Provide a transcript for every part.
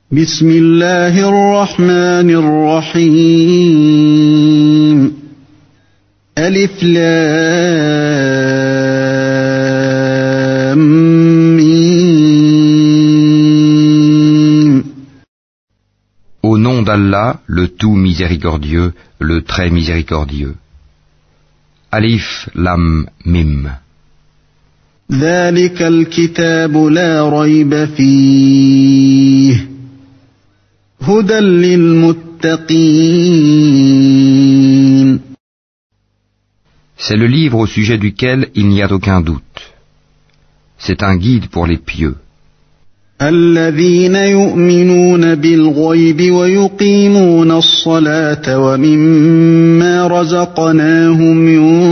بسم الله الرحمن الرحيم ألف لام ميم. Au nom d'Allah, le tout miséricordieux, le très miséricordieux. Alif Lam Mim. ذلك الكتاب لا ريب فيه هدى للمتقين. C'est le livre au sujet duquel il n'y a aucun doute. C'est un guide pour les pieux. الذين يؤمنون بالغيب ويقيمون الصلاة ومما رزقناهم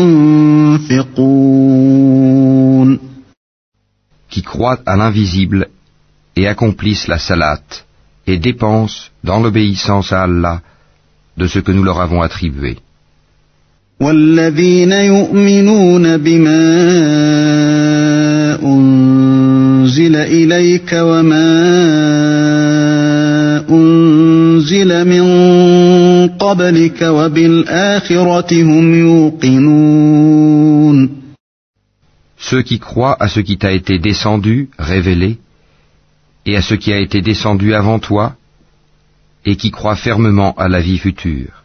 ينفقون. Qui croient à l'invisible et accomplissent la salate et dépensent dans l'obéissance à Allah de ce que nous leur avons attribué. والذين يؤمنون بما أنزل إليك وما أنزل من قبلك وبالآخرة هم يوقنون. Ceux qui croient à ce qui t'a été descendu, révélé, et à ce qui a été descendu avant toi, et qui croient fermement à la vie future.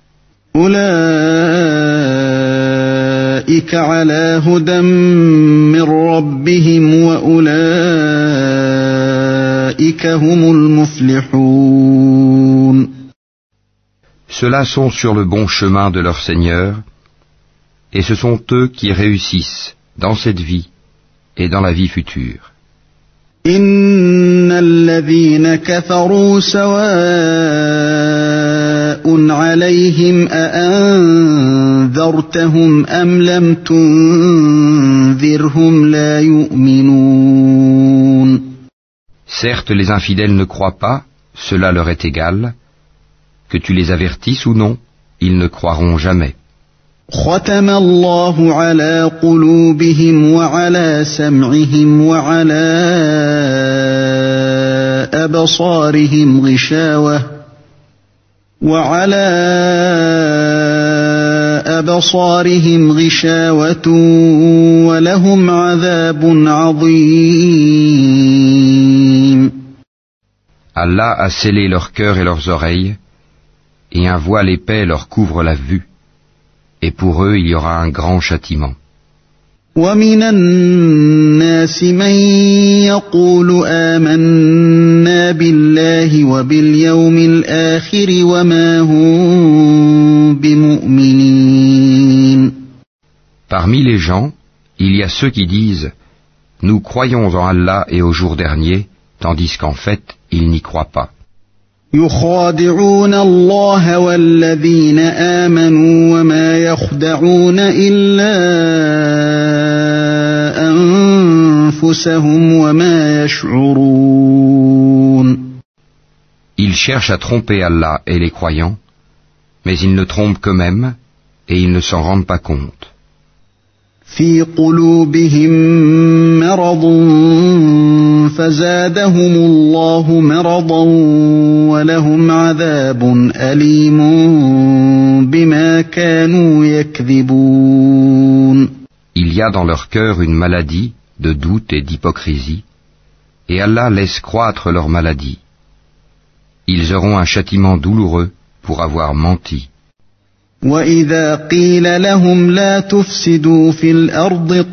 أولئك على هدى من ربهم وأولئك هم المفلحون. Ceux-là sont sur le bon chemin de leur Seigneur, et ce sont eux qui réussissent dans cette vie et dans la vie future. إن الذين كفروا سواء عليهم أأنذرتهم أم لم تنذرهم لا يؤمنون. Certes, les infidèles ne croient pas, cela leur est égal. Que tu les avertisses ou non, ils ne croiront jamais. ختم الله على قلوبهم وعلى سمعهم وعلى أبصارهم غشاوة ولهم عذاب عظيم. Allah a scellé leurs cœurs et leurs oreilles, et un voile épais leur couvre la vue. Et pour eux, il y aura un grand châtiment. ومن الناس من يقول آمنا بالله وباليوم الآخر وما هم بمؤمنين. Parmi les gens, il y a ceux qui disent « Nous croyons en Allah et au jour dernier », tandis qu'en fait, ils n'y croient pas. يخادعون الله والذين آمنوا وما يخدعون إلا أنفسهم وما يشعرون. Ils cherchent à tromper Allah et les croyants, mais ils ne trompent qu'eux-mêmes et ils ne s'en rendent pas compte. في قلوبهم مرض فزادهم الله مرضا ولهم عذاب أليم بما كانوا يكذبون. Il y a dans leur cœur une maladie de doute et d'hypocrisie, et Allah laisse croître leur maladie. Ils auront un châtiment douloureux pour avoir menti. وَإِذَا قِيلَ لَهُمْ لَا تُفْسِدُوا فِي الْأَرْضِ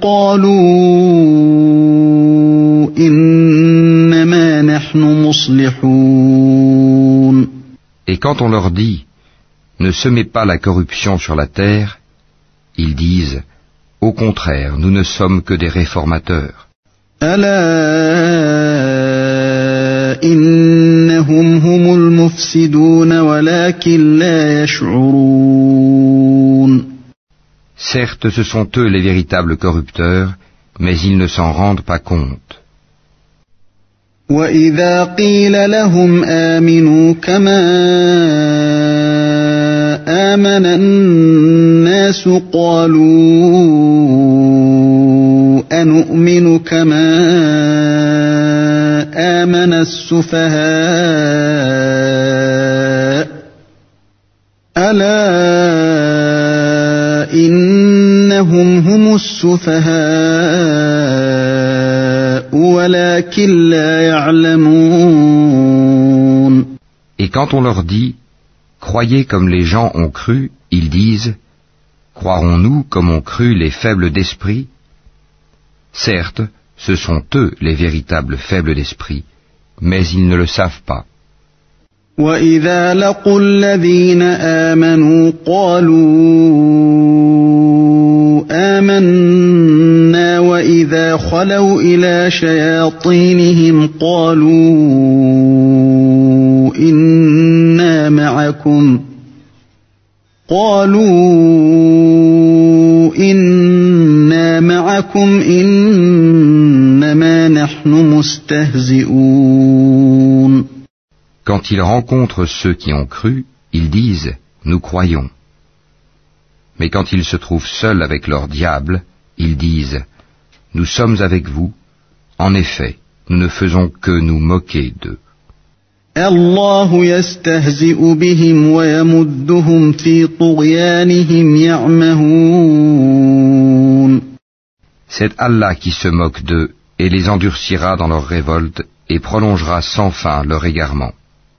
قَالُوا إِنَّمَا نَحْنُ مُصْلِحُونَ. Et quand on leur dit « Ne semez pas la corruption sur la terre », ils disent « Au contraire, nous ne sommes que des réformateurs. » ألا إنهم هم المفسدون ولكن لا يشعرون. Certes, ce sont eux les véritables corrupteurs, mais ils ne s'en rendent pas compte. وإذا قيل لهم آمنوا كما آمن الناس قالوا أَنُؤْمِنُ كَمَا آمَنَ السُّفَهَاءُ أَلَا إِنَّهُمْ هُمُ السُّفَهَاءُ وَلَكِنْ لَا يَعْلَمُونَ. Et quand on leur dit « Croyez comme les gens ont cru », ils disent « Croirons-nous comme ont cru les faibles d'esprit ?» Certes, ce sont eux les véritables faibles d'esprit, mais ils ne le savent pas. وَإِذَا لَقُوا الَّذِينَ آمَنُوا قَالُوا آمَنَّا وَإِذَا خَلَوْا إِلَى شَيَاطِينِهِمْ قَالُوا إِنَّا مَعَكُمْ إِنَّمَا نَحْنُ مُسْتَهْزِئُونَ. Quand ils rencontrent ceux qui ont cru, ils disent « Nous croyons ». Mais quand ils se trouvent seuls avec leur diable, ils disent « Nous sommes avec vous. En effet, nous ne faisons que nous moquer d'eux. » الله يستهزئ بهم ويمدهم في طغيانهم يعمهون. C'est Allah qui se moque d'eux et les endurcira dans leur révolte et prolongera sans fin leur égarement.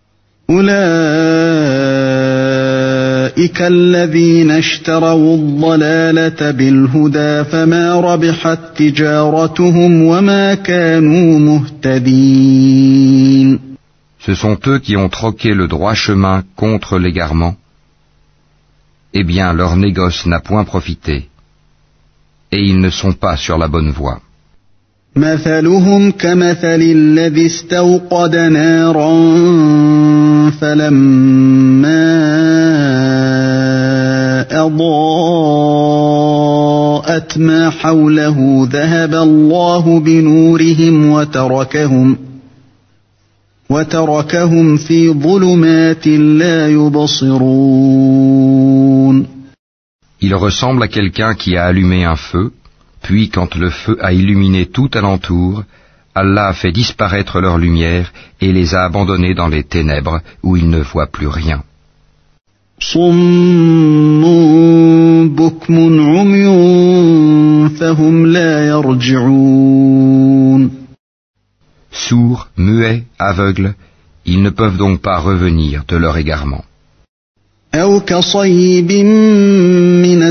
أولئك الذين اشتروا الضلالة بالهدى فما ربحت تجارتهم وما كانوا مهتدين. Ce sont eux qui ont troqué le droit chemin contre l'égarement. Eh bien, leur négoce n'a point profité, et ils ne sont pas sur la bonne voie. مثلهم كمثل الذي استوقد نارا فلما أضاءت ما حوله ذهب الله بنورهم وتركهم في ظلمات لا يبصرون. Il ressemble à quelqu'un qui a allumé un feu, puis quand le feu a illuminé tout alentour, Allah a fait disparaître leur lumière et les a abandonnés dans les ténèbres où ils ne voient plus rien. صم بكم عمي فهم لا يرجعون. Sourds, muets, aveugles, ils ne peuvent donc pas revenir de leur égarement. أو كصيب من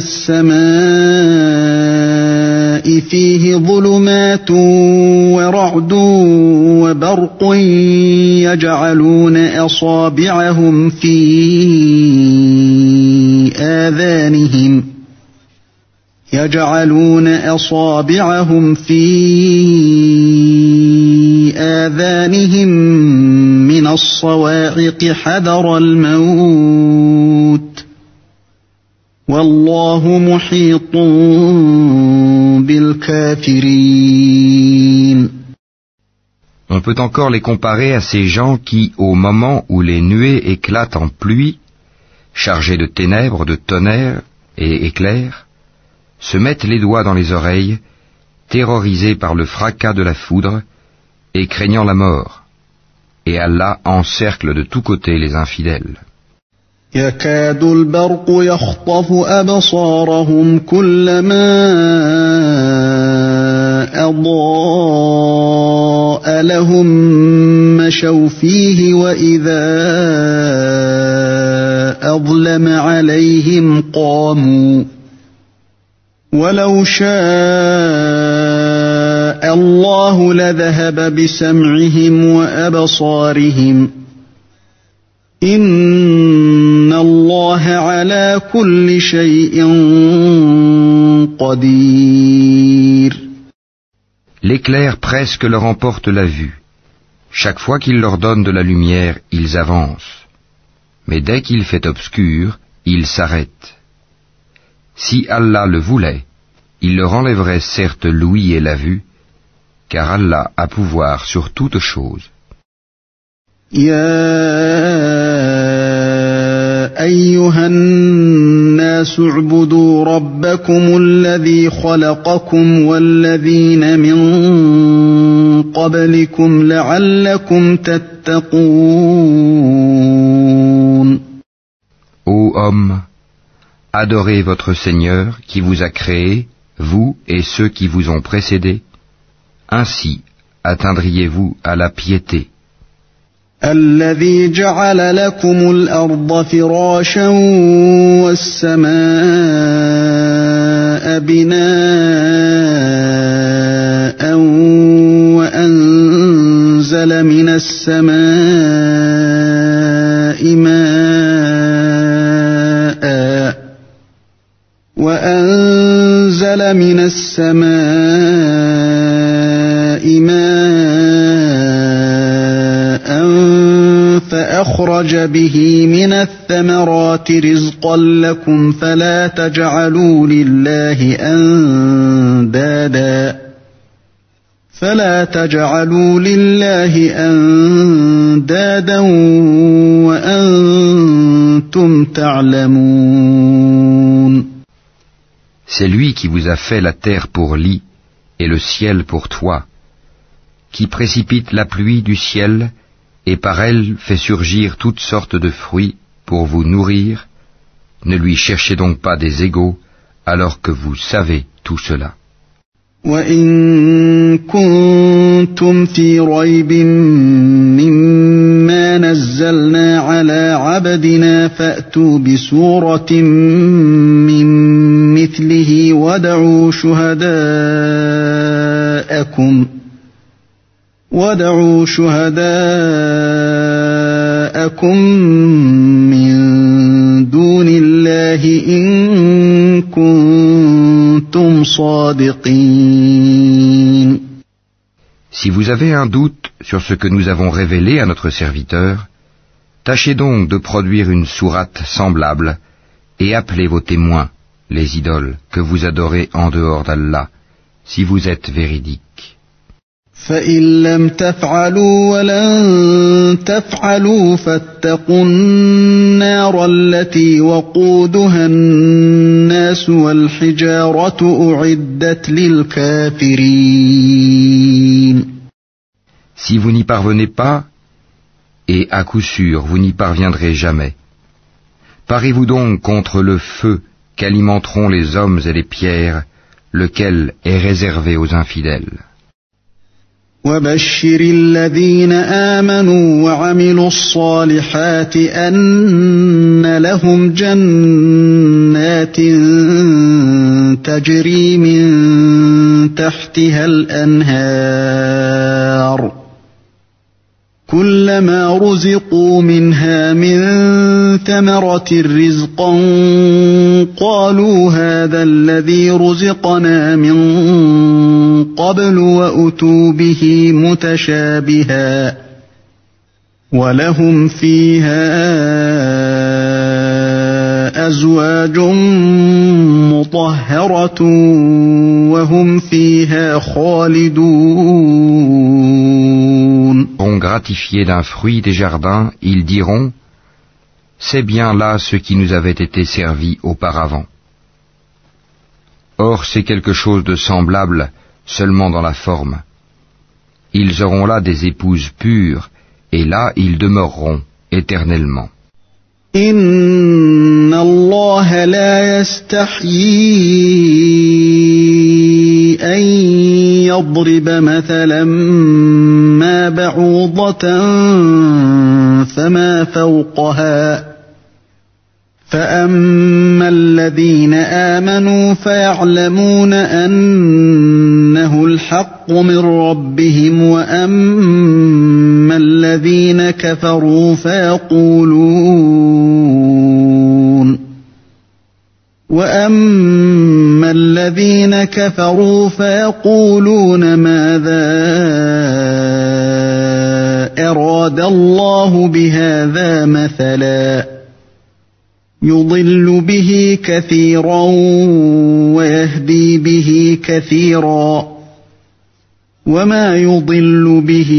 السماء فيه ظلمات ورعد وبرق يجعلون أصابعهم في آذانهم من الصواعق حذر الموت والله محيط بالكافرين. On peut encore les comparer à ces gens qui, au moment où les nuées éclatent en pluie, chargées de ténèbres, de tonnerres et éclairs, se mettent les doigts dans les oreilles, terrorisés par le fracas de la foudre et craignant la mort. Et Allah encercle de tous côtés les infidèles. يكاد البرق يخطف أبصارهم كلما أضاء لهم مشوا فيه وإذا أظلم عليهم قاموا ولو شاء الله لذهب بسمعهم وأبصارهم إن الله على كل شيء قدير. L'éclair presque leur emporte la vue. Chaque fois qu'il leur donne de la lumière, ils avancent. Mais dès qu'il fait obscur, ils s'arrêtent. Si Allah le voulait, il leur enlèverait certes l'ouïe et la vue, car Allah a pouvoir sur toute chose. يا أيها الناس اعبدوا ربكم ربكم الذي خلقكم والذين من قبلكم لعلكم تتقون. Ô homme, adorez votre Seigneur qui vous a créé, vous et ceux qui vous ont précédés. Ainsi atteindriez-vous à la piété. الذي جعل لكم الأرض فراشا والسماء بناء وأنزل من السماء ماء فأخرج به من الثمرات رزقا لكم فلا تجعلوا لله أندادا وأنتم تعلمون. C'est lui qui vous a fait la terre pour lit et le ciel pour toit, qui précipite la pluie du ciel et par elle fait surgir toutes sortes de fruits pour vous nourrir. Ne lui cherchez donc pas des égaux alors que vous savez tout cela. وَإِن كُنتُمْ فِي رَيْبٍ مِّمَّا نَزَّلْنَا عَلَىٰ عَبْدِنَا فَأْتُوا بِسُورَةٍ مِّن مِّثْلِهِ وَادْعُوا شُهَدَاءَكُم مِّن دُونِ اللَّهِ إِن كُنتُمْ صَادِقِينَ. Si vous avez un doute sur ce que nous avons révélé à notre serviteur, tâchez donc de produire une sourate semblable et appelez vos témoins, les idoles que vous adorez en dehors d'Allah, si vous êtes véridiques. فَإِن لَّمْ تَفْعَلُوا وَلَن تَفْعَلُوا فَاتَّقُوا النَّارَ الَّتِي وَقُودُهَا النَّاسُ وَالْحِجَارَةُ أُعِدَّتْ لِلْكَافِرِينَ. Si vous n'y parvenez pas, et à coup sûr vous n'y parviendrez jamais, parez-vous donc contre le feu qu'alimenteront les hommes et les pierres, lequel est réservé aux infidèles. وَبَشِّرِ الَّذِينَ آمَنُوا وَعَمِلُوا الصَّالِحَاتِ أَنَّ لَهُمْ جَنَّاتٍ تَجْرِي مِن تَحْتِهَا الْأَنْهَارُ كُلَّمَا رُزِقُوا مِنْهَا مِن ثَمَرَةٍ رِّزْقًا قَالُوا هَٰذَا الَّذِي رُزِقْنَا مِن قَبْلُ وَأُتُوا بِهِ مُتَشَابِهًا وَلَهُمْ فِيهَا أَزْوَاجٌ مُّطَهَّرَةٌ وَهُمْ فِيهَا خَالِدُونَ. Gratifiés d'un fruit des jardins, ils diront: c'est bien là ce qui nous avait été servi auparavant. Or c'est quelque chose de semblable seulement dans la forme. Ils auront là des épouses pures, et là ils demeureront éternellement. Inna Allah la yastahyi an yadriba mathalan ma ba'udatan fama fawqaha فأما الذين آمنوا فيعلمون أنه الحق من ربهم وأما الذين كفروا فيقولون ماذا أراد الله بهذا مثلا يضل به كثيرا ويهدي به كثيرا وما يضل به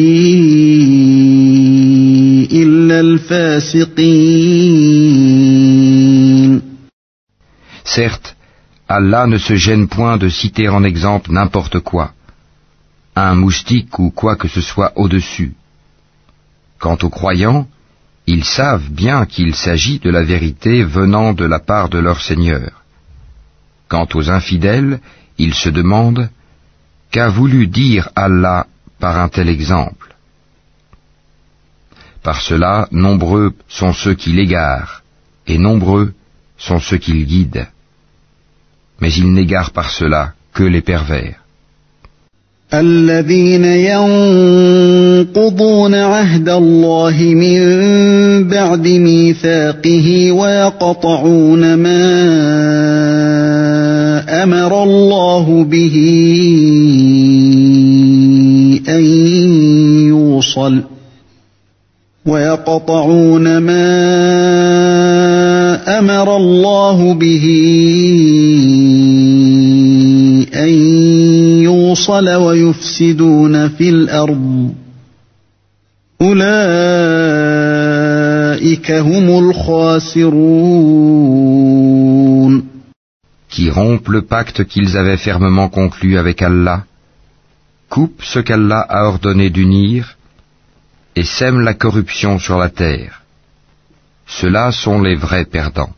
إلا الفاسقين. Certes, Allah ne se gêne point de citer en exemple n'importe quoi, un moustique ou quoi que ce soit au-dessus. Quant aux croyants, ils savent bien qu'il s'agit de la vérité venant de la part de leur Seigneur. Quant aux infidèles, ils se demandent « Qu'a voulu dire Allah par un tel exemple ?» Par cela, nombreux sont ceux qui l'égarent, et nombreux sont ceux qui le guident. Mais ils n'égarent par cela que les pervers. الذين ينقضون عهد الله من بعد ميثاقه ويقطعون ما أمر الله به أن يوصل ويفسدون في الأرض أولئك هم الخاسرون. Qui rompent le pacte qu'ils avaient fermement conclu avec Allah, coupent ce qu'Allah a ordonné d'unir, et sèment la corruption sur la terre. Ceux-là sont les vrais perdants.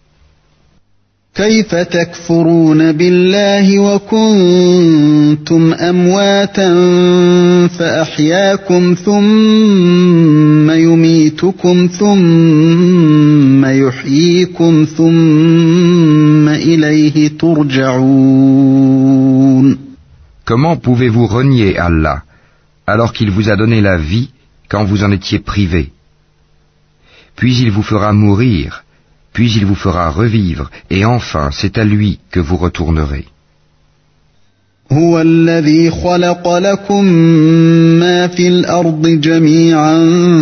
كيف تكفرون بالله وكنتم أمواتا فأحياكم ثم يميتكم ثم يحييكم ثم إليه ترجعون. Comment pouvez-vous renier Allah alors qu'il vous a donné la vie quand vous en étiez privés? Puis il vous fera mourir, puis il vous fera revivre, et enfin c'est à lui que vous retournerez. هو الذي خلق لكم ما في الأرض جميعا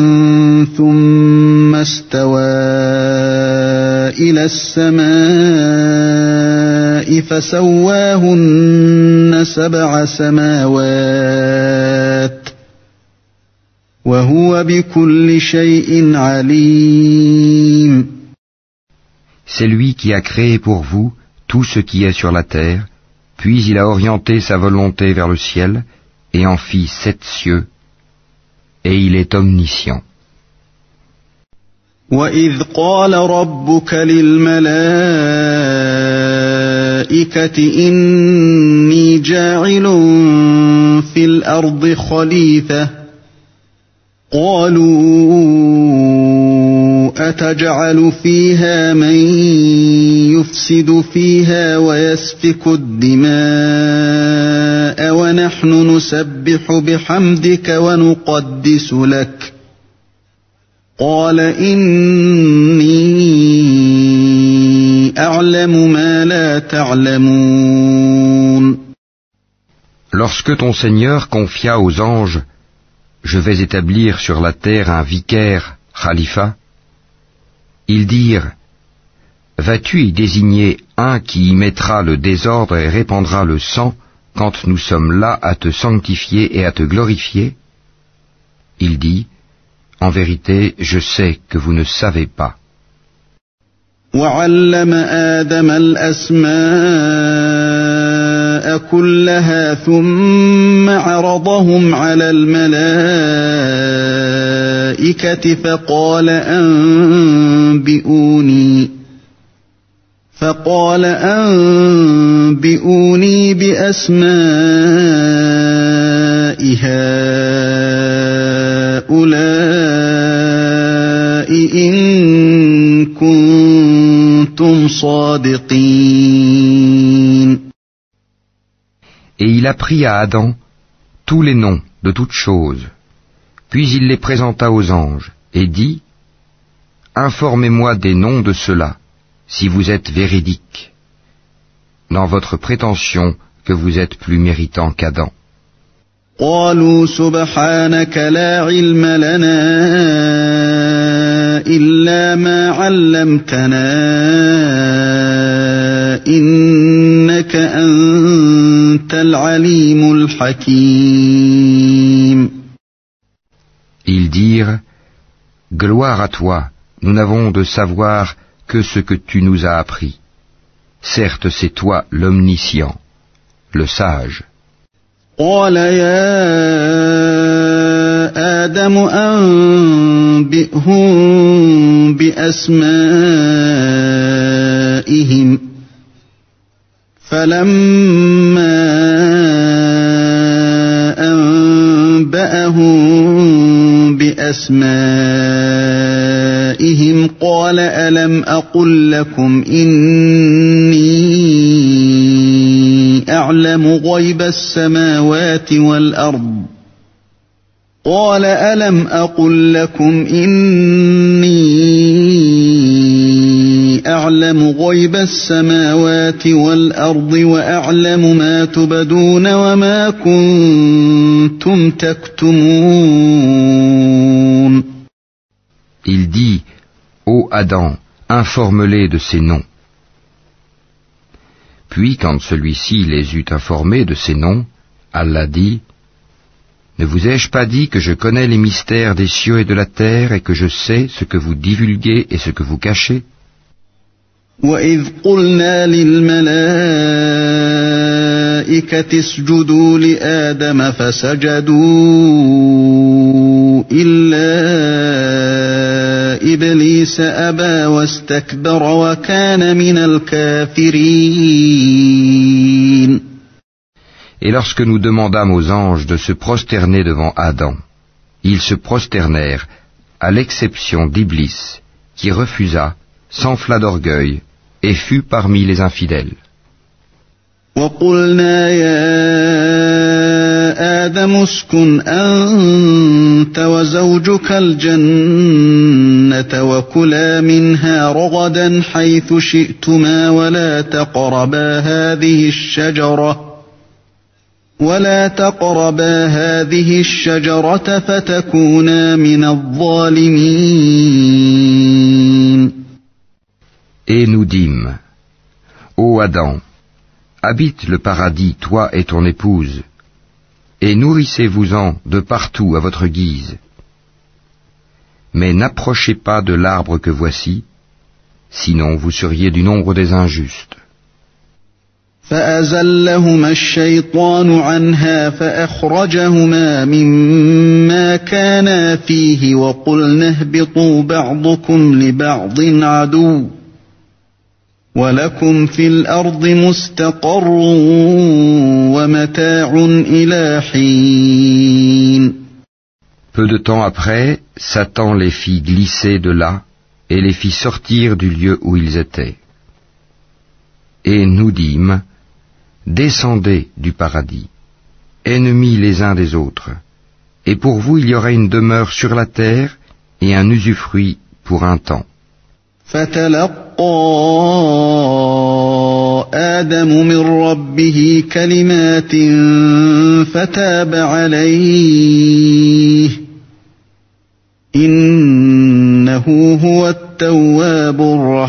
ثم استوى إلى السماء فسواهن 7 سماوات وهو بكل شيء عليم. C'est lui qui a créé pour vous tout ce qui est sur la terre, puis il a orienté sa volonté vers le ciel, et en fit 7 cieux, et il est omniscient. وَإِذْ قَالَ رَبُّكَ لِلْمَلَائِكَةِ إِنِّي جَاعِلٌ فِي الْأَرْضِ خَلِيفَةً قَالُوا أَتَجْعَلُ فِيهَا مَن يُفْسِدُ فِيهَا وَيَسْفِكُ الدِّمَاءَ وَنَحْنُ نُسَبِّحُ بِحَمْدِكَ وَنُقَدِّسُ لَكَ قَالَ إِنِّي أَعْلَمُ مَا لَا تَعْلَمُونَ. Lorsque ton Seigneur confia aux anges « Je vais établir sur la terre un vicaire, khalifa », ils dirent « Vas-tu y désigner un qui y mettra le désordre et répandra le sang quand nous sommes là à te sanctifier et à te glorifier ?» Il dit « En vérité, je sais que vous ne savez pas. » وَعَلَّمَ آدَمَ الْأَسْمَاءَ كُلَّهَا ثُمَّ عَرَضَهُمْ عَلَى الْمَلَائِكَةِ فَقَالَ أَنبِئُونِي بِأَسْمَاءِ هَؤُلَاءِ إِن كُنتُمْ صَادِقِينَ. Et il apprit à Adam tous les noms de toutes choses, puis il les présenta aux anges, et dit « Informez-moi des noms de ceux-là, si vous êtes véridiques, dans votre prétention que vous êtes plus méritant qu'Adam. » قالوا سبحانك لا علم لنا إلا ما علمتنا إنك أنت العليم الحكيم. Ils dirent « Gloire à toi, nous n'avons de savoir que ce que tu nous as appris. Certes, c'est toi l'omniscient, le sage. قال يا آدم أنبئهم بأسمائهم فلما أنبأهم بأسمائهم قال ألم أقل لكم إني أعلم غيب السماوات والأرض قال ألم أقل لكم إني أعلم غيب السماوات والأرض وأعلم ما تبدون وما كنتم تكتمون. Il dit, ô Adam, informe-les de ces noms. Puis, quand celui-ci les eut informés de ces noms, Allah dit, ne vous ai-je pas dit que je connais les mystères des cieux et de la terre et que je sais ce que vous divulguez et ce que vous cachez? وَإِذْ قُلْنَا لِلْمَلَائِكَةِ اسْجُدُوا لِآدَمَ فَسَجَدُوا إِلَّا إِبْلِيسَ أَبَى وَاسْتَكْبَرَ وَكَانَ مِنَ الْكَافِرِينَ. Et lorsque nous demandâmes aux anges de se prosterner devant Adam, ils se prosternèrent, à l'exception d'Iblis, qui refusa, s'enfla d'orgueil, et fut parmi les infidèles. وَقُلْنَا يَا آدَمُ اسْكُنْ أَنْتَ وَزَوْجُكَ الْجَنَّةَ وَكُلَا مِنْهَا رَغَدًا حَيْثُ شِئْتُمَا ولا تقربا هذه الشجرة فتكونا من الظالمين. Et nous dîmes, ô Adam, habite le paradis, toi et ton épouse, et nourrissez-vous-en de partout à votre guise. Mais n'approchez pas de l'arbre que voici, sinon vous seriez du nombre des injustes. فأزلهما الشيطان عنها فأخرجهما مما كانا فيه وقلنا اهبطوا بعضكم لبعض عدو ولكم في الأرض مستقر ومتاع إلى حين. Peu de temps après, Satan les fit glisser de là et les fit sortir du lieu où ils étaient. Et nous dîmes, descendez du paradis, ennemis les uns des autres, et pour vous il y aura une demeure sur la terre et un usufruit pour un temps. فتلقى آدم من ربه كلمات فتاب عليه إنه هو التواب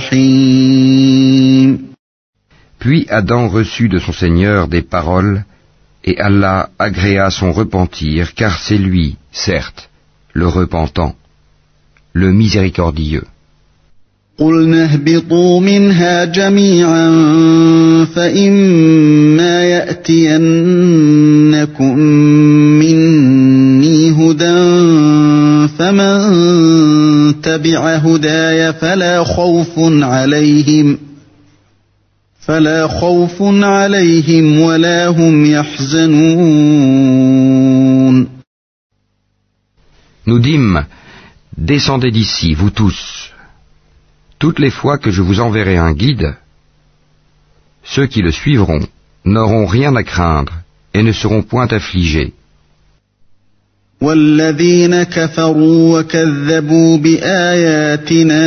الرحيم. Puis Adam reçut de son Seigneur des paroles, et Allah agréa son repentir, car c'est lui, certes, le repentant, le miséricordieux. قُلْنَا اهْبِطُوا مِنْهَا جَمِيعًا فَإِمَّا يَأْتِيَنَّكُم مِّنِّي هُدًى فَمَن تَبِعَ هُدَايَ فَلَا خَوْفٌ عَلَيْهِمْ وَلَا هُمْ يَحْزَنُونَ. Nous dîmes, descendez d'ici, vous tous. Toutes les fois que je vous enverrai un guide, ceux qui le suivront n'auront rien à craindre et ne seront point affligés. وَالَّذِينَ كَفَرُوا وَكَذَّبُوا بِآيَاتِنَا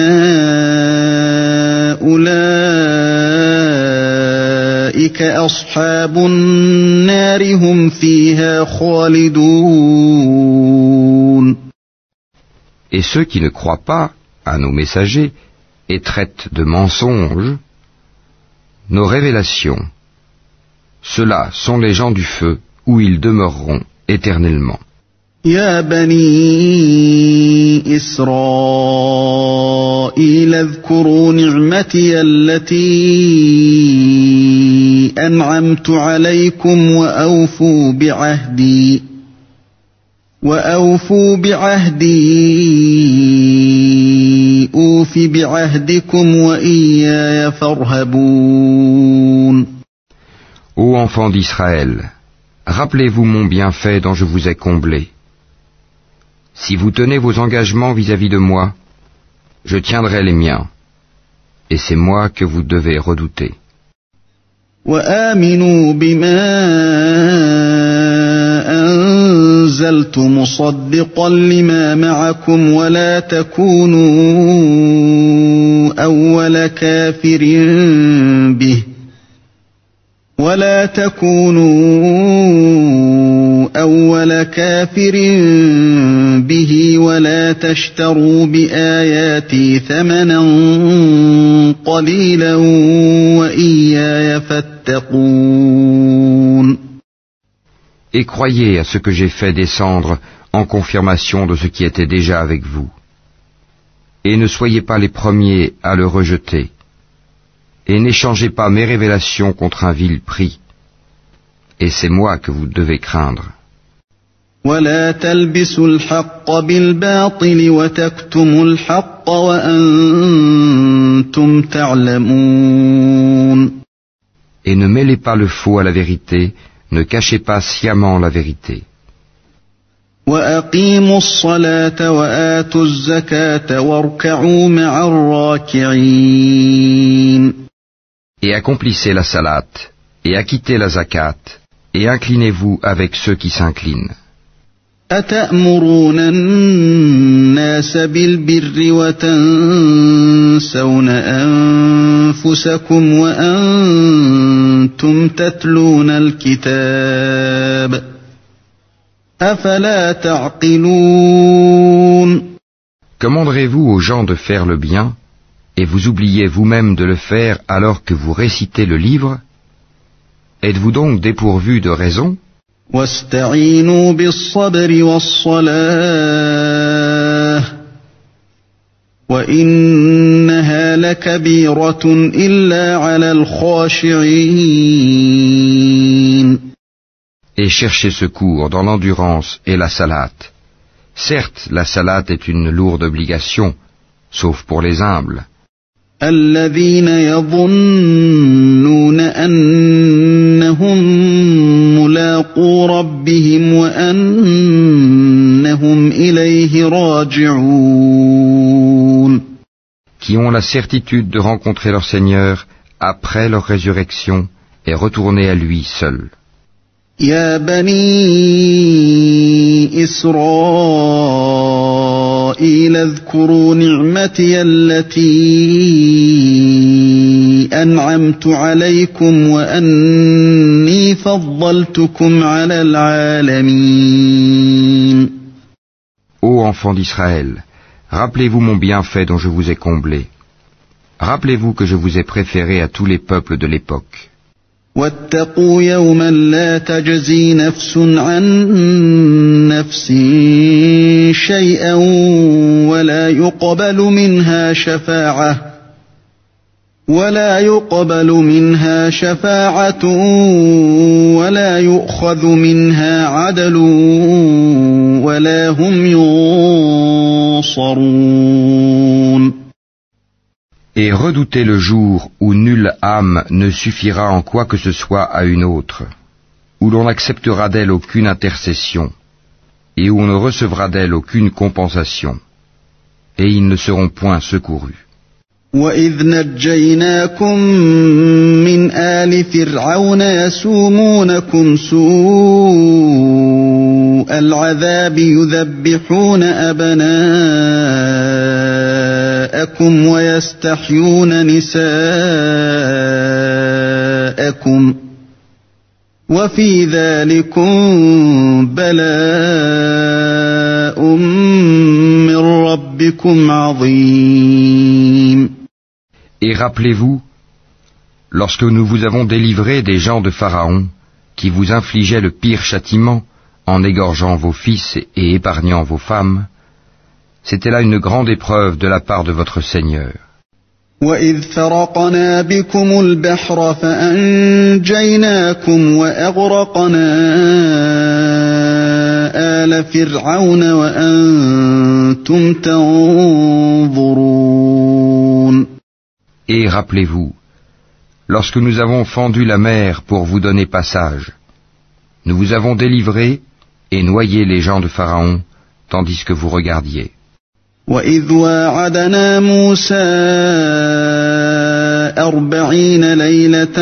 أُولَئِكَ أَصْحَابُ النَّارِ هُمْ فِيهَا خَالِدُونَ. Et ceux qui ne croient pas à nos messagers et traitent de mensonges nos révélations, ceux-là sont les gens du feu où ils demeureront éternellement. يا بني إسرائيل إسرائيل اذكروا نعمتي التي أنعمت عليكم وأوفوا بعهدي أوف بعهدكم وإياي فارهبون. Ô enfants d'Israël, rappelez-vous mon bienfait dont je vous ai comblé. Si vous tenez vos engagements vis-à-vis de moi, je tiendrai les miens, et c'est moi que vous devez redouter. وآمنوا بما أنزلت مصدقا لما معكم ولا تكونوا أول كافر به ولا تشتروا بآياتي ثمنا قليلا وإياي فاتقون. Et croyez à ce que j'ai fait descendre en confirmation de ce qui était déjà avec vous. Et ne soyez pas les premiers à le rejeter. Et n'échangez pas mes révélations contre un vil prix. Et c'est moi que vous devez craindre. ولا تلبسوا الحق بالباطل وتكتموا الحق وأنتم تعلمون. Et ne mêlez pas le faux à la vérité, ne cachez pas sciemment la vérité. وأقيموا الصلاة وآتوا الزكاة واركعوا مع الراكعين. Et accomplissez la salate, et acquittez la zakat, et inclinez-vous avec ceux qui s'inclinent. أتأمرون الناس بالبر وتنسون أنفسكم وأنتم تتلون الكتاب أفلا تعقلون. Commanderez-vous aux gens de faire le bien, et vous oubliez vous-même de le faire alors que vous récitez le livre? Êtes-vous donc dépourvu de raison? واستعينوا بالصبر والصلاة وإنها لكبيرة إلا على الخاشعين. Et cherchez secours dans l'endurance et la salate. Certes, la salate est une lourde obligation, sauf pour les humbles. الذين يظنون أنهم ملاقو ربهم وأنهم إليه راجعون. Qui ont la certitude de rencontrer leur Seigneur après leur résurrection et retourner à lui seul. يا بني إسرائيل اذكروا نعمتي التي أنعمت عليكم وأني فضلتكم على العالمين. Ô enfants d'Israël, rappelez-vous mon bienfait dont je vous ai comblé. Rappelez-vous que je vous ai préféré à tous les peuples de l'époque. واتقوا يوما لا تجزي نفس عن نفس شيئا ولا يقبل منها شفاعة ولا يؤخذ منها عدل ولا هم ينصرون. Et redoutez le jour où nulle âme ne suffira en quoi que ce soit à une autre, où l'on n'acceptera d'elle aucune intercession, et où on ne recevra d'elle aucune compensation, et ils ne seront point secourus. وَإِذْ نَجَّيْنَاكُمْ مِنْ آلِ فِرْعَوْنَ يَسُومُونَكُمْ سُوءَ الْعَذَابِ يُذَبِّحُونَ أَبْنَاءَكُمْ وَيَسْتَحْيُونَ نِسَاءَكُمْ وَفِي ذَلِكُمْ بَلَاءٌ مِّن رَّبِّكُمْ عَظِيمٌ. Et rappelez-vous, lorsque nous vous avons délivré des gens de Pharaon, qui vous infligeaient le pire châtiment en égorgeant vos fils et épargnant vos femmes, C'était là une grande épreuve de la part de votre Seigneur. وَإِذْ فَرَقْنَا بِكُمُ الْبَحْرَ فَأَنْجَيْنَاكُمْ وَأَغْرَقْنَا آلَ فِرْعَوْنَ وَأَنْتُمْ تَنْظُرُونَ. Et rappelez-vous, lorsque nous avons fendu la mer pour vous donner passage, nous vous avons délivré et noyé les gens de Pharaon, tandis que vous regardiez. وَإِذْ وَاعَدْنَا مُوسَىٰ 40 لَيْلَةً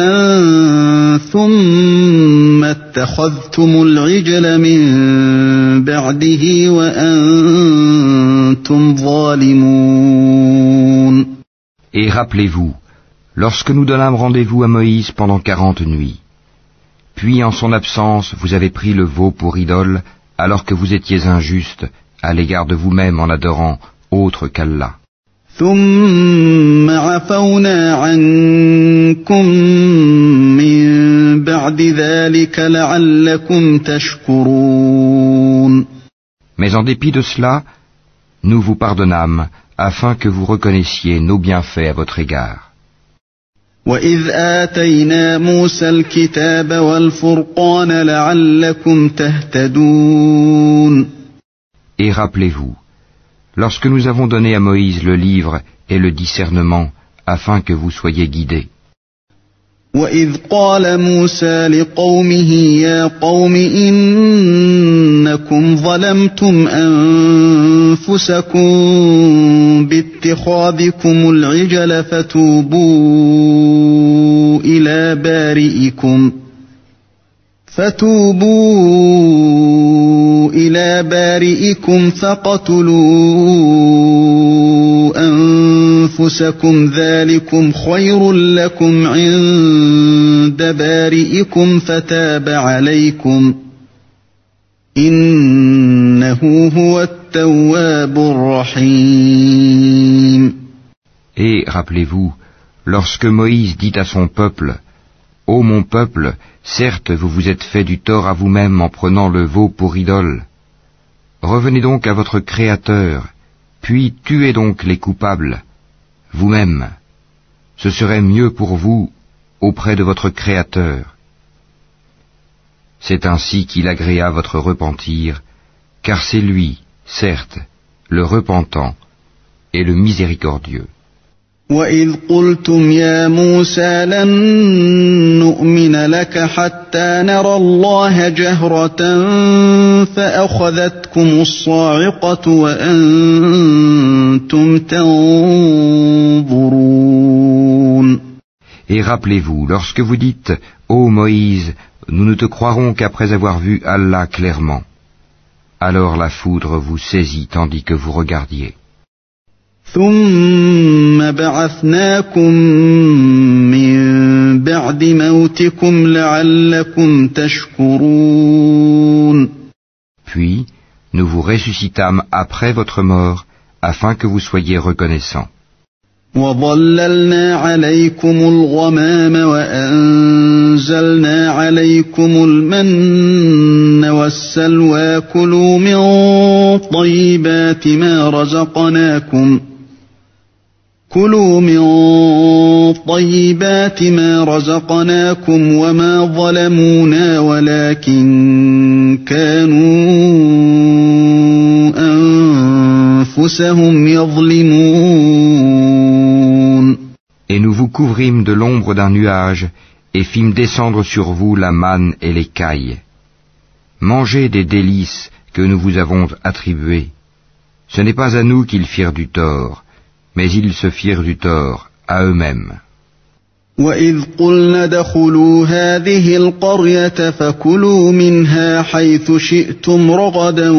ثُمَّ اتَّخَذْتُمُ الْعِجْلَ مِن بَعْدِهِ وَأَنْتُمْ ظَالِمُونَ. Et rappelez-vous, lorsque nous donnâmes rendez-vous à Moïse pendant 40 nuits, puis en son absence vous avez pris le veau pour idole, alors que vous étiez injuste à l'égard de vous-même en adorant autre qu'Allah. ثُمَّ عَفَوْنَا عَنكُم مِّن بَعْدِ ذَلِكَ لَعَلَّكُمْ تَشْكُرُونَ. Mais en dépit de cela, nous vous pardonnâmes afin que vous reconnaissiez nos bienfaits à votre égard. وَإِذْ آتَيْنَا مُوسَى الْكِتَابَ وَالْفُرْقَانَ لَعَلَّكُمْ تَهْتَدُونَ. Et rappelez-vous, lorsque nous avons donné à Moïse le livre et le discernement afin que vous soyez guidés. وَإِذْ قَالَ مُوسَى لِقَوْمِهِ يَا قَوْمِ إِنَّكُمْ ظَلَمْتُمْ أَنفُسَكُمْ بِاتِّخَاذِكُمُ الْعِجْلَ فَتُوبُوا إِلَى بَارِئِكُمْ فَاقْتُلُوا أَنفُسَكُمْ ذَلِكُمْ خَيْرٌ لَكُمْ عِندَ بَارِئِكُمْ فَتَابَ عَلَيْكُمْ إِنَّهُ هُوَ التَّوَّابُ الرَّحِيمُ. Et rappelez-vous, lorsque Moïse dit à son peuple, « Ô mon peuple, certes vous vous êtes fait du tort à vous-même en prenant le veau pour idole. Revenez donc à votre Créateur, puis tuez donc les coupables, vous-même. Ce serait mieux pour vous auprès de votre Créateur. C'est ainsi qu'il agréa votre repentir, car c'est lui, certes, le repentant et le miséricordieux. وَإِذْ قُلْتُمْ يَا مُوسَى لَن نُّؤْمِنَ لَكَ حَتَّىٰ نَرَى اللَّهَ جَهْرَةً فَأَخَذَتْكُمُ الصَّاعِقَةُ وَأَنْتُمْ تَنظُرُونَ. Et rappelez-vous, lorsque vous dites, ô Moïse, nous ne te croirons qu'après avoir vu Allah clairement. Alors la foudre vous saisit tandis que vous regardiez. ثُمَّ بَعَثْنَاكُم مِّن بَعْدِ مَوْتِكُمْ لَعَلَّكُمْ تَشْكُرُونَ. Puis, nous vous ressuscitâmes après votre mort, afin que vous soyez reconnaissants. وَظَلَّلْنَا عَلَيْكُمُ الْغَمَامَ وَأَنزَلْنَا عَلَيْكُمُ الْمَنَّ وَالسَّلْوَىٰ كُلُوا مِن طَيِّبَاتِ مَا رَزَقْنَاكُمْ وَمَا ظَلَمُونَا وَلَٰكِن كَانُوا أَنفُسَهُمْ يَظْلِمُونَ. Et nous vous couvrîmes de l'ombre d'un nuage et fîmes descendre sur vous la manne et les cailles. Mangez des délices que nous vous avons attribuées. Ce n'est pas à nous qu'ils firent du tort, mais ils se firent du tort à eux-mêmes. وَإِذْ قُلْنَا ادْخُلُوا هَٰذِهِ الْقَرْيَةَ فَكُلُوا مِنْهَا حَيْثُ شِئْتُمْ رَغَدًا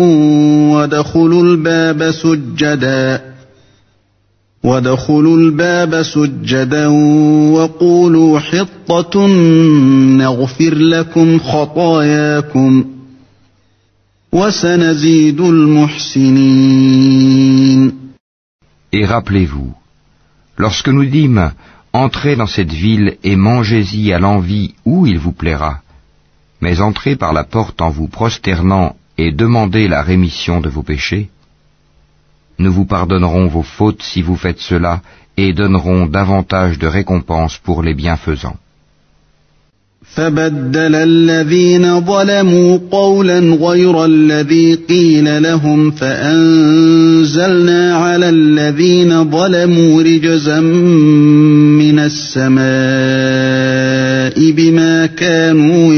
وَادْخُلُوا الْبَابَ سُجَّدًا وَقُولُوا حِطَّةٌ نَغْفِرْ لَكُمْ خَطَايَاكُمْ وَسَنَزِيدُ الْمُحْسِنِينَ. Et rappelez-vous, lorsque nous dîmes, entrez dans cette ville et mangez-y à l'envi où il vous plaira, mais entrez par la porte en vous prosternant et demandez la rémission de vos péchés. Nous vous pardonnerons vos fautes si vous faites cela et donnerons davantage de récompenses pour les bienfaisants. فبدل الذين ظلموا قولا غير الذي قيل لهم فأنزلنا على الذين ظلموا رجزا من السماء بما كانوا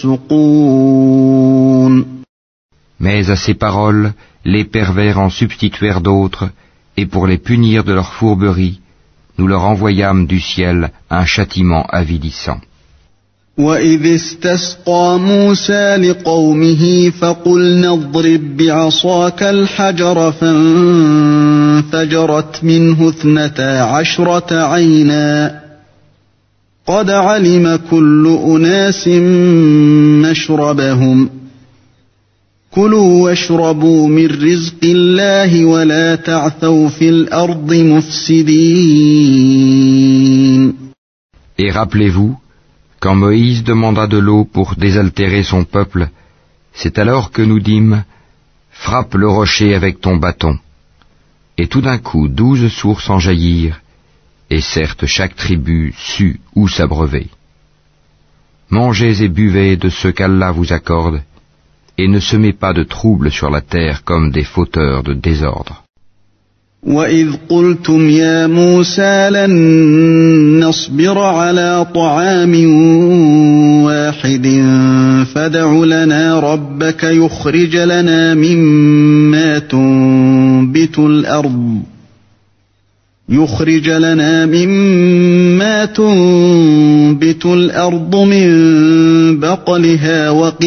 يفسقون. Mais à ces paroles, les pervers en substituèrent d'autres, et pour les punir de leur fourberie, nous leur envoyâmes du ciel un châtiment avilissant. وَإِذِ اسْتَسْقَى مُوسَى لِقَوْمِهِ فَقُلْنَا اضْرِب بِّعَصَاكَ الْحَجَرَ فَانفَجَرَتْ مِنْهُ 12 عَيْنًا قَدْ عَلِمَ كُلُّ أُنَاسٍ مَّشْرَبَهُمْ كُلُوا وَاشْرَبُوا مِن رِّزْقِ اللَّهِ وَلَا تَعْثَوْا فِي الْأَرْضِ مُفْسِدِينَ. Et rappelez-vous, quand Moïse demanda de l'eau pour désaltérer son peuple, c'est alors que nous dîmes « Frappe le rocher avec ton bâton ». Et tout d'un coup 12 sources en jaillirent, et certes chaque tribu sut où s'abreuver. Mangez et buvez de ce qu'Allah vous accorde, et ne semez pas de troubles sur la terre comme des fauteurs de désordre. وَإِذْ قُلْتُمْ يَا مُوسَى لَن نَّصْبِرَ عَلَىٰ طَعَامٍ وَاحِدٍ فَادْعُ لَنَا رَبَّكَ يُخْرِجْ لَنَا مِمَّا تُنبِتُ الْأَرْضُ مِن بَقْلِهَا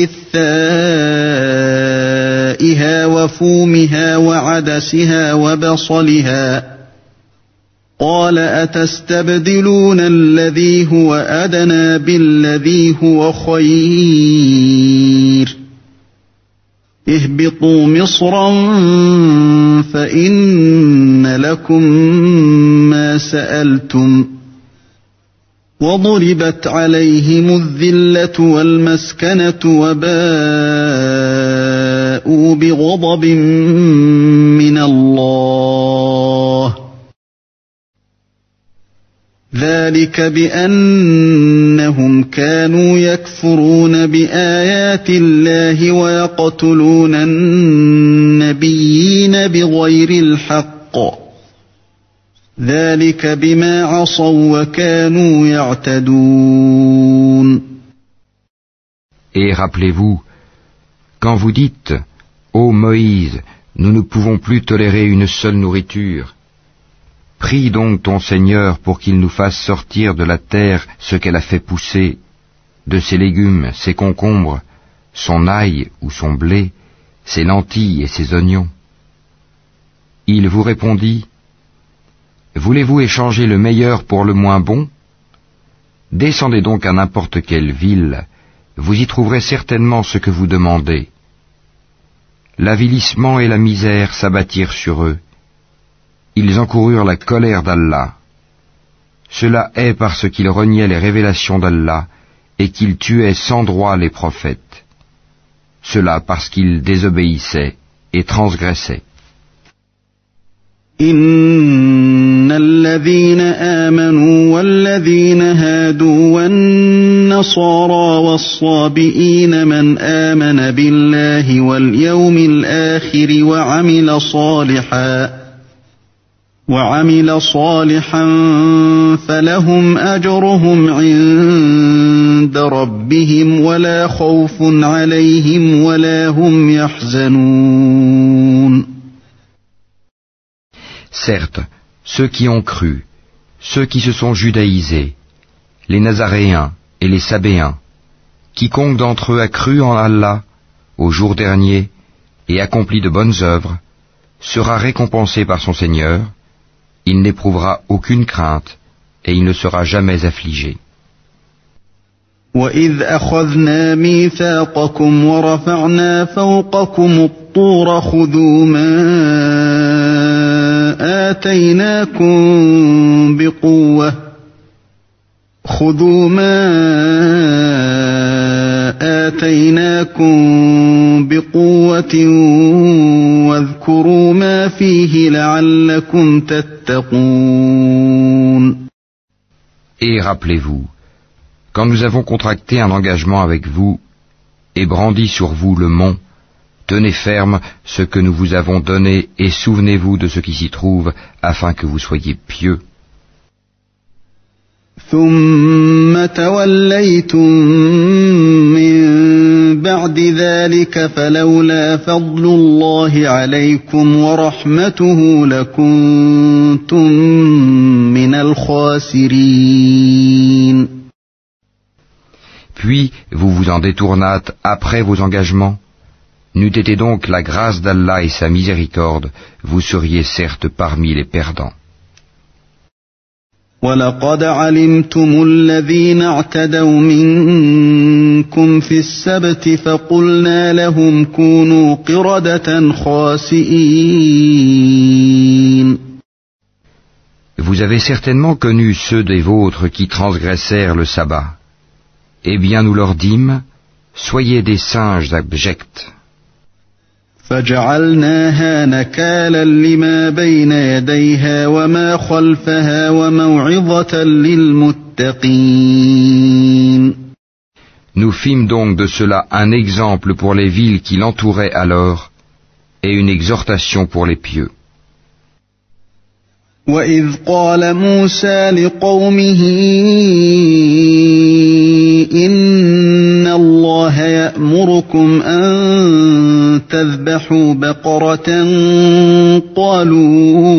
وَقِثَّائِهَا وَفُومِهَا وَعَدَسِهَا وَبَصَلِهَا قَالَ أَتَسْتَبْدِلُونَ الَّذِي هُوَ أَدْنَىٰ بِالَّذِي هُوَ خَيْرٌ اهْبِطُوا مِصْرًا فَإِنَّ لَكُم مَّا سَأَلْتُمْ وَضُرِبَتْ عَلَيْهِمُ الذِّلَّةُ وَالْمَسْكَنَةُ وَبَاءُوا بِغَضَبٍ مِّنَ اللَّهِ ذَلِكَ بِأَنَّهُمْ كَانُوا يَكْفُرُونَ بِآيَاتِ اللَّهِ وَيَقْتُلُونَ النَّبِيِّينَ بِغَيْرِ الْحَقِّ ذَلِكَ بِمَا عَصَوْا وَكَانُوا يَعْتَدُونَ. Et rappelez-vous, quand vous dites « Ô Moïse, nous ne pouvons plus tolérer une seule nourriture », prie donc ton Seigneur pour qu'il nous fasse sortir de la terre ce qu'elle a fait pousser, de ses légumes, ses concombres, son ail ou son blé, ses lentilles et ses oignons. Il vous répondit, voulez-vous échanger le meilleur pour le moins bon? Descendez donc à n'importe quelle ville, vous y trouverez certainement ce que vous demandez. L'avilissement et la misère s'abattirent sur eux. Ils encoururent la colère d'Allah. Cela est parce qu'ils reniaient les révélations d'Allah et qu'ils tuaient sans droit les prophètes. Cela parce qu'ils désobéissaient et transgressaient. إن الذين آمنوا والذين هادوا والنصارى والصابئين من آمن بالله واليوم الآخر وعمل صالحا فلهم أجرهم عند ربهم ولا خوف عليهم ولا هم يحزنون. Certes, ceux qui ont cru, ceux qui se sont judaïsés, les Nazaréens et les Sabéens, quiconque d'entre eux a cru en Allah au jour dernier et accompli de bonnes œuvres, sera récompensé par son Seigneur, il n'éprouvera aucune crainte et il ne sera jamais affligé. وَإِذْ أَخَذْنَا مِيثَاقَكُمْ وَرَفَعْنَا فَوْقَكُمُ الطُّورَ خُذُوا مَا آتَيْنَاكُمْ بِقُوَّةٍ واذكروا ما فيه لعلكم تتقون. Et rappelez-vous, quand nous avons contracté un engagement avec vous et brandi sur vous le mont, tenez ferme ce que nous vous avons donné et souvenez-vous de ce qui s'y trouve afin que vous soyez pieux. ثم توليتم من بعد ذلك فلولا فضل الله عليكم ورحمته لكنتم من الخاسرين. Puis vous vous en détournâtes après vos engagements. N'eût été donc la grâce d'Allah et sa miséricorde, vous seriez certes parmi les perdants. وَلَقَدْ عَلِمْتُمُ الَّذِينَ اعْتَدَوْا مِنكُمْ فِي السَّبْتِ فَقُلْنَا لَهُمْ كُونُوا قِرَدَةً خَاسِئِينَ. Vous avez certainement connu ceux des vôtres qui transgressèrent le sabbat. Eh bien nous leur dîmes, soyez des singes abjects. فَجَعَلْنَاهَا نَكَالًا لِمَا بَيْنَ يَدَيْهَا وَمَا خَلْفَهَا وَمَوْعِظَةً لِلْمُتَّقِينَ. Nous fîmes donc de cela un exemple pour les villes qui l'entouraient alors, et une exhortation pour les pieux. وَإِذْ قَالَ مُوسَى لِقَوْمِهِ إِنَّ اللَّهَ يَأْمُرُكُمْ أَن تَذْبَحُوا بَقَرَةً قَالُوا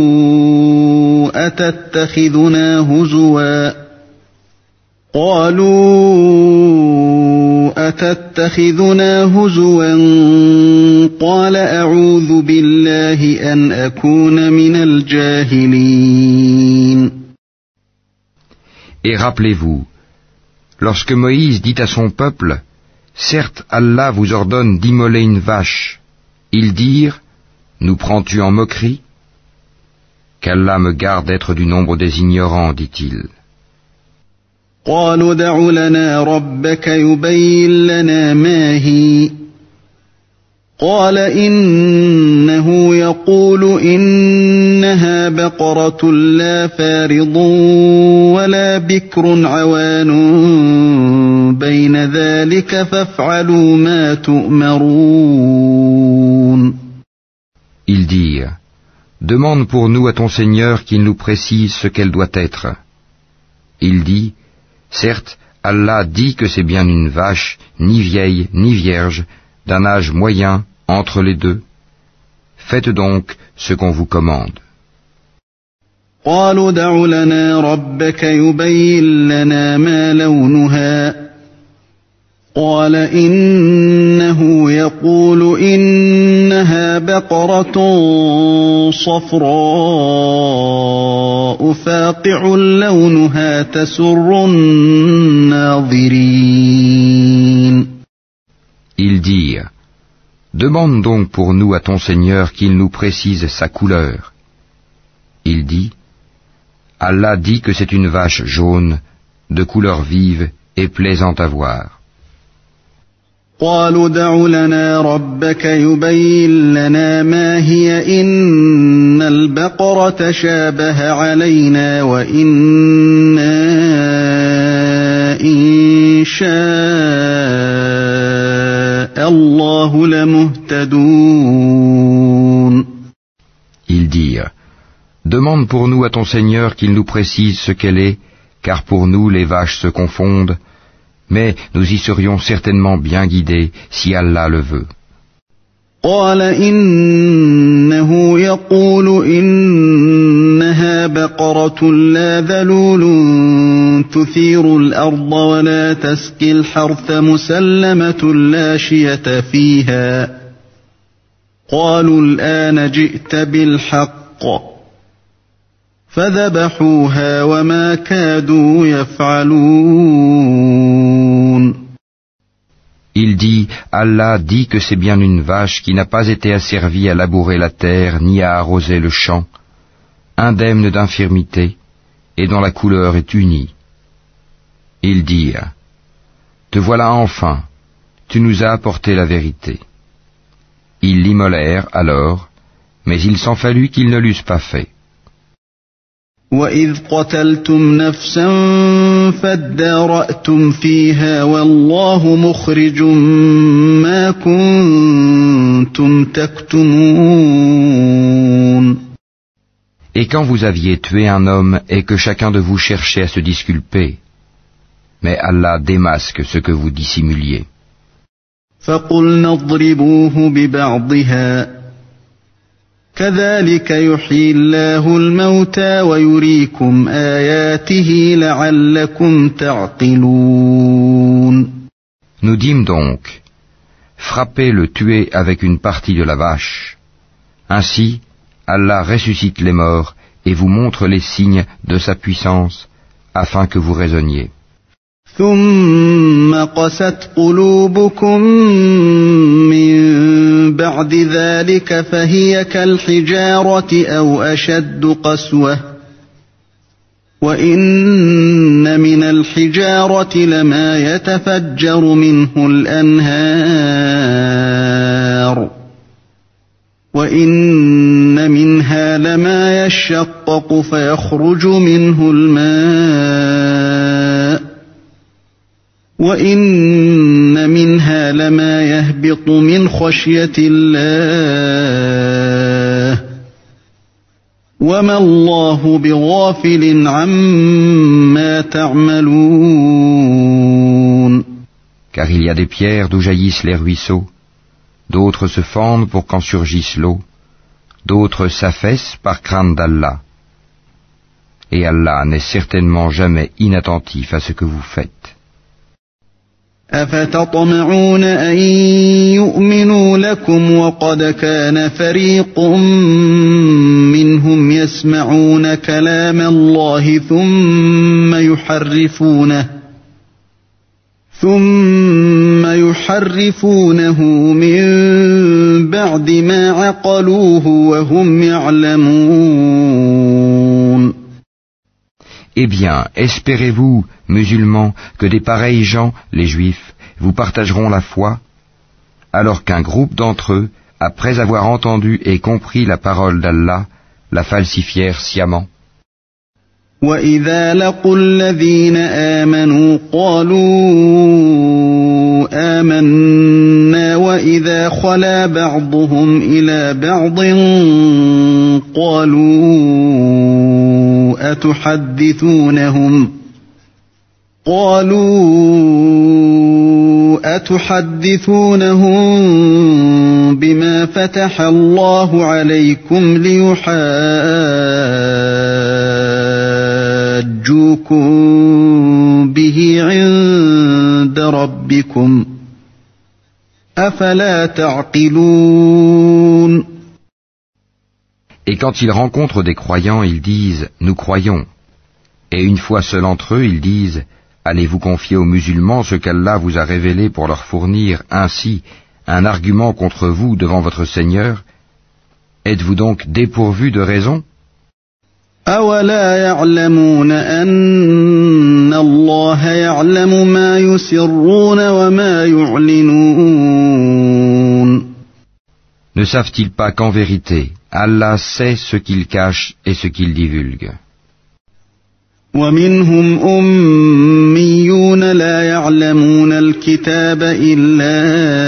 أَتَتَّخِذُنَا هُزُوًا قَالَ أَعُوذُ بِاللَّهِ أَنْ أَكُونَ مِنَ الْجَاهِلِينَ. Et rappelez-vous, lorsque Moïse dit à son peuple, « Certes, Allah vous ordonne d'immoler une vache », ils dirent, « Nous prends-tu en moquerie ?» Qu'Allah me garde d'être du nombre des ignorants, dit-il. قالوا ادع لنا ربك يبين لنا ما هي قال إنه يقول إنها بقرة لا فارض ولا بكر عوان بين ذلك فافعلوا ما تؤمرون. Ils dirent, demande pour nous à ton Seigneur qu'il nous précise ce qu'elle doit être. Il dit, certes, Allah dit que c'est bien une vache, ni vieille, ni vierge, d'un âge moyen entre les deux. Faites donc ce qu'on vous commande. قالوا ادع لنا ربك يبين لنا ما لونها قال إنه يقول إنها بقرة صفراء فاقع لونها تسر الناظرين. Ils dirent, demande donc pour nous à ton Seigneur qu'il nous précise sa couleur. Il dit, Allah dit que c'est une vache jaune, de couleur vive et plaisante à voir. قالوا ادع لنا ربك يبين لنا ما هي إن البقرة شابه علينا وإنا إن شاء الله لمهتدون. Ils dirent, demande pour nous à ton Seigneur qu'il nous précise ce qu'elle est, car pour nous les vaches se confondent, mais nous y serions certainement bien guidés si Allah le veut. قال إنه يقول إنها بقرة لا ذلول تثير الأرض ولا تسقي الحرث مسلمة لا شية فيها قالوا الآن جئت بالحق فذبحوها وما كادوا يفعلون. Il dit, Allah dit que c'est bien une vache qui n'a pas été asservie à labourer la terre ni à arroser le champ, indemne d'infirmité, et dont la couleur est unie. Ils dirent, te voilà enfin, tu nous as apporté la vérité. Ils l'immolèrent alors, Mais il s'en fallut qu'ils ne l'eussent pas fait. وَإِذْ قَتَلْتُمْ نَفْسًا فَادَّارَأْتُمْ فِيهَا وَاللَّهُ مُخْرِجٌ مَا كُنتُمْ تَكْتُمُونَ. Et quand vous aviez tué un homme et que chacun de vous cherchait à se disculper, mais Allah démasque ce que vous dissimuliez. فَقُلْنَا اضْرِبُوهُ بِبَعْضِهَا كَذَلِكَ يُحْيِي اللَّهُ الْمَوْتَى وَيُرِيكُمْ آيَاتِهِ لَعَلَّكُمْ تَعْقِلُونَ. Nous dîmes donc, frappez le tuer avec une partie de la vache. Ainsi, Allah ressuscite les morts et vous montre les signes de sa puissance afin que vous raisonniez. ثُمَّ قَسَتْ قُلُوبُكُم مِّن بَعْدِ ذَلِكَ فَهِيَ كَالْحِجَارَةِ أَوْ أَشَدُّ قَسْوَةً وَإِنَّ مِنَ الْحِجَارَةِ لَمَا يَتَفَجَّرُ مِنْهُ الْأَنْهَارُ وَإِنَّ مِنْهَا لَمَا يَشَّقَّقُ فَيَخْرُجُ مِنْهُ الْمَاءُ وَإِنَّ مِنْهَا لَمَا يَهْبِطُ مِنْ خَشْيَةِ اللَّهِ وَمَا اللَّهُ بِغَافِلٍ عَمَّا تَعْمَلُونَ. Car il y a des pierres d'où jaillissent les ruisseaux, d'autres se fendent pour qu'en surgisse l'eau, d'autres s'affaissent par crainte d'Allah. Et Allah n'est certainement jamais inattentif à ce que vous faites. أَفَتَطْمَعُونَ أَن يُؤْمِنُوا لَكُمْ وَقَدْ كَانَ فَرِيقٌ مِّنْهُمْ يَسْمَعُونَ كَلَامَ اللَّهِ ثُمَّ يُحَرِّفُونَهُ مِن بَعْدِ مَا عَقَلُوهُ وَهُمْ يَعْلَمُونَ. Eh bien, espérez-vous, musulmans, que des pareils gens, les juifs, vous partageront la foi, alors qu'un groupe d'entre eux, après avoir entendu et compris la parole d'Allah, la falsifièrent sciemment. وَإِذَا لَقُوا الَّذِينَ آمَنُوا قَالُوا آمَنَّا وَإِذَا خَلَا بَعْضُهُمْ إِلَى بَعْضٍ قَالُوا أَتُحَدِّثُونَهُم بِمَا فَتَحَ اللَّهُ عَلَيْكُمْ لِيُحَاجُّوكُم بِهِ عِندَ رَبِّكُمْ أَفَلَا تَعْقِلُونَ. Et quand ils rencontrent des croyants, ils disent « Nous croyons ». Et une fois seuls entre eux, ils disent « Allez-vous confier aux musulmans ce qu'Allah vous a révélé pour leur fournir ainsi un argument contre vous devant votre Seigneur? Êtes-vous donc dépourvus de raison ?» أَوَلَا يَعْلَمُونَ أَنَّ اللَّهَ يَعْلَمُ مَا يُسِرُّونَ وَمَا يُعْلِنُونَ. Ne savent-ils pas qu'en vérité, Allah sait ce qu'ils cachent et ce qu'ils divulguent? وَمِنْهُمْ أُمِّيُّونَ لَا يَعْلَمُونَ الْكِتَابَ إِلَّا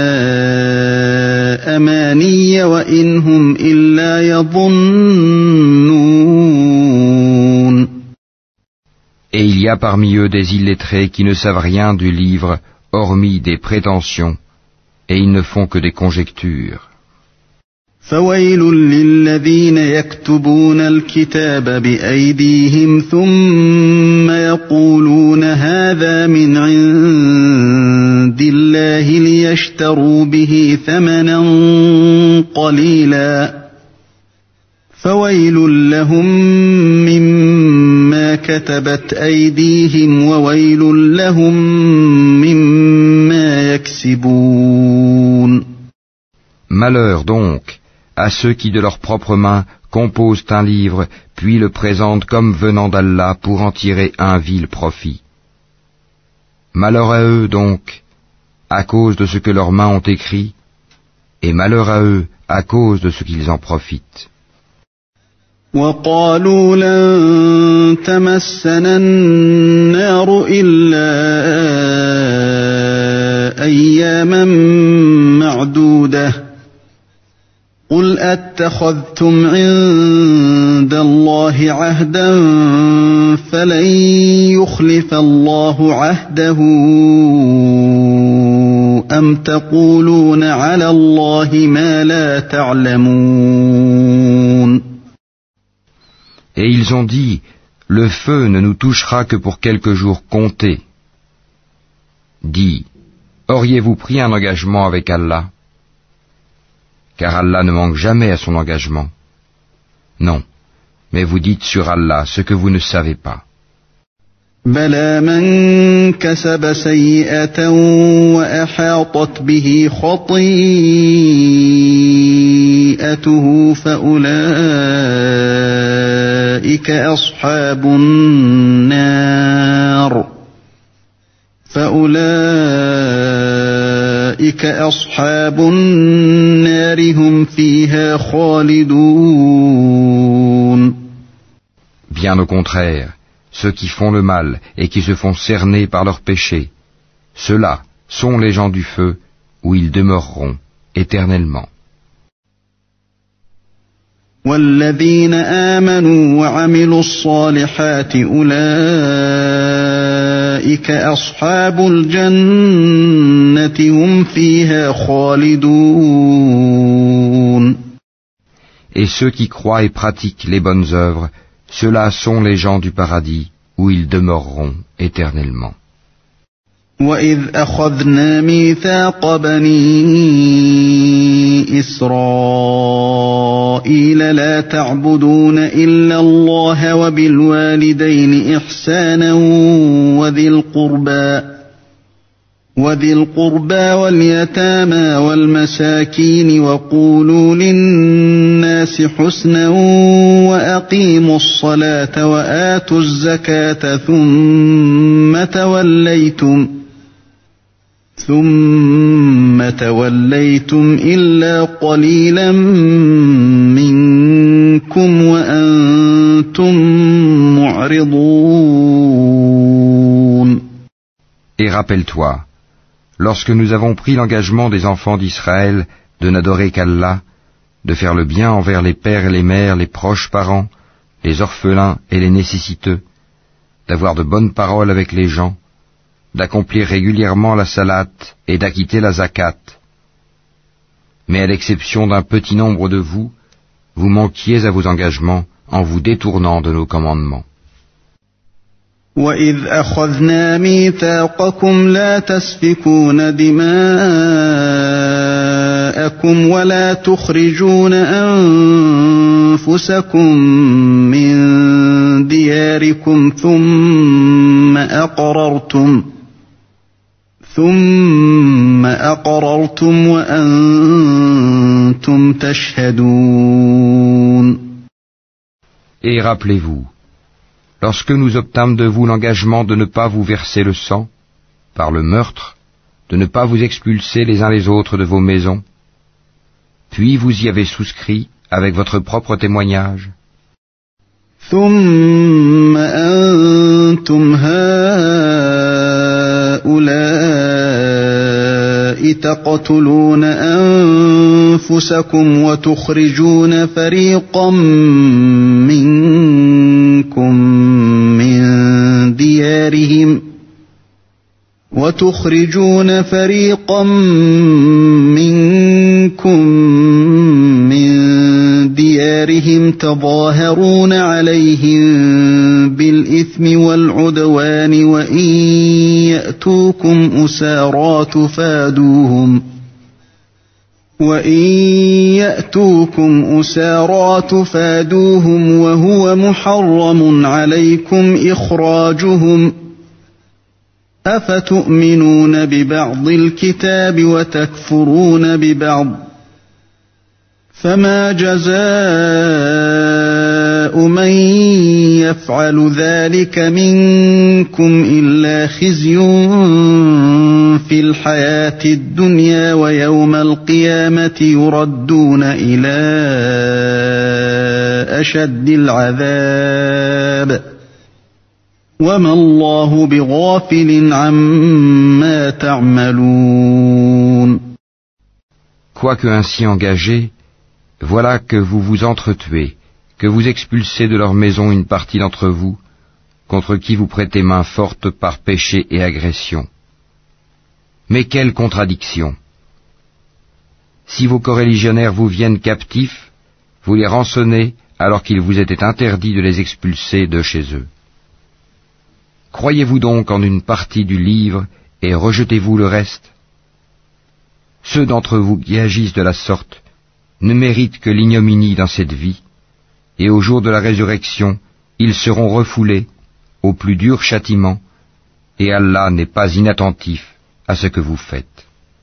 أَمَانِيَّ وَإِنْ هُمْ إِلَّا يَظُنُّونَ. Et il y a parmi eux des illettrés qui ne savent rien du livre, hormis des prétentions, et ils ne font que des conjectures. فَوَيْلٌ لِّلَّذِينَ يَكْتُبُونَ الْكِتَابَ بِأَيْدِيهِمْ ثُمَّ يَقُولُونَ هَٰذَا مِنْ عِندِ اللَّهِ لِيَشْتَرُوا بِهِ ثَمَنًا قَلِيلًا فَوَيْلٌ لَّهُم مِّمَّا كَتَبَتْ أَيْدِيهِمْ وَوَيْلٌ لَّهُم مِّمَّا يَكْسِبُونَ. Malheur donc à ceux qui de leurs propres mains composent un livre, puis le présentent comme venant d'Allah pour en tirer un vil profit. Malheur à eux donc, à cause de ce que leurs mains ont écrit, Et malheur à eux à cause de ce qu'ils en profitent. وقالوا لن تمسنا النار إلا أياما معدودة قل أتخذتم عند الله عهدا فلن يخلف الله عهده أم تقولون على الله ما لا تعلمون. Et ils ont dit, le feu ne nous touchera que pour quelques jours comptés. Dis, auriez-vous pris un engagement avec Allah? Car Allah ne manque jamais à son engagement. Non, mais vous dites sur Allah ce que vous ne savez pas. بلى من كسب سيئة وأحاطت به خطيئته فأولئك أصحاب النار هم فيها خالدون. Bien au contraire, ceux qui font le mal et qui se font cerner par leurs péchés, ceux-là sont les gens du feu où ils demeureront éternellement. والذين آمنوا وعملوا الصالحات أولئك أصحاب الجنة هم فيها خالدون. Et ceux qui croient et pratiquent les bonnes œuvres, ceux-là sont les gens du paradis où ils demeureront éternellement. وَإِذْ أَخَذْنَا مِيثَاقَ بَنِي إِسْرَائِيلَ لَا تَعْبُدُونَ إِلَّا اللَّهَ وَبِالْوَالِدَيْنِ إِحْسَانًا وذي القربى واليتامى والمساكين وقولوا للناس حسنا وأقيموا الصلاة وآتوا الزكاة ثم توليتم إلا قليلا منكم وأنتم معرضون. Et rappelle-toi, lorsque nous avons pris l'engagement des enfants d'Israël de n'adorer qu'Allah, de faire le bien envers les pères et les mères, les proches parents, les orphelins et les nécessiteux, d'avoir de bonnes paroles avec les gens, d'accomplir régulièrement la salate et d'acquitter la zakat. Mais à l'exception d'un petit nombre de vous, vous manquiez à vos engagements en vous détournant de nos commandements. وَإِذْ أَخَذْنَا مِيثَاقَكُمْ لَا تَسْفِكُونَ دِمَاءَكُمْ وَلَا تُخْرِجُونَ أَنفُسَكُمْ مِنْ دِيَارِكُمْ ثُمَّ أَقْرَرْتُمْ وَأَنْتُمْ تَشْهَدُونَ. Et rappelez-vous, lorsque nous obtîmes de vous l'engagement de ne pas vous verser le sang, par le meurtre, de ne pas vous expulser les uns les autres de vos maisons, puis vous y avez souscrit avec votre propre témoignage. ثم أنتم هؤلاء تقتلون أنفسكم وتخرجون فريقا منكم من ديارهم تظاهرون عليهم بالإثم والعدوان وإن يأتوكم أسارى تفادوهم وهو محرم عليكم إخراجهم أفتؤمنون ببعض الكتاب وتكفرون ببعض فما جزاء من يفعل ذلك منكم إلا خزي في الحياة الدنيا ويوم القيامة يردون إلى أشد العذاب وما الله بغافل عما تعملون. Quoique ainsi engagés, voilà que vous vous entretuez, que vous expulsez de leur maison une partie d'entre vous, contre qui vous prêtez main forte par péché et agression. Mais quelle contradiction! Si vos coreligionnaires vous viennent captifs, vous les rançonnez alors qu'il vous était interdit de les expulser de chez eux. Croyez-vous donc en une partie du livre et rejetez-vous le reste? Ceux d'entre vous qui agissent de la sorte ne méritent que l'ignominie dans cette vie, et au jour de la résurrection, ils seront refoulés au plus dur châtiment, et Allah n'est pas inattentif à ce que vous faites.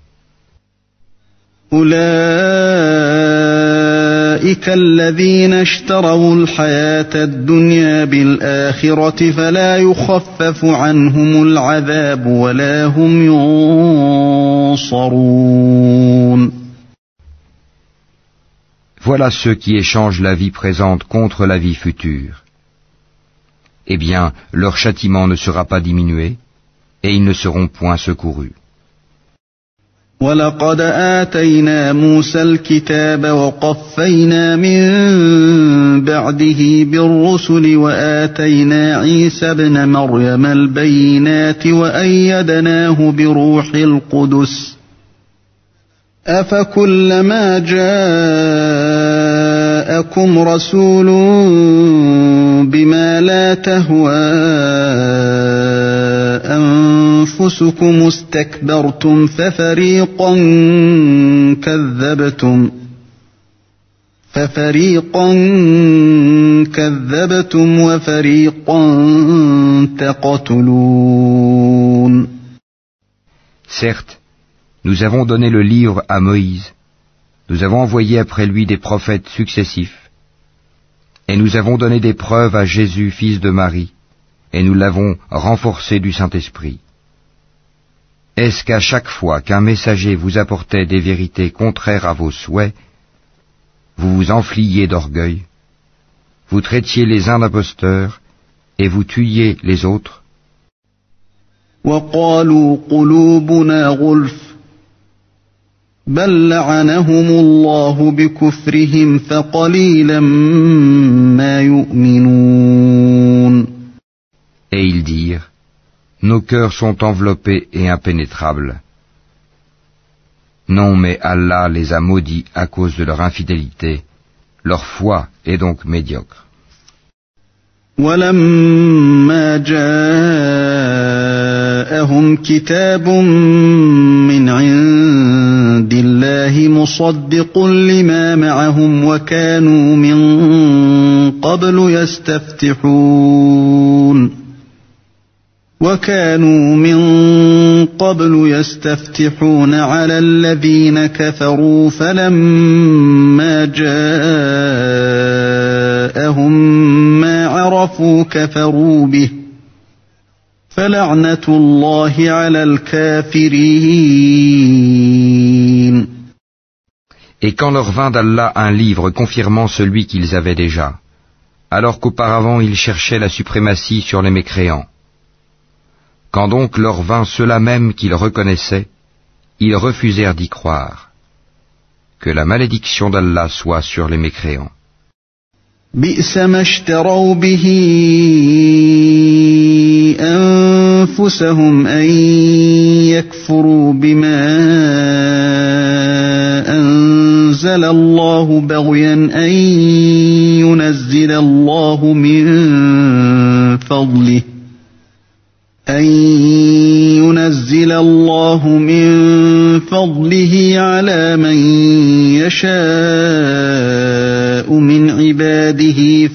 أولئك الذين اشتروا الحياة الدنيا بالآخرة فلا يخفف عنهم العذاب ولا هم ينصرون. Voilà ceux qui échangent la vie présente contre la vie future. Eh bien, leur châtiment ne sera pas diminué, et ils ne seront point secourus. وَلَقَدْ آتَيْنَا مُوسَى الْكِتَابَ وَقَفَّيْنَا مِن بَعْدِهِ بِالرُّسُلِ وَآتَيْنَا عِيسَى ابْنَ مَرْيَمَ الْبَيِّنَاتِ وَأَيَّدْنَاهُ بِرُوحِ الْقُدُسِ أَفَكُلَّمَا جَاءَكُمْ رَسُولٌ بِمَا لَا تَهْوَىٰ أَنفُسُكُمُ اسْتَكْبَرْتُمْ فَفَرِيقًا كَذَّبْتُمْ وَفَرِيقًا تَقْتُلُونَ. Certes, nous avons donné le livre à Moïse, nous avons envoyé après lui des prophètes successifs, et nous avons donné des preuves à Jésus, fils de Marie, et nous l'avons renforcé du Saint-Esprit. Est-ce qu'à chaque fois qu'un messager vous apportait des vérités contraires à vos souhaits, vous vous enfliez d'orgueil, vous traitiez les uns d'imposteurs, et vous tuiez les autres? وَقَالُوا قُلُوبُنَا غُلْفٌ بَلْ لَعَنَهُمُ اللَّهُ بِكُفْرِهِمْ فَقَلِيلًا مَا يُؤْمِنُونَ. Et ils dirent, nos cœurs sont enveloppés et impénétrables. Non, mais Allah les a maudits à cause de leur infidélité. Leur foi est donc médiocre. وَلَمَّا جَاءَهُمْ كِتَابٌ مِّنْ عِندِ اللَّهِ مُصَدِّقٌ لِّمَا مَعَهُمْ وَكَانُوا مِن قَبْلُ يَسْتَفْتِحُونَ عَلَى الَّذِينَ كَفَرُوا فَلَمَّا جَاءَهُم مَّا عَرَفُوا كَفَرُوا بِهِ فَلَعْنَةُ اللَّهِ عَلَى الْكَافِرِينَ. Et quand leur vint d'Allah un livre confirmant celui qu'ils avaient déjà, alors qu'auparavant ils cherchaient la suprématie sur les mécréants, quand donc leur vint ceux-là même qu'ils reconnaissaient, ils refusèrent d'y croire. Que la malédiction d'Allah soit sur les mécréants. بِئْسَ مَا اشْتَرَوْا بِهِ أَنفُسَهُمْ أَن يَكْفُرُوا بِمَا أَنزَلَ اللَّهُ بَغْيًا أَن يُنَزِّلَ اللَّهُ مِن فَضْلِهِ عَلَى مَن يَشَاءُ مِنْ عِبَادِهِ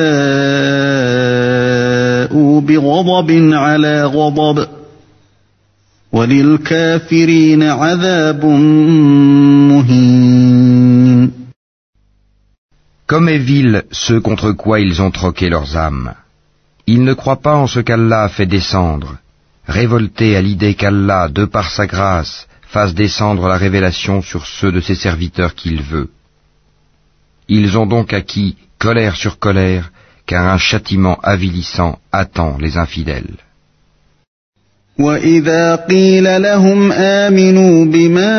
فَبَاءُوا بِغَضَبٍ عَلَى غَضَبٍ وَلِلْكَافِرِينَ عَذَابٌ مُهِينٌ. Comme est vil ceux contre quoi ils ont troqué leurs âmes. Ils ne croient pas en ce qu'Allah a fait descendre, révoltés à l'idée qu'Allah, de par sa grâce, fasse descendre la révélation sur ceux de ses serviteurs qu'il veut. Ils ont donc acquis colère sur colère, car un châtiment avilissant attend les infidèles. وَإِذَا قِيلَ لَهُمْ آمِنُوا بِمَا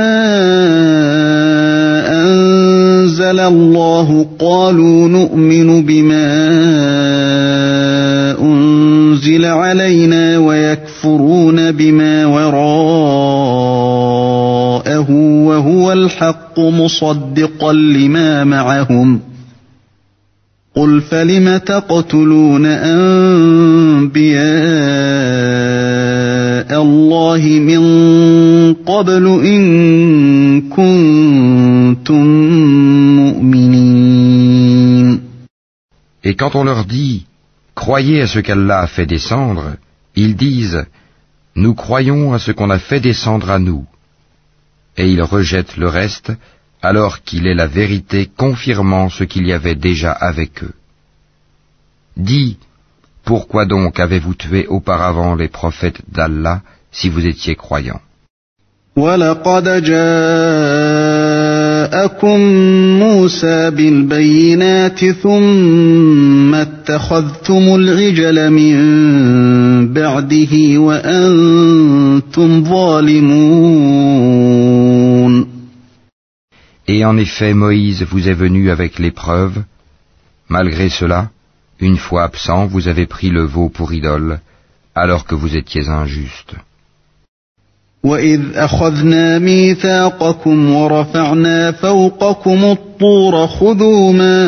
أَنزَلَ اللَّهُ قَالُوا نُؤْمِنُ بِمَا أُنزِلَ عَلَيْنَا وَيَكْفُرُونَ بِمَا وَرَاءَهُ وَهُوَ الْحَقُّ مُصَدِّقًا لِمَا مَعَهُمْ قُلْ فَلِمَ تَقْتُلُونَ أَنبِيَاءَ اللَّهِ مِنْ قَبْلُ إِنْ كُنْتُمْ مُؤْمِنِينَ. Et quand on leur dit « Croyez à ce qu'Allah a fait descendre », ils disent « Nous croyons à ce qu'on a fait descendre à nous ». Et ils rejettent le reste, alors qu'il est la vérité confirmant ce qu'il y avait déjà avec eux. Dis, pourquoi donc avez-vous tué auparavant les prophètes d'Allah si vous étiez croyants? وَلَقَدْ جَاءَكُم مُّوسَىٰ بِالْبَيِّنَاتِ ثُمَّ اتَّخَذْتُمُ الْعِجْلَ مِن بَعْدِهِ وَأَنتُمْ ظَالِمُونَ. Et en effet, Moïse vous est venu avec les preuves. Malgré cela, une fois absent, vous avez pris le veau pour idole, alors que vous étiez injuste. وَإِذْ أَخَذْنَا مِيثَاقَكُمْ وَرَفَعْنَا فَوْقَكُمُ الطُّورَ خُذُوا مَا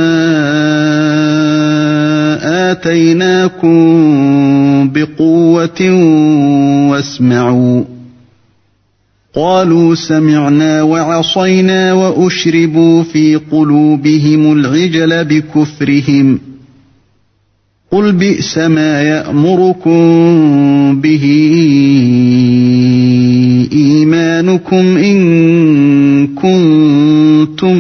آتَيْنَاكُمْ بِقُوَّةٍ وَاسْمَعُوا قَالُوا سَمِعْنَا وَعَصَيْنَا وَأُشْرِبُوا فِي قُلُوبِهِمُ الْعِجْلَ بِكُفْرِهِمْ قُلْ بِئْسَ مَا يَأْمُرُكُمْ بِهِ إِيمَانُكُمْ إِن كُنتُم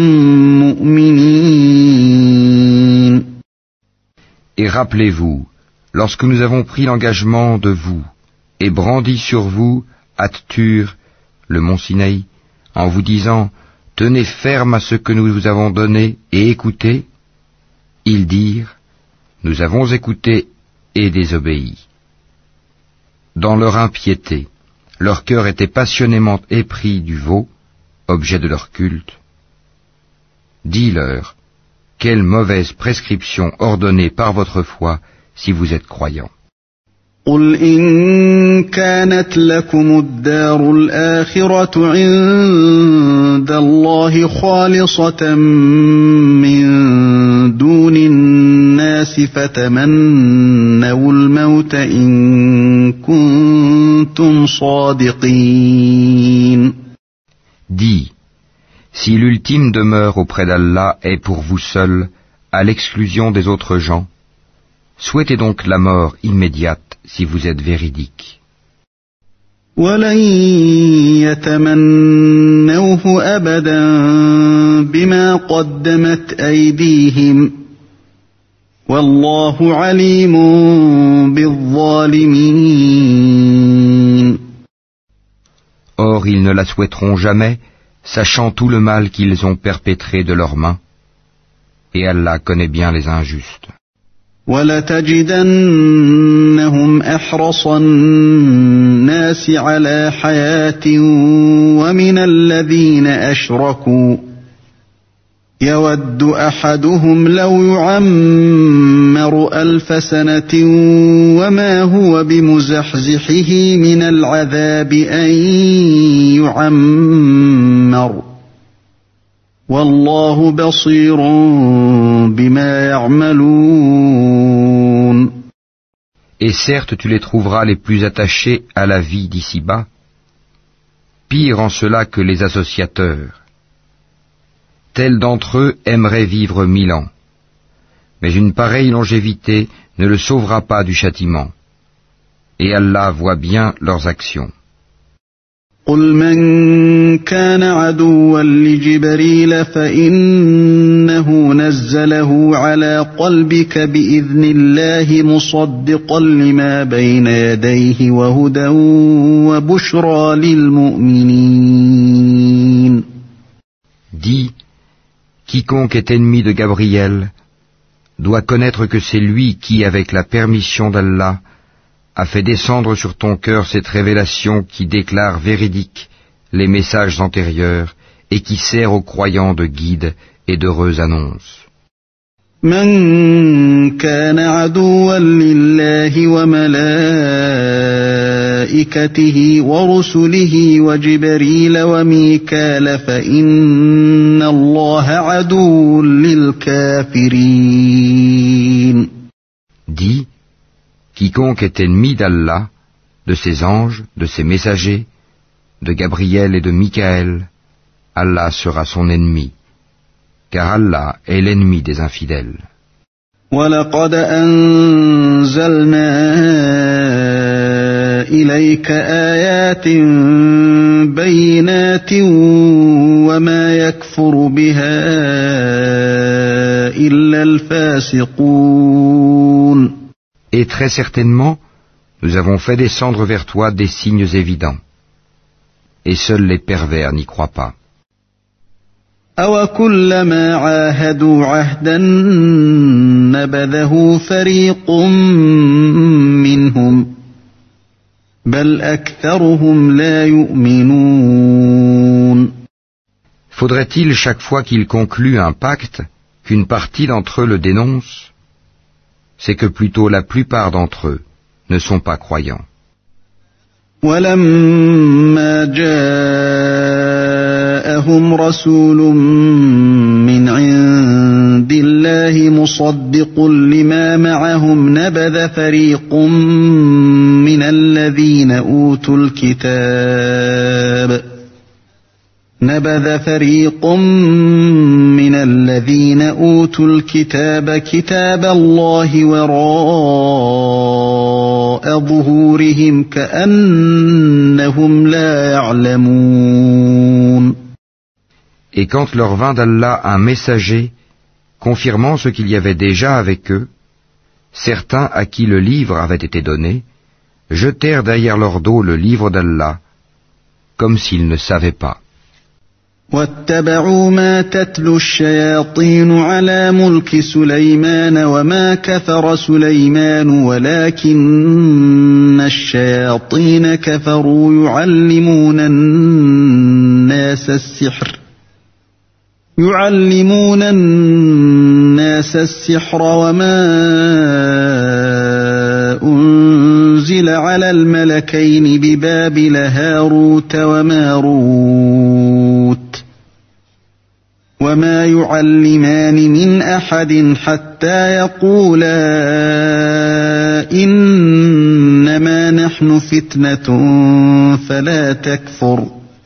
مُّؤْمِنِينَ. Et rappelez-vous, lorsque nous avons pris l'engagement de vous et brandi sur vous At-Tur, le mont Sinaï, en vous disant « Tenez ferme à ce que nous vous avons donné et écoutez », ils dirent « Nous avons écouté et désobéi ». Dans leur impiété, leur cœur était passionnément épris du veau, objet de leur culte. Dis-leur, quelle mauvaise prescription ordonnée par votre foi si vous êtes croyants. قُلْ إِن كَانَتْ لَكُمُ الدَّارُ الْآخِرَةُ عِندَ اللَّهِ خَالِصَةً مِّن دُونِ النَّاسِ فَتَمَنَّوُا الْمَوْتَ إِن كُنتُمْ صَادِقِينَ. Dis, si l'ultime demeure auprès d'Allah est pour vous seul, à l'exclusion des autres gens, souhaitez donc la mort immédiate si vous êtes véridique. وَلَن يَتَمَنَّوْهُ أَبَدًا بِمَا قَدَّمَتْ أَيْدِيهِمْ وَاللَّهُ عَلِيمٌ بِالظَّالِمِينَ. Or, ils ne la souhaiteront jamais, sachant tout le mal qu'ils ont perpétré de leurs mains, et Allah connaît bien les injustes. وَلَتَجِدَنَّهُمْ أَحْرَصَ النَّاسِ عَلَى حَيَاةٍ وَمِنَ الَّذِينَ أَشْرَكُوا يَوَدُّ أَحَدُهُمْ لَوْ يُعَمَّرُ 1000 سَنَةٍ وَمَا هُوَ بِمُزَحْزِحِهِ مِنَ الْعَذَابِ أَن يُعَمَّرَ وَاللَّهُ بَصِيرٌ بِمَا يَعْمَلُونَ. Et certes tu les trouveras les plus attachés à la vie d'ici-bas, pire en cela que les associateurs. Tels d'entre eux aimeraient vivre 1000 ans, mais une pareille longévité ne le sauvera pas du châtiment, et Allah voit bien leurs actions. قل من كان عدوا لجبريل فإنه نزله على قلبك بإذن الله مصدقا لما بين يديه وهدى وبشرى للمؤمنين. Dis, quiconque est ennemi de Gabriel doit connaître que c'est lui qui, avec la permission d'Allah, a fait descendre sur ton cœur cette révélation qui déclare véridiques les messages antérieurs et qui sert aux croyants de guide et d'heureuse annonce. من كان عدوا لله وملائكته ورسله وجبريل وميكال فإن الله عدو للكافرين. Dis, quiconque est ennemi d'Allah, de ses anges, de ses messagers, de Gabriel et de Michaël, Allah sera son ennemi, car Allah est l'ennemi des infidèles. وَلَقَدْ أَنزَلْنَا إِلَيْكَ آيَاتٍ بَيِّنَاتٍ وَمَا يَكْفُرُ بِهَا إِلَّا الْفَاسِقُونَ. Et très certainement, nous avons fait descendre vers toi des signes évidents. Et seuls les pervers n'y croient pas. أَوَكُلَّمَا عَاهَدُوا عَهْدًا نَبَذَهُ فَرِيقٌ مِّنْهُمْ بَلْ أَكْثَرُهُمْ لَا يُؤْمِنُونَ. Faudrait-il chaque fois qu'ils concluent un pacte qu'une partie d'entre eux le dénonce? C'est que plutôt la plupart d'entre eux ne sont pas croyants. وَلَمَّا جَاءَهُمْ رَسُولٌ مِّنْ عِندِ اللَّهِ مُصَدِّقٌ لِّمَا مَعَهُمْ نَبَذَ فَرِيقٌ مِّنَ الَّذِينَ أُوتُوا الْكِتَابَ كِتَابَ اللَّهِ وَرَاءَ ظُهُورِهِمْ كَأَنَّهُمْ لَا يَعْلَمُونَ. Et quand leur vint d'Allah un messager confirmant ce qu'il y avait déjà avec eux, certains à qui le livre avait été donné, jetèrent derrière leur dos le livre d'Allah, comme s'ils ne savaient pas. وَاتَّبَعُوا مَا تَتْلُو الشَّيَاطِينُ عَلَى مُلْكِ سُلَيْمَانَ وَمَا كَفَرَ سُلَيْمَانُ وَلَكِنَّ الشَّيَاطِينَ كَفَرُوا يُعَلِّمُونَ النَّاسَ السِّحْرَ وَمَا أُنزِلَ عَلَى الْمَلَكَيْنِ بِبَابِلَ هَارُوتَ وَمَارُوتَ وَمَا يُعَلِّمَانِ مِنْ أَحَدٍ حَتَّى يَقُولَا إِنَّمَا نَحْنُ فِتْنَةٌ فَلَا تَكْفُرْ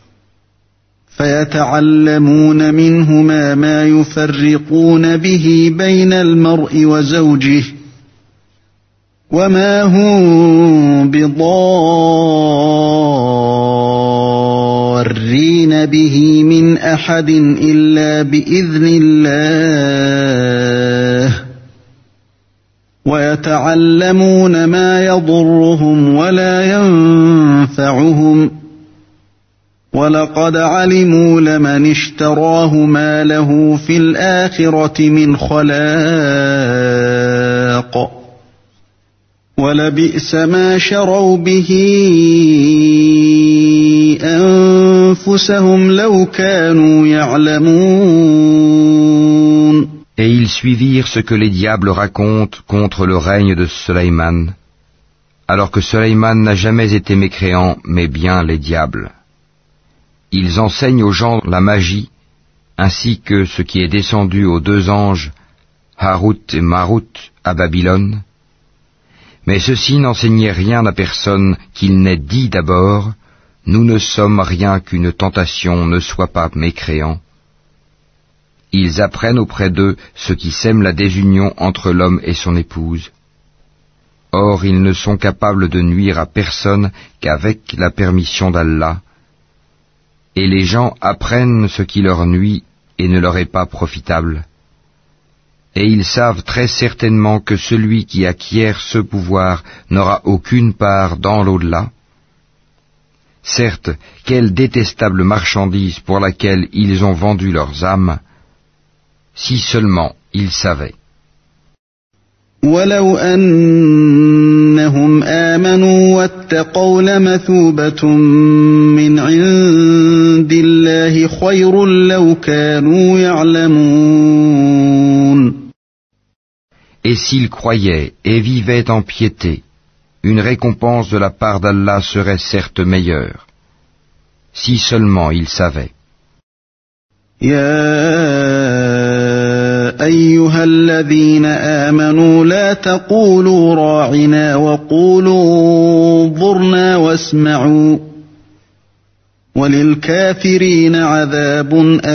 فَيَتَعَلَّمُونَ مِنْهُمَا مَا يُفَرِّقُونَ بِهِ بَيْنَ الْمَرْءِ وَزَوْجِهِ وَمَا هُمْ بِضَارِّينَ بِهِ مِنْ أَحَدٍ إِلَّا بِإِذْنِ اللَّهِ وَيَتَعَلَّمُونَ مَا يَضُرُّهُمْ وَلَا يَنفَعُهُمْ وَلَقَدْ عَلِمُوا لَمَنِ اشْتَرَاهُ مَا لَهُ فِي الْآخِرَةِ مِنْ خَلَاقٍ وَلَبِئْسَ مَا شَرَوْا بِهِ أَنفُسَهُمْ لَوْ كَانُوا يَعْلَمُونَ. Et ils suivirent ce que les diables racontent contre le règne de Sulayman, alors que Sulayman n'a jamais été mécréant, mais bien les diables. Ils enseignent aux gens la magie, ainsi que ce qui est descendu aux deux anges, Harut et Marut, à Babylone. Mais ceux-ci n'enseignaient rien à personne qu'il n'ait dit d'abord, « Nous ne sommes rien qu'une tentation, ne sois pas mécréant. » Ils apprennent auprès d'eux ce qui sème la désunion entre l'homme et son épouse. Or, ils ne sont capables de nuire à personne qu'avec la permission d'Allah, et les gens apprennent ce qui leur nuit et ne leur est pas profitable. Et ils savent très certainement que celui qui acquiert ce pouvoir n'aura aucune part dans l'au-delà. Certes, quelle détestable marchandise pour laquelle ils ont vendu leurs âmes, si seulement ils savaient. وَلَوْ أَنَّهُمْ آمَنُوا وَاتَّقَوْا لَمَثُوبَةٌ مِّنْ عِندِ اللَّهِ خَيْرٌ لَوْ كَانُوا يَعْلَمُونَ. Et s'ils croyaient et vivaient en piété, une récompense de la part d'Allah serait certes meilleure, si seulement ils savaient. أيها الذين آمنوا لا تقولوا راعنا وقولوا انظرنا واسمعوا وللكافرين عذاب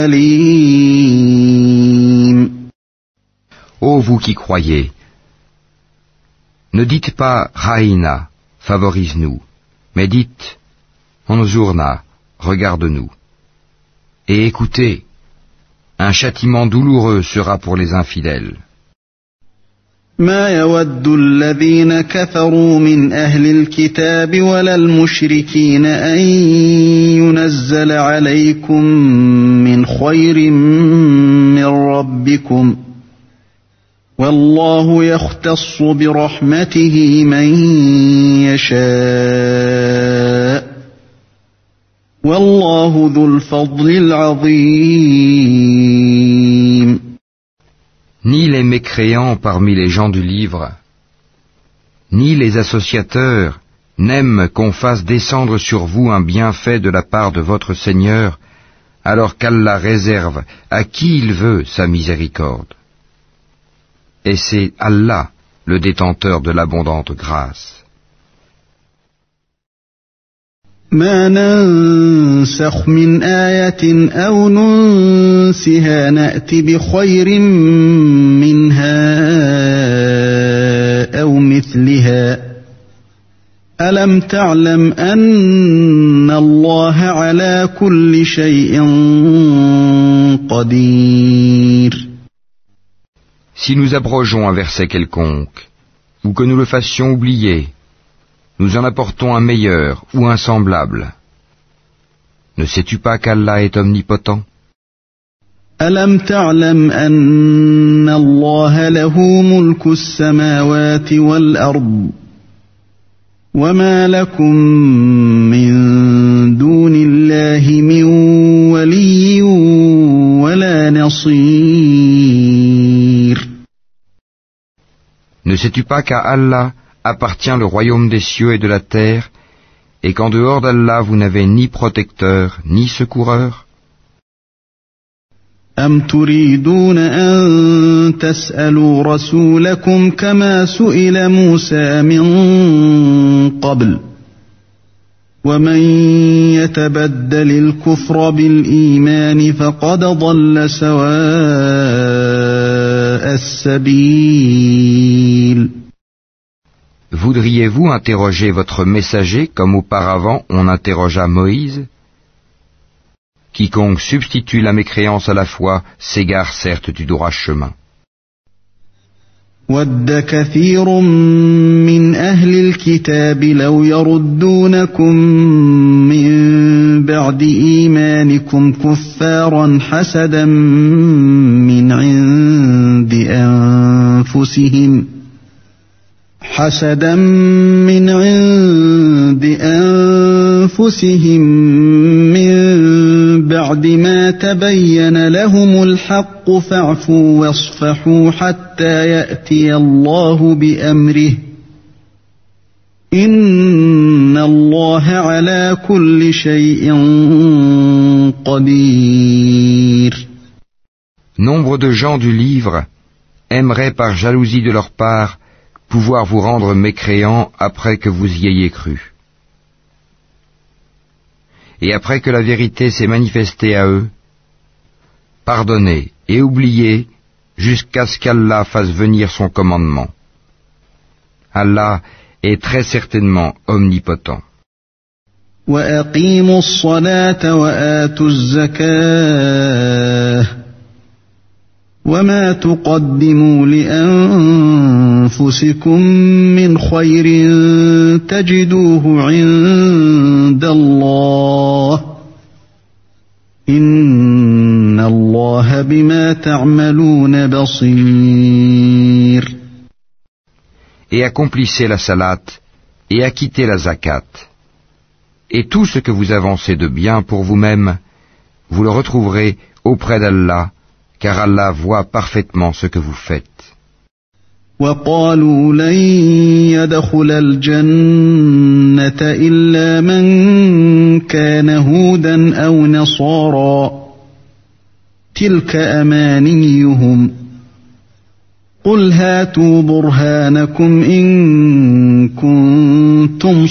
أليم. Ô vous qui croyez, ne dites pas Raïna, favorise-nous, mais dites Anzurna, regarde-nous. Et écoutez, un châtiment douloureux sera pour les infidèles. ما يود الذين كفروا من أهل الكتاب ولا المشركين أن ينزل عليكم من خير من ربكم والله يختص برحمته من يشاء والله ذو الفضل العظيم. Ni les mécréants parmi les gens du livre, ni les associateurs n'aiment qu'on fasse descendre sur vous un bienfait de la part de votre Seigneur, alors qu'Allah réserve à qui il veut sa miséricorde. Et c'est Allah, le détenteur de l'abondante grâce. ما ننسخ من آية أو ننسها نأت بخير منها أو مثلها ألم تعلم أن الله على كل شيء قدير. Si nous abrogeons un verset quelconque, ou que nous le fassions oublier, nous en apportons un meilleur ou un semblable. Ne sais-tu pas qu'Allah est omnipotent? ألم تعلم أن الله له ملك السماوات والأرض وما لكم من دون الله من ولي ولا نصير. Ne sais-tu pas qu'à Allah appartient le royaume des cieux et de la terre, et qu'en dehors d'Allah vous n'avez ni protecteur, ni secoureur? أم تريدون أن تسألوا رسولكم كما سئل موسى من قبل ومن يتبدل الكفر بالإيمان فقد ضل سواء السبيل. Voudriez-vous interroger votre messager comme auparavant on interrogea Moïse? Quiconque substitue la mécréance à la foi s'égare certes du droit chemin. وَدَّ كَثِيرٌ مِّنْ أَهْلِ الْكِتَابِ لَوْ يَرُدُّونَكُم مِّن بَعْدِ إِيمَانِكُمْ كُفَّارًا حَسَدًا مِّنْ عِندِ أَنفُسِهِم مِّن بعد ما تبين لهم الحق فاعفوا واصفحوا حتى يأتي الله بأمره إن الله على كل شيء قدير. Nombre de gens du livre aimeraient par jalousie de leur part pouvoir vous rendre mécréants après que vous y ayez cru. Et après que la vérité s'est manifestée à eux, pardonnez et oubliez jusqu'à ce qu'Allah fasse venir son commandement. Allah est très certainement omnipotent. وأقيموا الصلاة وآتوا الزكاة وما تقدموا لأنفسكم من خير تجدوه عند الله إن الله بما تعملون بصير. Et accomplissez la salate et acquittez la zakat. Et tout ce que vous avancez de bien pour vous-même, vous le retrouverez auprès d'Allah, car Allah voit parfaitement ce que vous faites. وقالوا لن يدخل الجنة إلا من كان هودا أو نصارى تلك أمانيهم قل هاتوا برهانكم إن كنتم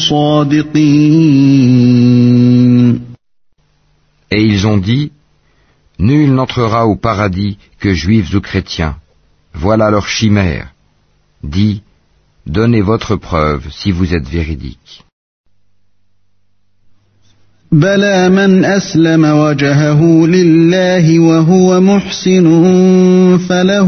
صادقين. Et ils ont dit, nul n'entrera au paradis que juifs ou chrétiens. Voilà leur chimère. Dis, donnez votre preuve si vous êtes véridique. بلى من أسلم وجهه لله وهو محسن فله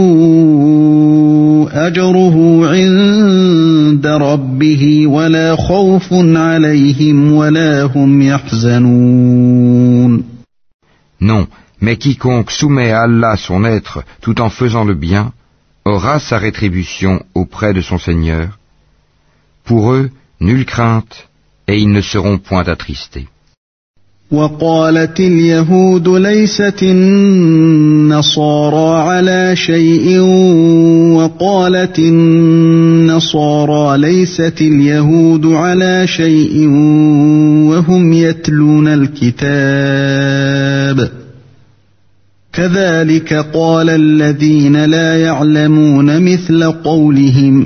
أجره عند ربه ولا خوف عليهم ولا هم يحزنون. Non, mais quiconque soumet à Allah son être tout en faisant le bien, aura sa rétribution auprès de son Seigneur. Pour eux, nulle crainte, et ils ne seront point attristés. وقالت اليهود ليست النصارى على شيء وقالت النصارى ليست اليهود على شيء وهم يتلون الكتاب كذلك قال الذين لا يعلمون مثل قولهم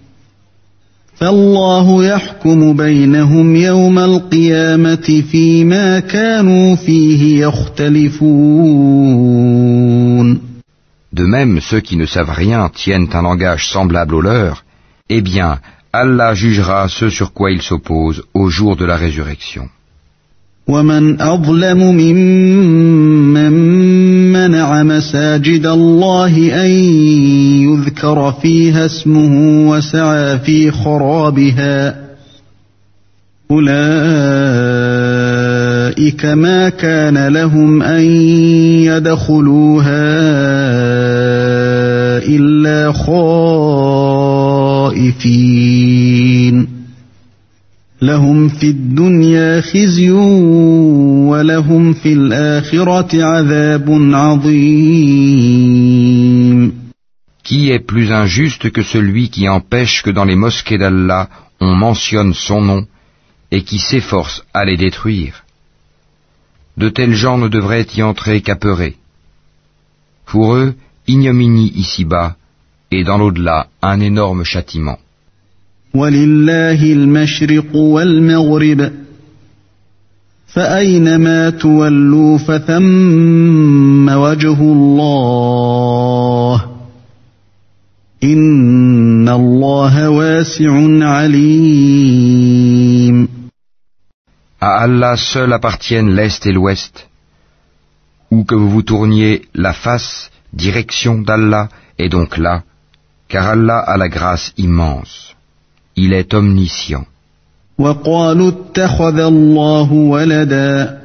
فالله يحكم بينهم يوم القيامة فيما كانوا فيه يختلفون. De même, ceux qui ne savent rien tiennent un langage semblable au leur, eh bien, Allah jugera ce sur quoi ils s'opposent au jour de la résurrection. ومن أظلم ممن منع مساجد الله أن يذكر فيها اسمه وسعى في خرابها أولئك ما كان لهم أن يدخلوها إلا خائفين لهم في الدنيا خزي ولهم في الآخرة عذاب عظيم. Qui est plus injuste que celui qui empêche que dans les mosquées d'Allah on mentionne son nom et qui s'efforce à les détruire? De tels gens ne devraient y entrer qu'apeurés. Pour eux, ignominie ici-bas et dans l'au-delà un énorme châtiment. وَلِلَّهِ الْمَشْرِقُ وَالْمَغْرِبُ فَأَيْنَمَا تُوَلُّوا فَثَمَّ وَجْهُ اللَّهِ إِنَّ اللَّهَ وَاسِعٌ عَلِيمٌ. À Allah seul appartiennent l'Est et l'Ouest. Où que vous vous tourniez, la face, direction d'Allah est donc là, car Allah a la grâce immense. Il est omniscient. وَقَالُوا اتَّخَذَ اللَّهُ وَلَدًا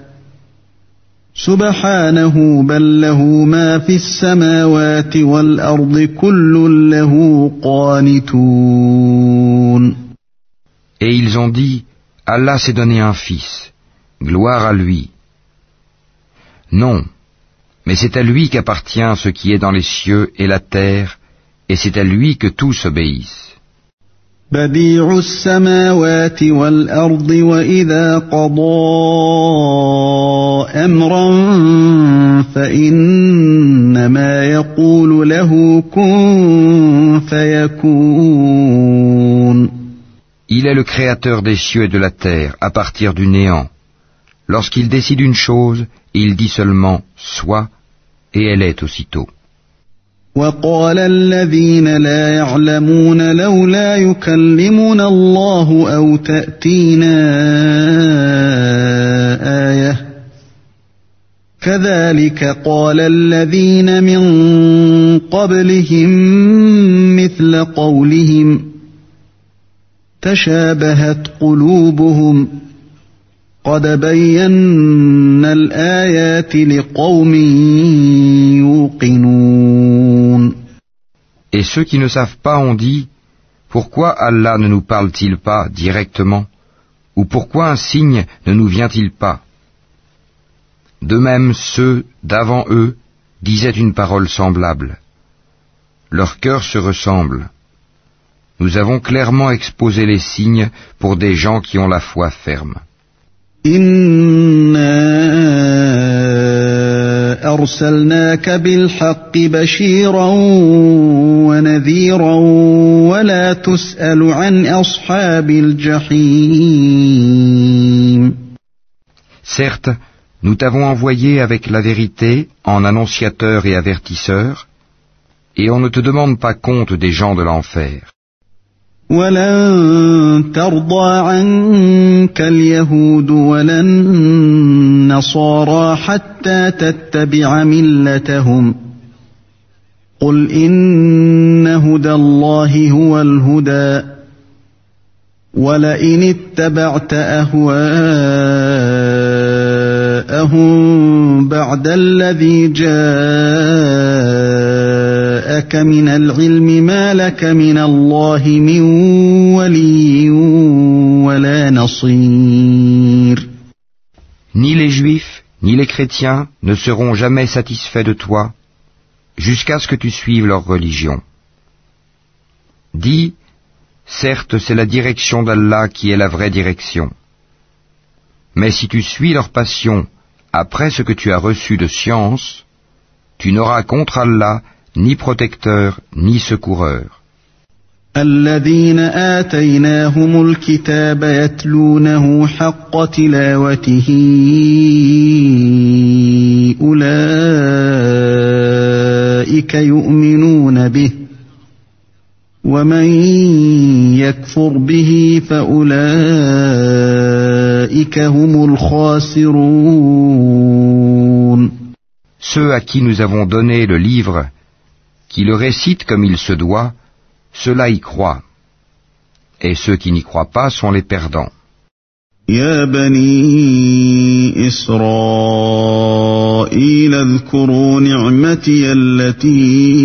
سُبْحَانَهُ بَل لَّهُ مَا فِي السَّمَاوَاتِ وَالْأَرْضِ كُلٌّ لَّهُ قَانِتُونَ. Et ils ont dit, Allah s'est donné un fils, gloire à lui. Non, mais c'est à lui qu'appartient ce qui est dans les cieux et la terre, et c'est à lui que tous obéissent. بديع السماوات والأرض وإذا قضى أمرا فإنما يقول له كن فيكون. Il est le créateur des cieux et de la terre à partir du néant. Lorsqu'il décide une chose, il dit seulement « sois » et elle est aussitôt. وقال الذين لا يعلمون لولا يكلمنا الله أو تأتينا آية كذلك قال الذين من قبلهم مثل قولهم تشابهت قلوبهم قد بينا الآيات لقوم يوقنون. Et ceux qui ne savent pas ont dit, pourquoi Allah ne nous parle-t-il pas directement, ou pourquoi un signe ne nous vient-il pas? De même, ceux d'avant eux disaient une parole semblable. Leurs cœurs se ressemblent. Nous avons clairement exposé les signes pour des gens qui ont la foi ferme. إنا أرسلناك بالحق بشيرا ونذيرا ولا تسأل عن أصحاب الجحيم. Certes, nous t'avons envoyé avec la vérité en annonciateur et avertisseur, et on ne te demande pas compte des gens de l'enfer. ولن ترضى عنك اليهود ولا النصارى حتى تتبع ملتهم قل إن هدى الله هو الهدى ولئن اتبعت أهواءهم بعد الذي جاءك من العلم ما لك من الله من ولي ولا نصير. Ni les Juifs, ni les chrétiens ne seront jamais satisfaits de toi, jusqu'à ce que tu suives leur religion. Dis, certes, c'est la direction d'Allah qui est la vraie direction. Mais si tu suis leur passion après ce que tu as reçu de science, tu n'auras contre Allah ni protecteur ni secoureur. الذين آتيناهم الكتاب يتلونه حق تلاوته أولئك يؤمنون به ومن يكفر به فأولئك هم الخاسرون. Ceux à qui nous avons donné le livre, qui le récitent comme il se doit, ceux-là y croient. Et ceux qui n'y croient pas sont les perdants. يا بني إسرائيل اذكروا نعمتي التي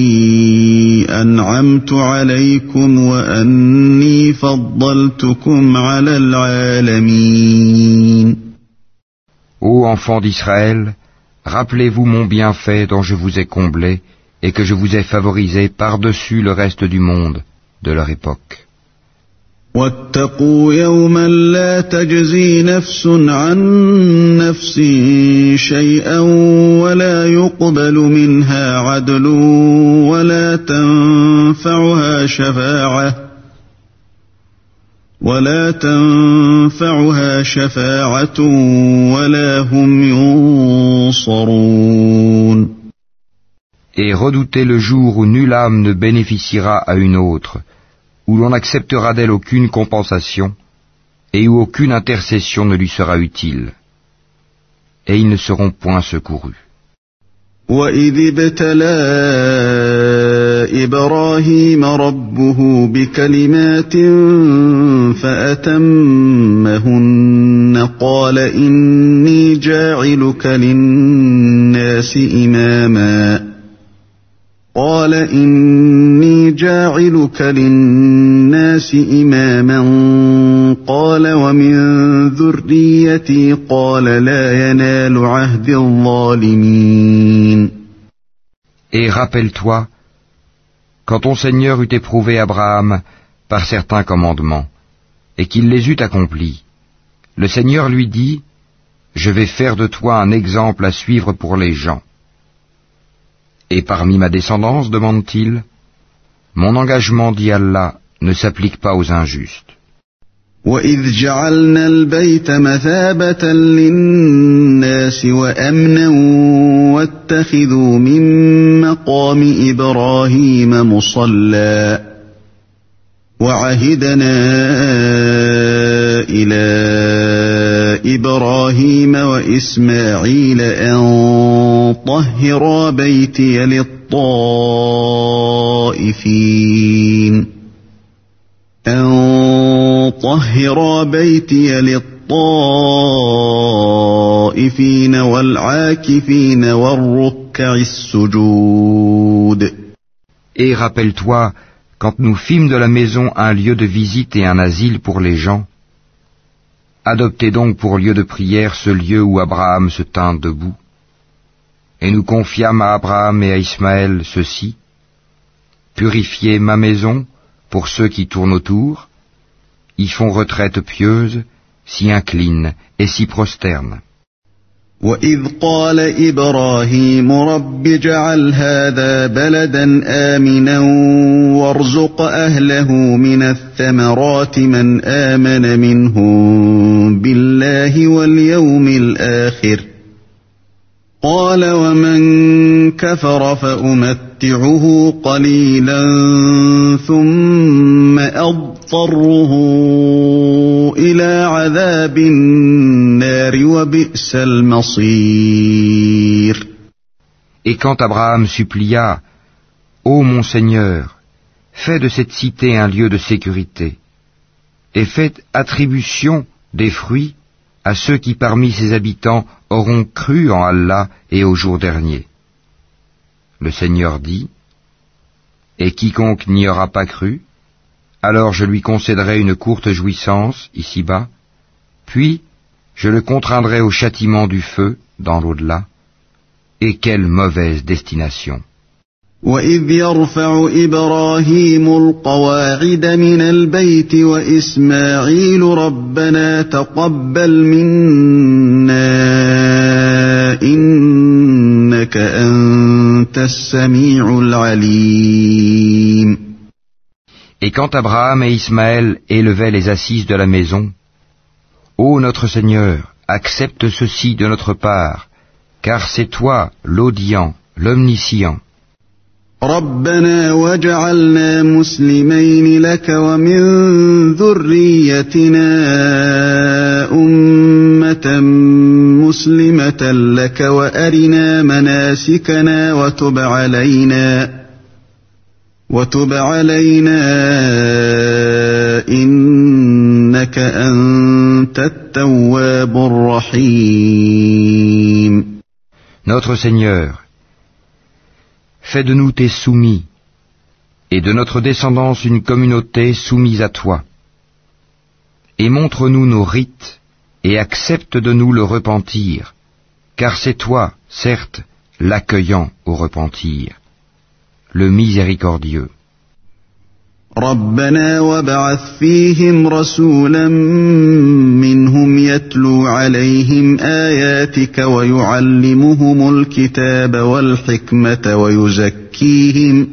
أنعمت عليكم وأني فضلتكم على العالمين. Ô enfants d'Israël, rappelez-vous mon bienfait dont je vous ai comblé et que je vous ai favorisé par-dessus le reste du monde de leur époque. واتقوا يوما لا تجزي نفس عن نفس شيئا ولا يقبل منها عدل ولا تنفعها شفاعة ولا هم ينصرون. Et redoutez le jour où nulle âme ne bénéficiera à une autre, où l'on n'acceptera d'elle aucune compensation, et où aucune intercession ne lui sera utile. Et ils ne seront point secourus. وَإِذِ ابْتَلَى إِبْرَاهِيمَ رَبُّهُ بِكَلِمَاتٍ فَأَتَمَّهُنَّ قَالَ إِنِّي جَاعِلُكَ لِلنَّاسِ إِمَامًا قَالَ وَمِنْ ذُرِّيَّتِي قَالَ لَا يَنَالُ عَهْدِ الظَّالِمِينَ. Et rappelle-toi, quand ton Seigneur eut éprouvé Abraham par certains commandements, et qu'il les eut accomplis, le Seigneur lui dit, « Je vais faire de toi un exemple à suivre pour les gens. » Et parmi ma descendance, demande-t-il, mon engagement, dit Allah, ne s'applique pas aux injustes. وإذ جعلنا البيت مثابة للناس وأمنا واتخذوا من مقام إبراهيم مصلى وعهدنا إلى إبراهيم وإسماعيل أن طهرا بيتي للطائفين والعاكفين والركع السجود. Et rappelle-toi, quand nous fîmes de la maison un lieu de visite et un asile pour les gens, adoptez donc pour lieu de prière ce lieu où Abraham se tint debout. Et nous confiâmes à Abraham et à Ismaël ceci: purifiez ma maison pour ceux qui tournent autour, y font retraite pieuse, s'y inclinent et s'y prosternent. وَإِذْ قَالَ إِبْرَاهِيمُ رَبِّ اجْعَلْ هَذَا بَلَدًا آمِنًا وَارْزُقْ أَهْلَهُ مِنَ الثَّمَرَاتِ مَنْ آمَنَ مِنْهُم بِاللَّهِ وَالْيَوْمِ الْآخِرِ قَالَ وَمَنْ كَفَرَ فَأُمَتِّعُهُ قَلِيلًا ثُمَّ أَضْطَرُّهُ إِلَى عَذَابِ النَّارِ وَبِئْسَ الْمَصِيرُ. Et quand Abraham supplia: Ô mon Seigneur, fais de cette cité un lieu de sécurité, et fais attribution des fruits à ceux qui parmi ses habitants auront cru en Allah et au jour dernier. Le Seigneur dit: Et quiconque n'y aura pas cru, alors je lui concéderai une courte jouissance ici-bas, puis je le contraindrai au châtiment du feu dans l'au-delà. Et quelle mauvaise destination! وَإِذْ يَرْفَعُ إِبْرَاهِيمُ الْقَوَاعِدَ مِنَ الْبَيْتِ وَإِسْمَاعِيلُ رَبَّنَا تَقَبَّلْ مِنَّا إِنَّكَ أَنْتَ السَّمِيعُ الْعَلِيمُ. Et quand Abraham et Ismaël élevaient les assises de la maison, Ô notre Seigneur, accepte ceci de notre part, car c'est toi l'audient, l'omniscient. رَبَّنَا وَاجْعَلْنَا مُسْلِمَيْنِ لَكَ وَمِنْ ذُرِّيَّتِنَا أُمَّةً مُسْلِمَةً لَكَ وَأَرِنَا مَنَاسِكَنَا وَتُبْ عَلَيْنَا إِنَّكَ أَنْتَ التَّوَّابُ الرَّحِيمُ. Notre Seigneur, fais de nous tes soumis, et de notre descendance une communauté soumise à toi. Et montre-nous nos rites, et accepte de nous le repentir, car c'est toi, certes, l'accueillant au repentir, le miséricordieux. رَبَّنَا وَابْعَثْ فِيهِمْ رَسُولًا مِّنْهُمْ يَتْلُو عَلَيْهِمْ آيَاتِكَ وَيُعَلِّمُهُمُ الْكِتَابَ وَالْحِكْمَةَ وَيُزَكِّيهِمْ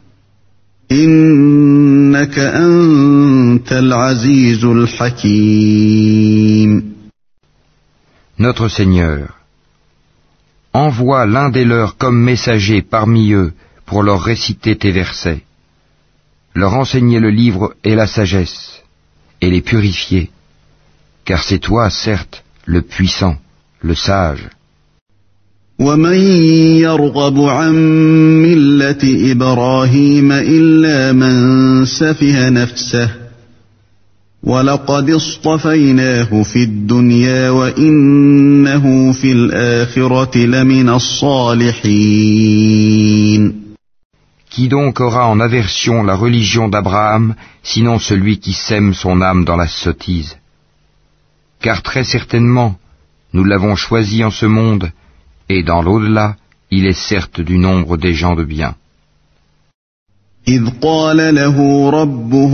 إِنَّكَ أَنْتَ الْعَزِيزُ الْحَكِيمُ. Notre Seigneur, envoie l'un des leurs comme messager parmi eux pour leur réciter tes versets, leur enseigner le livre et la sagesse, et les purifier, car c'est toi, certes, le puissant, le sage. وَمَنْ يَرْغَبُ عَنْ مِلَّةِ إِبْرَاهِيمَ إِلَّا مَنْ سَفِهَ نَفْسَهُ وَلَقَدِ اصْطَفَيْنَاهُ فِي الدُّنْيَا وَإِنَّهُ فِي الْآخِرَةِ لَمِنَ الصَّالِحِينَ. Qui donc aura en aversion la religion d'Abraham, sinon celui qui sème son âme dans la sottise? Car très certainement, nous l'avons choisi en ce monde, et dans l'au-delà, il est certes du nombre des gens de bien. إِذْ قَالَ لَهُ رَبُّهُ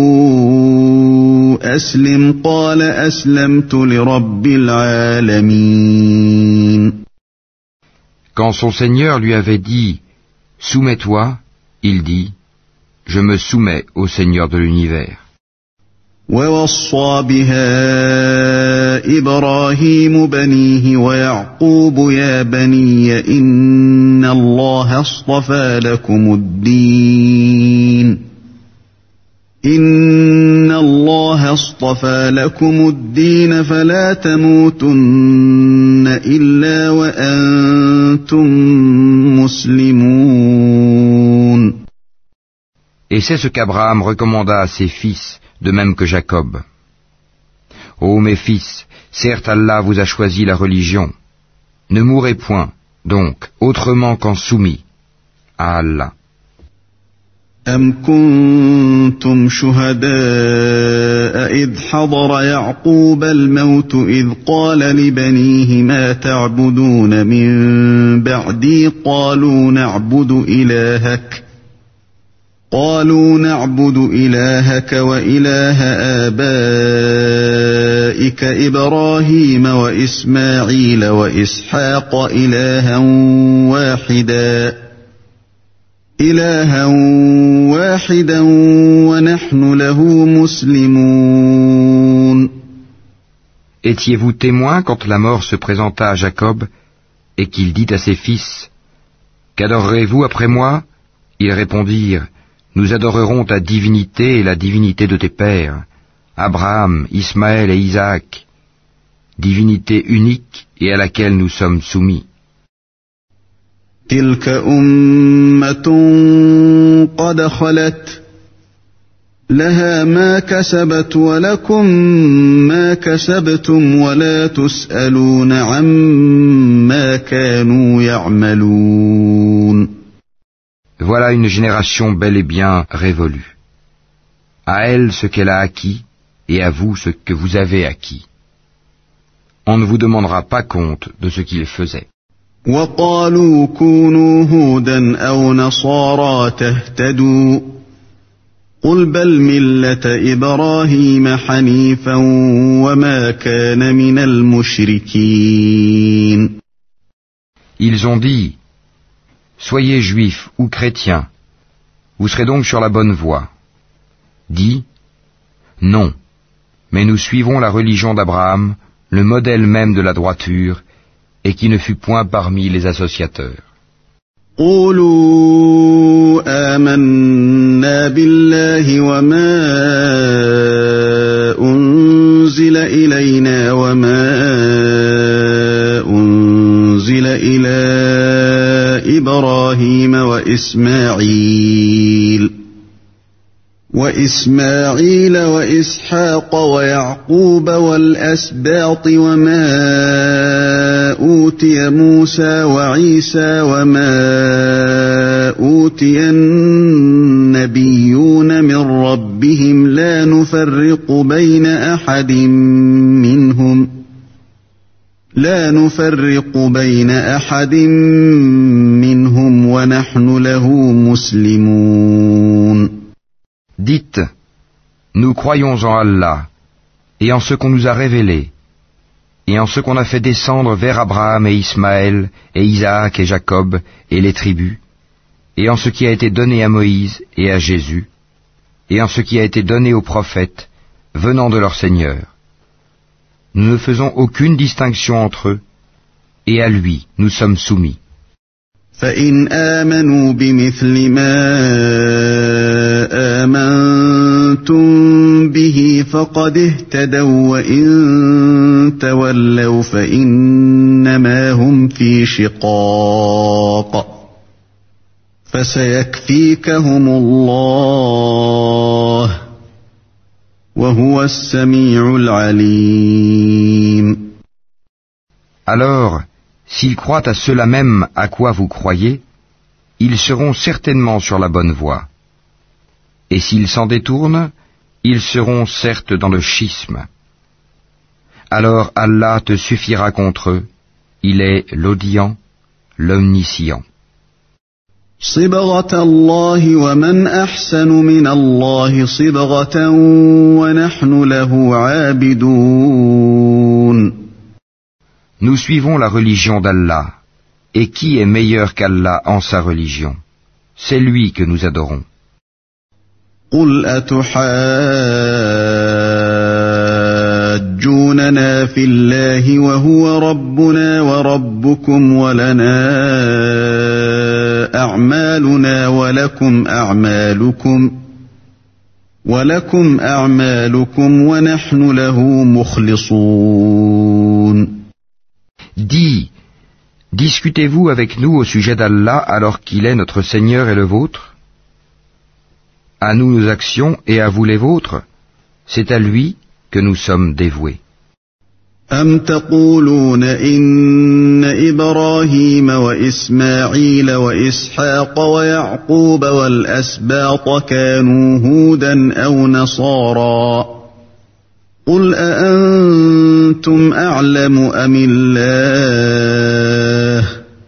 أَسْلِمْ قَالَ أَسْلَمْتُ لِرَبِّ الْعَالَمِينَ. Quand son Seigneur lui avait dit « Soumets-toi », il dit « Je me soumets au Seigneur de l'univers ». ووصى بها إبراهيم بنيه ويعقوب يا بني إن الله اصطفى لكم الدين فلا تموتن إلا وأنتم مسلمون. Et c'est ce qu'Abraham recommanda à ses fils, de même que Jacob. Ô mes fils, certes Allah vous a choisi la religion. Ne mourrez point, donc, autrement qu'en soumis à Allah. أَمْ كُنْتُمْ شُهَدَاءَ إِذْ حَضَرَ يَعْقُوبَ الْمَوْتُ إِذْ قَالَ لِبَنِيهِ مَا تَعْبُدُونَ مِنْ بَعْدِي قَالُوا نَعْبُدُ إِلَٰهَكَ وَإِلَٰهَ آبَائِكَ إِبْرَاهِيمَ وَإِسْمَاعِيلَ وَإِسْحَاقَ إِلَٰهًا واحدا ونحن له مسلمون. Étiez-vous témoin quand la mort se présenta à Jacob et qu'il dit à ses fils, « Qu'adorerez-vous après moi ?» Ils répondirent, « Nous adorerons ta divinité et la divinité de tes pères, Abraham, Ismaël et Isaac, divinité unique et à laquelle nous sommes soumis. » تلك أمة قد خلت لها ما كسبت ولكم ما كسبتم ولا تسألون عما كانوا يعملون. Voilà une génération bel et bien révolue. À elle ce qu'elle a acquis et à vous ce que vous avez acquis. On ne vous demandera pas compte de ce qu'ils faisaient. وقالوا كونوا هودا أو نصارى تهتدوا قل بل ملة إبراهيم حنيفا وما كان من المشركين. Ils ont dit, soyez juifs ou chrétiens, vous serez donc sur la bonne voie. Dis, non, mais nous suivons la religion d'Abraham, le modèle même de la droiture, et qui ne fut point parmi les associateurs. قولوا آمنا بالله وما أنزل إلينا وما أنزل إلى إبراهيم وإسماعيل وإسحاق ويعقوب والأسباط وما أوتي موسى وعيسى وما أوتي النبيون من ربهم لا نفرق بين أحد منهم ونحن له مسلمون. Dites, nous croyons en Allah, et en ce qu'on nous a révélé, et en ce qu'on a fait descendre vers Abraham et Ismaël, et Isaac et Jacob, et les tribus, et en ce qui a été donné à Moïse et à Jésus, et en ce qui a été donné aux prophètes, venant de leur Seigneur. Nous ne faisons aucune distinction entre eux, et à lui nous sommes soumis. فإن آمنوا بمثل ما آمنتم به فقد اهتدوا وإن تولوا فإنما هم في شقاق فسيكفيكهم الله وهو السميع العليم. Alors, s'ils croient à cela même à quoi vous croyez, ils seront certainement sur la bonne voie. Et s'ils s'en détournent, ils seront certes dans le schisme. Alors Allah te suffira contre eux, il est l'audient, l'omniscient. صبغة الله ومن أحسن من الله صبغة ونحن له عابدون. Nous suivons la religion d'Allah, et qui est meilleur qu'Allah en sa religion? C'est lui que nous adorons. قل أتحاجوننا في الله وهو ربنا وربكم ولنا أعمالنا ولكم أعمالكم ونحن له مخلصون. Dis, discutez-vous avec nous au sujet d'Allah alors qu'il est notre Seigneur et le vôtre? À nous nos actions et à vous les vôtres, c'est à lui que nous sommes dévoués. أم تقولون إن إبراهيم وإسماعيل وإسحاق ويعقوب والأسباط كانوا هودا أو نصارى قل أأنتم أعلم أم الله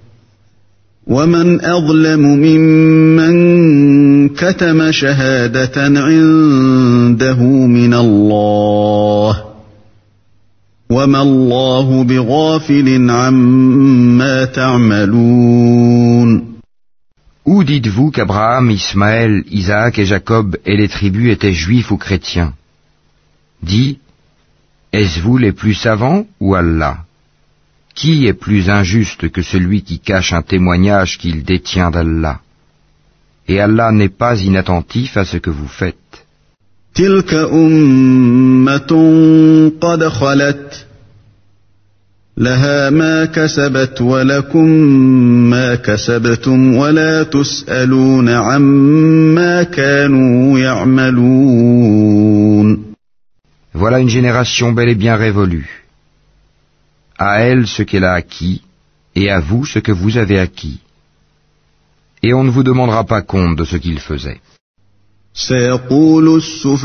ومن أظلم ممن كتم شهادة عنده من الله وما الله بغافل عما تعملون. Ou dites-vous qu'Abraham, Ismaël, Isaac et Jacob et les tribus étaient juifs ou chrétiens? Dis, est-ce vous les plus savants ou Allah? Qui est plus injuste que celui qui cache un témoignage qu'il détient d'Allah? Et Allah n'est pas inattentif à ce que vous faites. تلك أمة قد خلت لها ما كسبت ولكم ما كسبتم ولا تسألون عما كانوا يعملون. Voilà une génération bel et bien révolue. À elle ce qu'elle a acquis, et à vous ce que vous avez acquis. Et on ne vous demandera pas compte de ce qu'ils faisaient. سيقول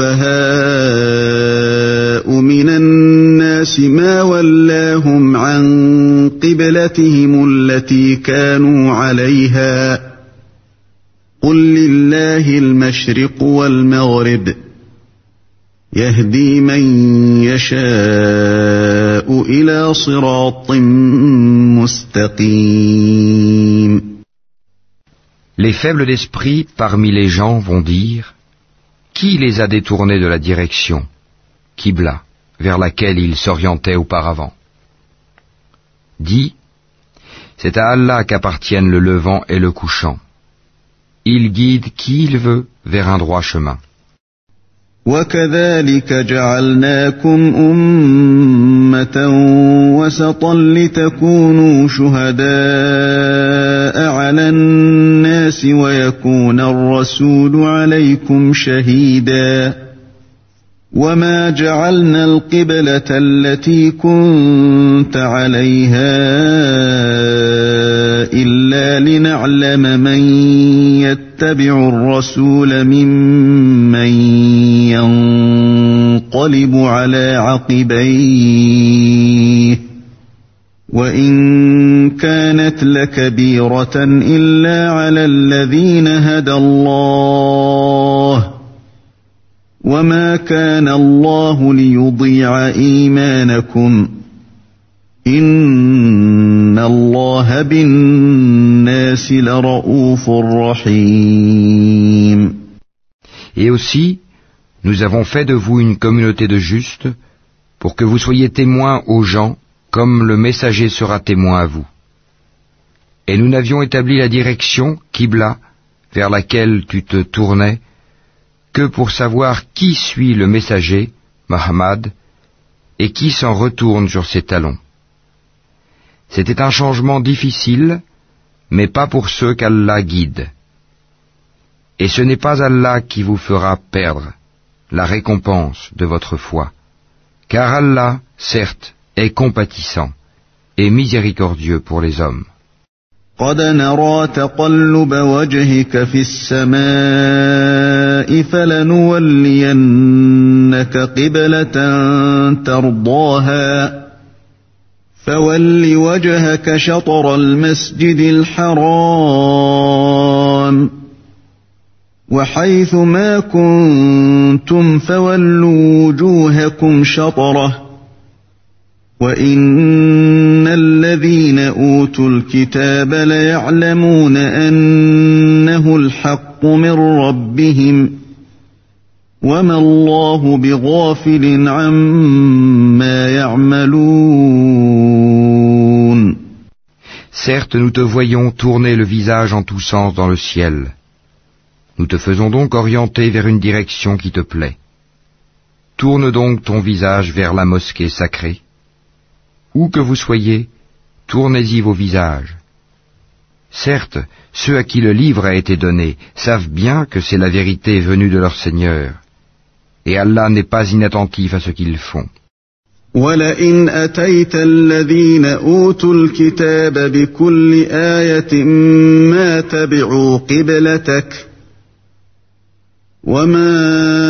السفهاء من الناس ما ولاهم عن قبلتهم التي كانوا عليها قل لله المشرق والمغرب يهدي من يشاء إلى صراط مستقيم. Les faibles d'esprit parmi les gens vont dire: qui les a détournés de la direction, Qibla, vers laquelle ils s'orientaient auparavant? Dis, c'est à Allah qu'appartiennent le levant et le couchant. Il guide qui il veut vers un droit chemin. وَكَذَلِكَ جَعَلْنَاكُمْ أُمَّةً وَسَطًا لِتَكُونُوا شُهَدَاءَ عَلَى النَّاسِ وَيَكُونَ الرَّسُولُ عَلَيْكُمْ شَهِيدًا وَمَا جَعَلْنَا الْقِبْلَةَ الَّتِي كُنْتَ عَلَيْهَا إِلَّا لِنَعْلَمَ مَنْ يَتَّبِعُ الرَّسُولَ مِمَّنْ ينقلب على عقبيه وإن كانت لكبيرة إلا على الذين هدى الله وما كان الله ليضيع إيمانكم إن الله بالناس لرؤوف رحيم. Et aussi, nous avons fait de vous une communauté de justes, pour que vous soyez témoins aux gens, comme le messager sera témoin à vous. Et nous n'avions établi la direction, Qibla, vers laquelle tu te tournais, que pour savoir qui suit le messager, Muhammad, et qui s'en retourne sur ses talons. C'était un changement difficile, mais pas pour ceux qu'Allah guide. Et ce n'est pas Allah qui vous fera perdre la récompense de votre foi, car Allah, certes, est compatissant et miséricordieux pour les hommes. قد نرى تقلب وجهك في السماء فلنولينك قبلة ترضاها فول وجهك شطر المسجد الحرام وحيث ما كنتم فولوا وجوهكم شطره وإن الذين أوتوا الكتاب ليعلمون أنه الحق من ربهم وما الله بغافل عما يعملون. Certes, nous te voyons tourner le visage en tous sens dans le ciel. Nous te faisons donc orienter vers une direction qui te plaît. Tourne donc ton visage vers la mosquée sacrée. Où que vous soyez, tournez-y vos visages. Certes, ceux à qui le livre a été donné savent bien que c'est la vérité venue de leur Seigneur, et Allah n'est pas inattentif à ce qu'ils font. وَلَئِنْ أَتَيْتَ الَّذِينَ أُوتُوا الْكِتَابَ بِكُلِّ آيَةٍ مَا تَبِعُوا قِبْلَتَكَ وَمَا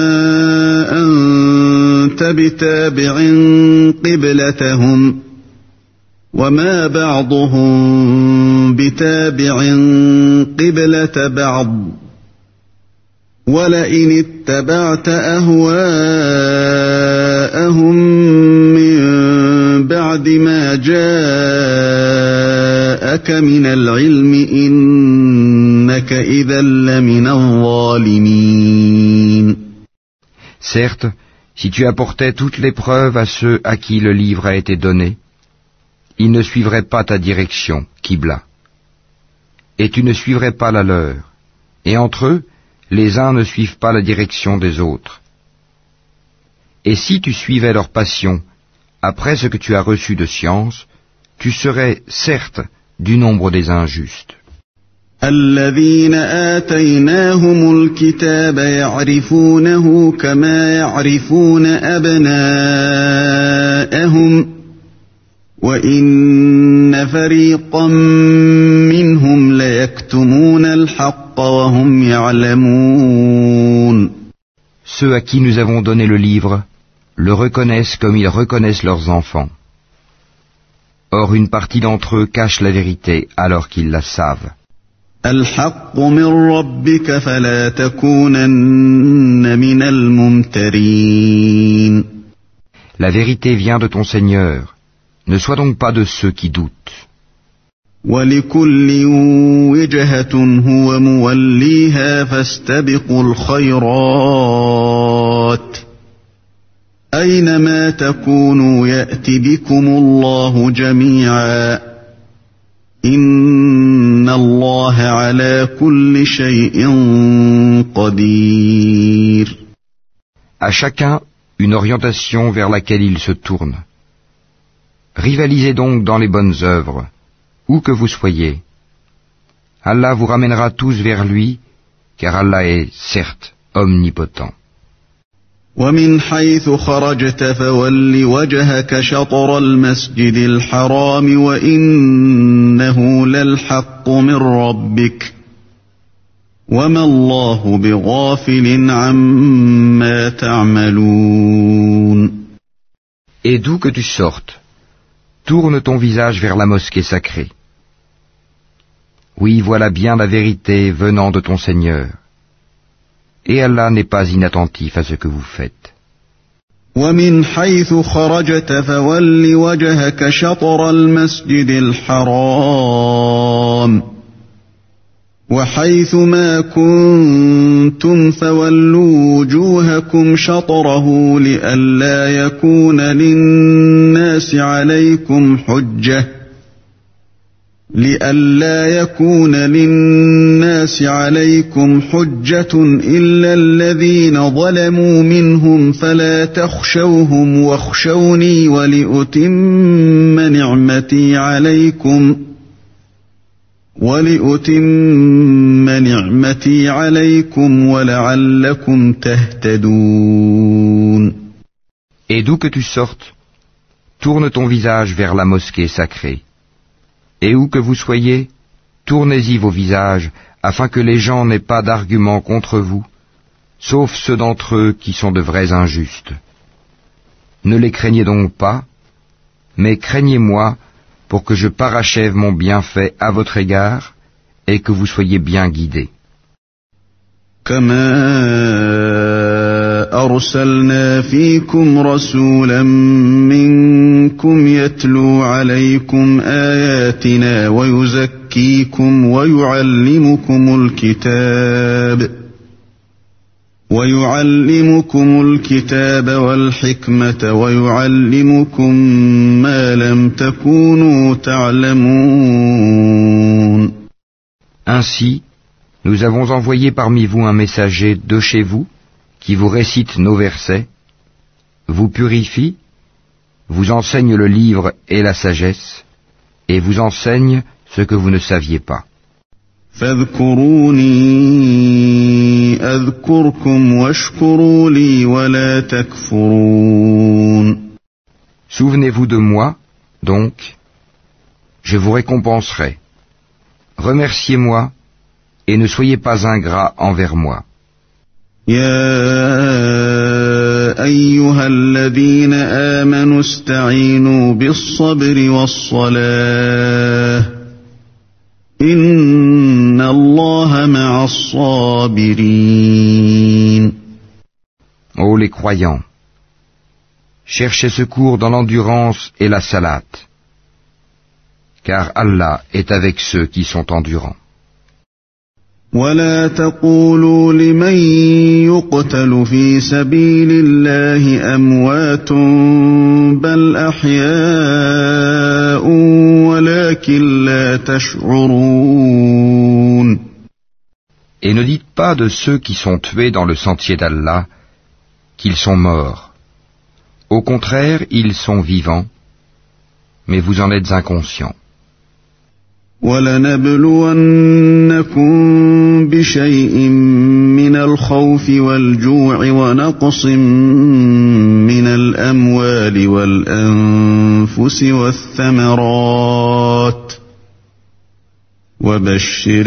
أَنْتَ بِتَابِعٍ قِبْلَتَهُمْ وَمَا بَعْضُهُمْ بِتَابِعٍ قِبْلَةَ بَعْضٍ وَلَئِنِ اتَّبَعْتَ أَهْوَاءَهُمْ مِنْ بَعْدِ مَا جَاءَكَ مِنَ الْعِلْمِ إِنَّكَ إِذًا لَمِنَ الظَّالِمِينَ. Certes, si tu apportais toutes les preuves à ceux à qui le livre a été donné, ils ne suivraient pas ta direction, Qibla, et tu ne suivrais pas la leur, et entre eux, les uns ne suivent pas la direction des autres. Et si tu suivais leur passion, après ce que tu as reçu de science, tu serais, certes, du nombre des injustes. الذين آتيناهم الكتاب يعرفونه كما يعرفون أبناءهم وإن فريقا منهم ليكتمون الحق وهم يعلمون. Ceux à qui nous avons donné le livre le reconnaissent comme ils reconnaissent leurs enfants. Or une partie d'entre eux cache la vérité alors qu'ils la savent. الحق من ربك فلا تكونن من الممترين. La vérité vient de ton Seigneur. Ne sois donc pas de ceux qui doutent. وَلِكُلٍّ وِجْهَةٌ هُوَ مُوَلِّيهَا فَاسْتَبِقُوا الْخَيْرَاتِ أَيْنَمَا تَكُونُوا يَأْتِ بِكُمُ اللَّهُ جَمِيعًا إِنَّ اللَّهَ عَلَى كُلِّ شَيْءٍ قَدِيرٌ. À chacun une orientation vers laquelle il se tourne. Rivalisez donc dans les bonnes œuvres, où que vous soyez. Allah vous ramènera tous vers lui, car Allah est, certes, omnipotent. وَمِنْ حَيْثُ خَرَجْتَ فَوَلِّ وَجْهَكَ شَطْرَ الْمَسْجِدِ الْحَرَامِ وَإِنَّهُ لَلْحَقُّ مِنْ رَبِّكَ وَمَا اللَّهُ بِغَافِلٍ عَمَّا تَعْمَلُونَ. Et d'où que tu sortes, tourne ton visage vers la mosquée sacrée. Oui, voilà bien la vérité venant de ton Seigneur. Et Allah n'est pas inattentif à ce que vous faites. وَمِنْ حَيْثُ خَرَجْتَ فَوَلِّ وَجْهَكَ شَطْرَ الْمَسْجِدِ الْحَرَامِ وَحَيْثُ مَا كُنْتُمْ فَوَلُّوا وُجُوهَكُمْ شَطْرَهُ لِئَلَّا يَكُونَ لِلنَّاسِ عَلَيْكُمْ حُجَّةٌ إِلَّا الَّذِينَ ظَلَمُوا مِنْهُمْ فَلَا تَخْشَوْهُمْ وَاخْشَوْنِي وَلِأُتِمَّ نِعْمَتِي عَلَيْكُمْ وَلَعَلَّكُمْ تَهْتَدُونَ. Et d'où que tu sortes, tourne ton visage vers la mosquée sacrée. Et où que vous soyez, tournez-y vos visages, afin que les gens n'aient pas d'arguments contre vous, sauf ceux d'entre eux qui sont de vrais injustes. Ne les craignez donc pas, mais craignez-moi pour que je parachève mon bienfait à votre égard et que vous soyez bien guidés. أرسلنا فيكم رسولا منكم يتلو عليكم آياتنا ويزكيكم ويعلمكم الكتاب ويعلمكم الكتاب والحكمة ويعلمكم ما لم تكونوا تعلمون. Ainsi, nous avons envoyé parmi vous un messager de chez vous, qui vous récite nos versets, vous purifie, vous enseigne le livre et la sagesse, et vous enseigne ce que vous ne saviez pas. فاذكروني أذكركم واشكروا لي ولا تكفرون. Souvenez-vous de moi, donc, je vous récompenserai. Remerciez-moi, et ne soyez pas ingrats envers moi. يا أيها الذين آمنوا استعينوا بالصبر والصلاة إن الله مع الصابرين. Ô les croyants, cherchez secours dans l'endurance et la salate, car Allah est avec ceux qui sont endurants. ولا تقولوا لمن يقتل في سبيل الله أموات بل أحياء ولكن لا تشعرون. Et ne dites pas de ceux qui sont tués dans le sentier d'Allah qu'ils sont morts. Au contraire, ils sont vivants, mais vous en êtes inconscients. وَلَنَبْلُوَنَّكُمْ بِشَيْءٍ مِّنَ الْخَوْفِ وَالْجُوعِ وَنَقْصٍ مِّنَ الْأَمْوَالِ وَالْأَنفُسِ وَالثَّمَرَاتِ وَبَشِّرِ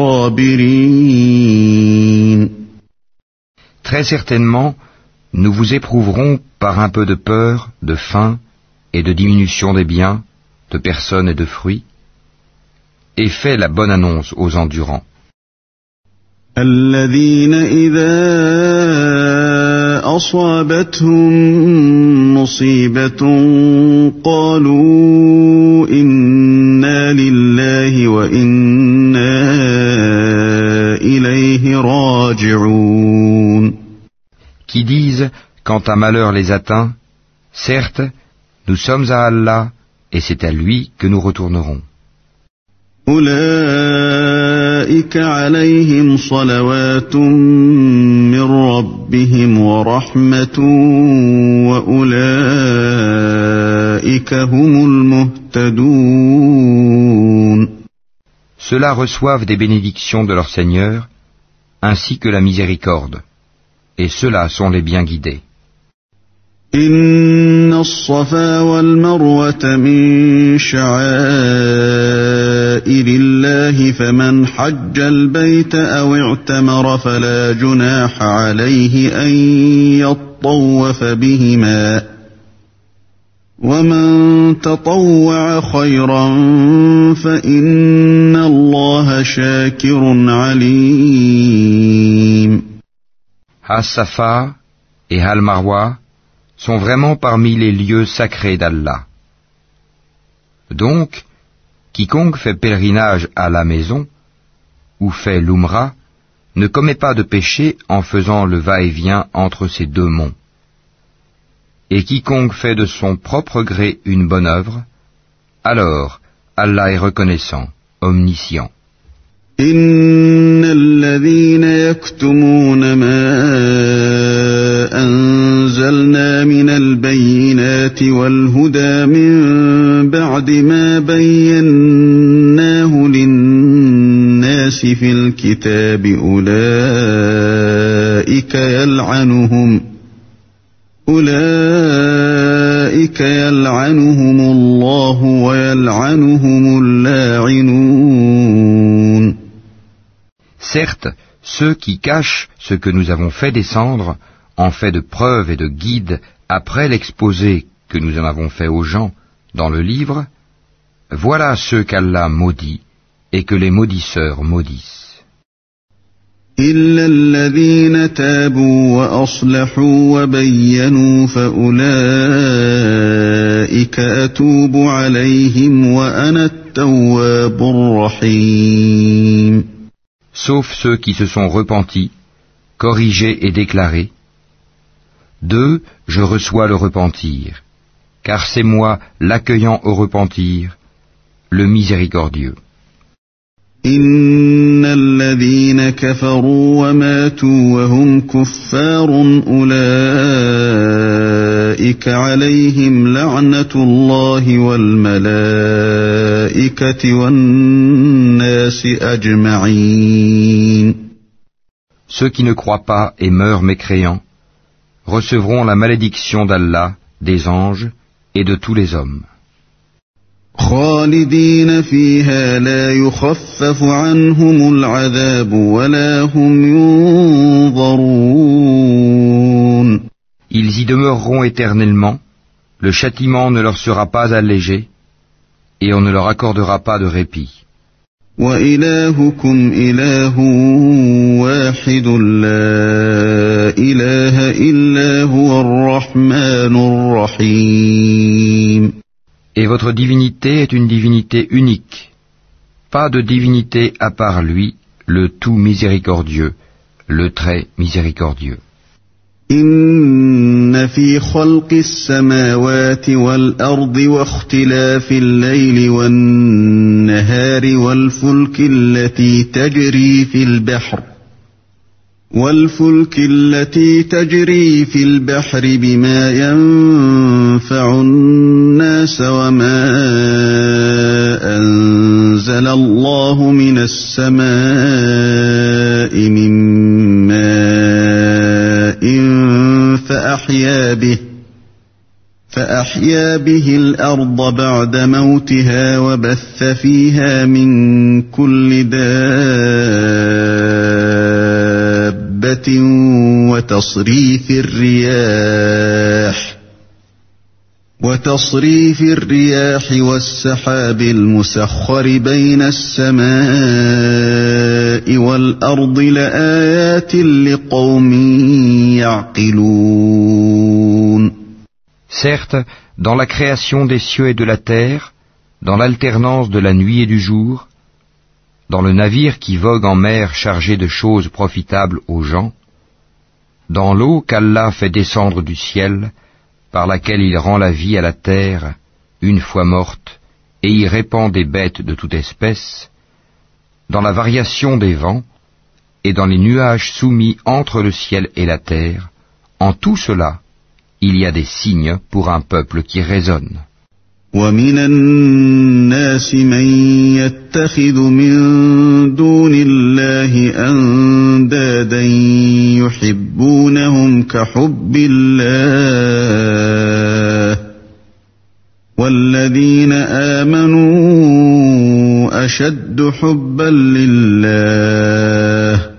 الصَّابِرِينَ. Très certainement, nous vous éprouverons par un peu de peur, de faim et de diminution des biens, de personnes et de fruits, et fais la bonne annonce aux endurants. الذين إذا أصابتهم مصيبة قالوا إنا لله وإنا إليه راجعون. Qui disent, quand un malheur les atteint, certes, nous sommes à Allah, et c'est à lui que nous retournerons. أولئك عليهم صلوات من ربهم ورحمة وأولئك هم المهتدون. Ceux-là reçoivent des bénédictions de leur Seigneur, ainsi que la miséricorde, et ceux-là sont les bien guidés. إن الصفا والمروة من شعائر الله فمن حج البيت أو اعتمر فلا جناح عليه أن يطوف بهما ومن تطوع خيرا فإن الله شاكر عليم. As-Safa et Al-Marwa sont vraiment parmi les lieux sacrés d'Allah. Donc, quiconque fait pèlerinage à la maison, ou fait l'Umrah, ne commet pas de péché en faisant le va-et-vient entre ces deux monts. Et quiconque fait de son propre gré une bonne œuvre, alors Allah est reconnaissant, omniscient. إن الذين يكتمون ما أنزلنا من البينات والهدى من بعد ما بيناه للناس في الكتاب أولئك يلعنهم الله ويلعنهم اللاعنون. Certes, ceux qui cachent ce que nous avons fait descendre en fait de preuves et de guides après l'exposé que nous en avons fait aux gens dans le livre, voilà ceux qu'Allah maudit et que les maudisseurs maudissent. إلا الذين تابوا وأصلحوا وبينوا فأولئك أتوب عليهم وأنا التواب الرحيم. Sauf ceux qui se sont repentis, corriger et déclarer. 2. Je reçois le repentir, car c'est moi l'accueillant au repentir, le miséricordieux. إن الذين كفروا وماتوا وهم كفار أولئك عليهم لعنة الله والملائكة والناس أجمعين. Ceux qui ne croient pas et meurent mécréants recevront la malédiction d'Allah, des anges et de tous les hommes. خالدين فيها لا يخفف عنهم العذاب ولا هم ينظرون. Ils y demeureront éternellement, le châtiment ne leur sera pas allégé, et on ne leur accordera pas de répit. وإلهكم إله واحد لا إله إلا هو الرحمن الرحيم. Et votre divinité est une divinité unique, pas de divinité à part lui, le tout miséricordieux, le très miséricordieux. إن في خلق السماوات والأرض واختلاف الليل والنهار والفلك التي تجري في البحر بما ينفع الناس وما أنزل الله من السماء من ماء فأحيا به الأرض بعد موتها وبث فيها من كل دابة وتصريف الرياح والسحاب المسخر بين السماء والأرض لآيات لقوم يعقلون. Certes, dans la création des cieux et de la terre, dans l'alternance de la nuit et du jour, dans le navire qui vogue en mer chargé de choses profitables aux gens, dans l'eau qu'Allah fait descendre du ciel, par laquelle il rend la vie à la terre, une fois morte, et y répand des bêtes de toute espèce, dans la variation des vents, et dans les nuages soumis entre le ciel et la terre, en tout cela, il y a des signes pour un peuple qui raisonne. ومن الناس من يتخذ من دون الله أندادا يحبونهم كحب الله والذين آمنوا أشد حبا لله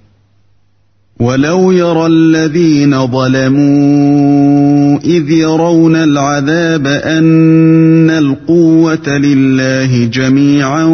ولو يرى الذين ظلموا إذ يرون العذاب أن القوة لله جميعا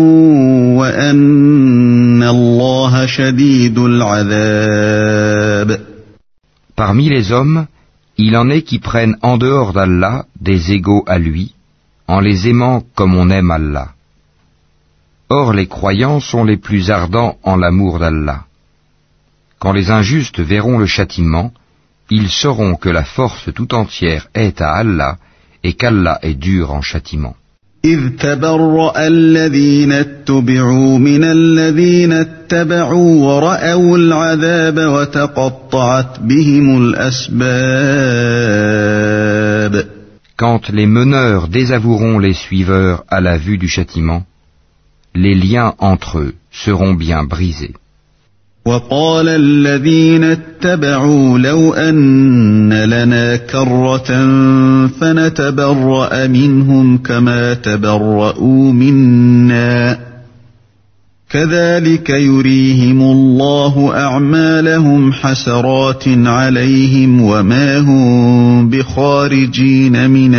وأن الله شديد العذاب. Parmi les hommes, il en est qui prennent en dehors d'Allah des égaux à lui, en les aimant comme on aime Allah. Or les croyants sont les plus ardents en l'amour d'Allah. Quand les injustes verront le châtiment, ils sauront que la force tout entière est à Allah et qu'Allah est dur en châtiment. إذ تبرأ الذين اتبعوا من الذين اتبعوا ورأوا العذاب وتقطعت بهم الأسباب. Quand les meneurs désavoueront les suiveurs à la vue du châtiment, les liens entre eux seront bien brisés. وقال الذين اتبعوا لو أن لنا كرة فنتبرأ منهم كما تبرؤوا منا كذلك يريهم الله أعمالهم حسرات عليهم وما هم بخارجين من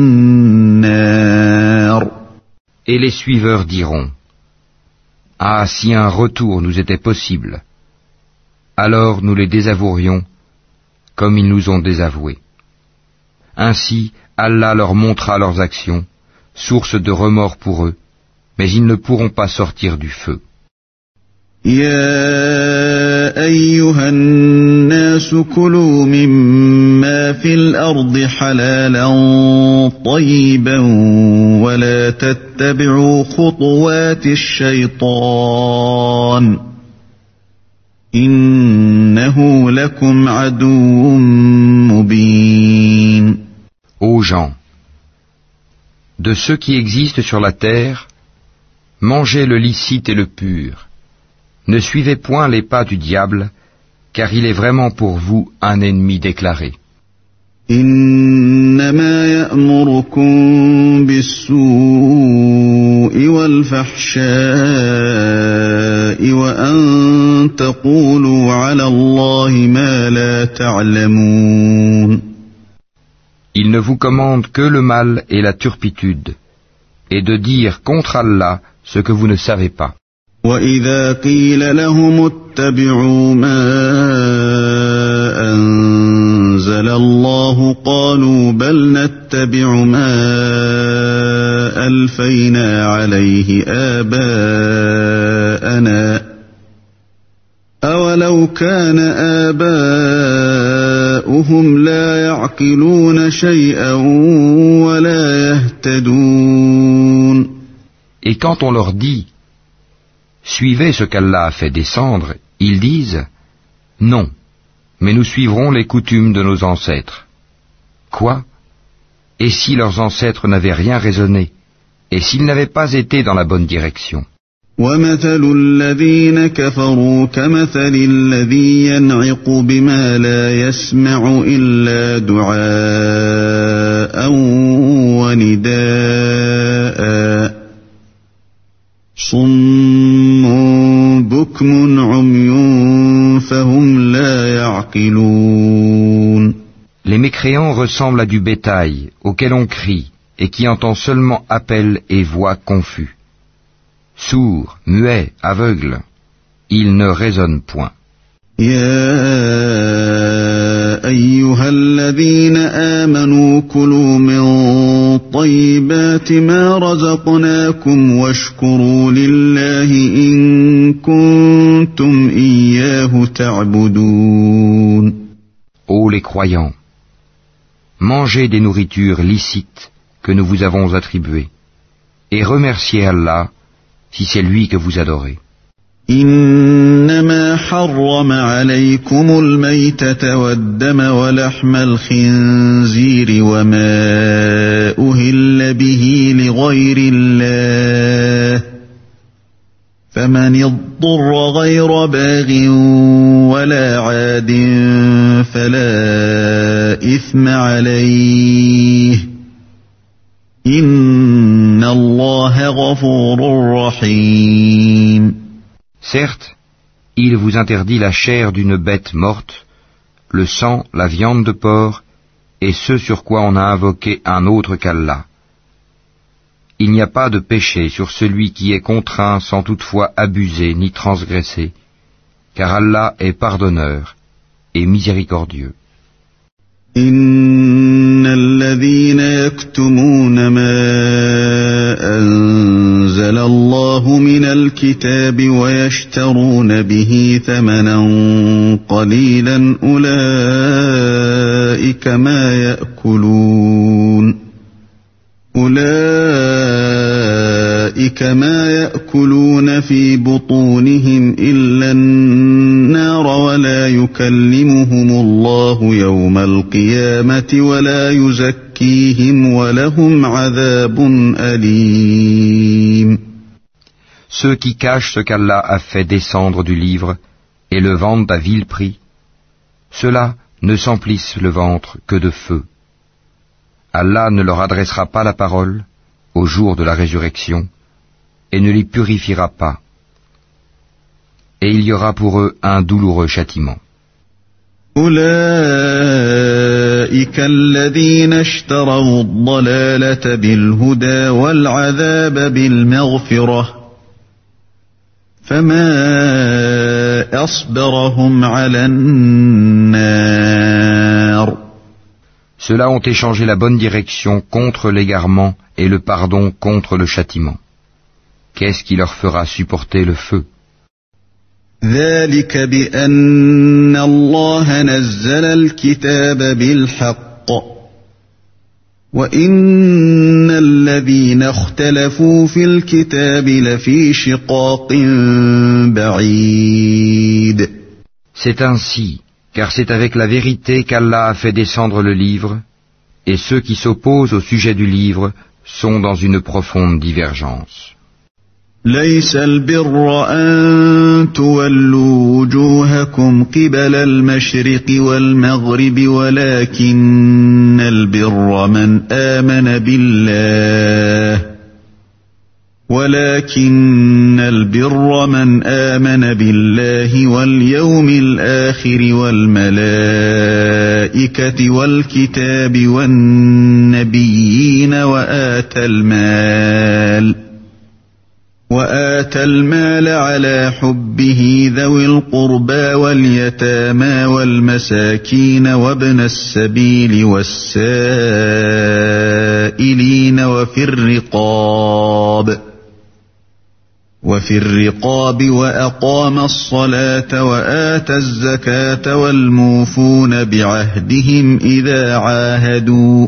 النار. Et les suiveurs diront: Ah, si un retour nous était possible, alors nous les désavouerions comme ils nous ont désavoués. Ainsi, Allah leur montrera leurs actions, source de remords pour eux, mais ils ne pourront pas sortir du feu. يا أيها الناس كلوا مما في الأرض حلالا طيبا ولا تتبعوا خطوات الشيطان إنه لكم عدو مبين. Ô gens, de ceux qui existent sur la terre, mangez le licite et le pur. Ne suivez point les pas du diable, car il est vraiment pour vous un ennemi déclaré. إنما يأمركم بالسوء والفحشاء وأن تقولوا على الله ما لا تعلمون. Il ne vous commande que le mal et la turpitude, et de dire contre Allah ce que vous ne savez pas. وَإِذَا قِيلَ لَهُمُ اتَّبِعُوا مَا أَنزَلَ اللَّهُ قَالُوا بَلْ نَتَّبِعُ مَا أَلْفَيْنَا عَلَيْهِ آبَاءَنَا أَوَلَوْ كَانَ آبَاؤُهُمْ لَا يَعْقِلُونَ شَيْئًا وَلَا يَهْتَدُونَ. Et quand on leur dit « Suivez ce qu'Allah a fait descendre », ils disent « Non, mais nous suivrons les coutumes de nos ancêtres. » Quoi ? Et si leurs ancêtres n'avaient rien raisonné, et s'ils n'avaient pas été dans la bonne direction ? وَمَثَلُ الَّذِينَ كَفَرُوا كَمَثَلِ الَّذِي يَنْعِقُ بِمَا لَا يَسْمَعُ إِلَّا دُعَاءً وَنِدَاءً صُمٌّ بُكْمٌ عُمْيٌ فَهُمْ لَا يَعْقِلُونَ. Les mécréants ressemblent à du bétail auquel on crie et qui entend seulement appel et voix confus. Sourds, muets, aveugles, ils ne raisonnent point. يا أيها الذين آمنوا كلوا من طيبات ما رزقناكم واشكروا لله إن كنتم إياه تعبدون. Ô les croyants, mangez des nourritures licites que nous vous avons attribuées et remerciez Allah si c'est lui que vous adorez. إنما حرم عليكم الميتة والدم ولحم الخنزير وما أهل به لغير الله فمن اضطر غير باغ ولا عاد فلا إثم عليه إن الله غفور رحيم. Certes, il vous interdit la chair d'une bête morte, le sang, la viande de porc, et ce sur quoi on a invoqué un autre qu'Allah. Il n'y a pas de péché sur celui qui est contraint sans toutefois abuser ni transgresser, car Allah est pardonneur et miséricordieux. إن الذين يكتمون ما أنزل الله من الكتاب ويشترون به ثمنا قليلا أولئك ما يأكلون في بطونهم إلا النار ولا يكلمهم الله يوم القيامة ولا يزكيهم ولهم عذاب أليم. Ceux qui cachent ce qu'Allah a fait descendre du livre et le vendent à vil prix, ceux-là ne s'emplissent le ventre que de feu. Allah ne leur adressera pas la parole au jour de la résurrection et ne les purifiera pas. Et il y aura pour eux un douloureux châtiment. أولئك الذين اشتروا الضلالة بالهدى والعذاب بالمغفرة فما أصبرهم على النار. Ceux-là ont échangé la bonne direction contre l'égarement et le pardon contre le châtiment. Qu'est-ce qui leur fera supporter le feu ? ذلك بأن الله نزل الكتاب بالحق وإن الذين اختلفوا في الكتاب لفي شقاق بعيد. C'est ainsi, car c'est avec la vérité qu'Allah a fait descendre le livre, et ceux qui s'opposent au sujet du livre sont dans une profonde divergence. ليس البر أن تولوا وجوهكم قبل المشرق والمغرب ولكن البر من آمن بالله واليوم الآخر والملائكة والكتاب والنبيين وآتى المال على حبه ذوي القربى واليتامى والمساكين وابن السبيل والسائلين وفي الرقاب وأقام الصلاة وآتى الزكاة والموفون بعهدهم إذا عاهدوا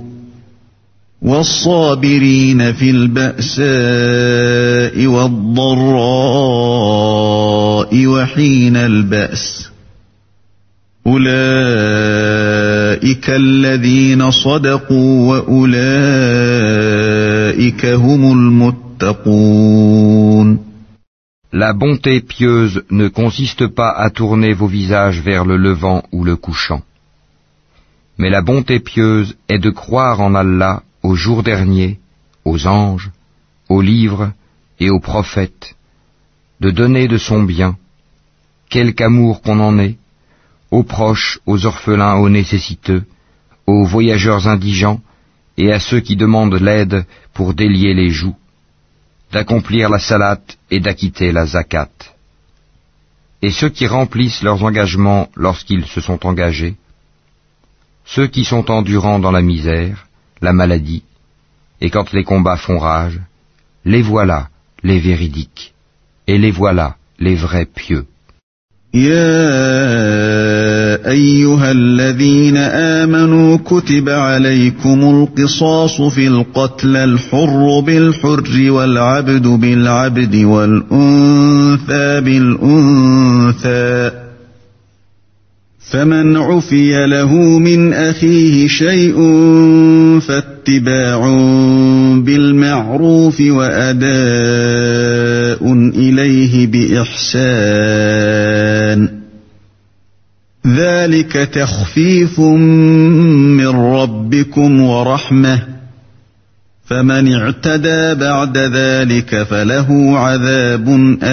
والصابرين في البأساء والضراء وحين البأس أولئك الذين صدقوا وأولئك هم المتقون. La bonté pieuse ne consiste pas à tourner vos visages vers le levant ou le couchant. Mais la bonté pieuse est de croire en Allah, au jour dernier, aux anges, aux livres et aux prophètes, de donner de son bien, quelque amour qu'on en ait, aux proches, aux orphelins, aux nécessiteux, aux voyageurs indigents et à ceux qui demandent l'aide pour délier les joues, d'accomplir la salate et d'acquitter la zakat. Et ceux qui remplissent leurs engagements lorsqu'ils se sont engagés, ceux qui sont endurants dans la misère, la maladie, et quand les combats font rage, les voilà, les véridiques, et les voilà, les vrais pieux. يا أيها الذين آمنوا كتب عليكم القصاص في القتلى الحر بالحر والعبد بالعبد والأنثى بالأنثى فمن عفي له من أخيه شيء فاتباع بالمعروف وأداء إليه بإحسان ذلك تخفيف من ربكم ورحمة فمن اعتدى بعد ذلك فله عذاب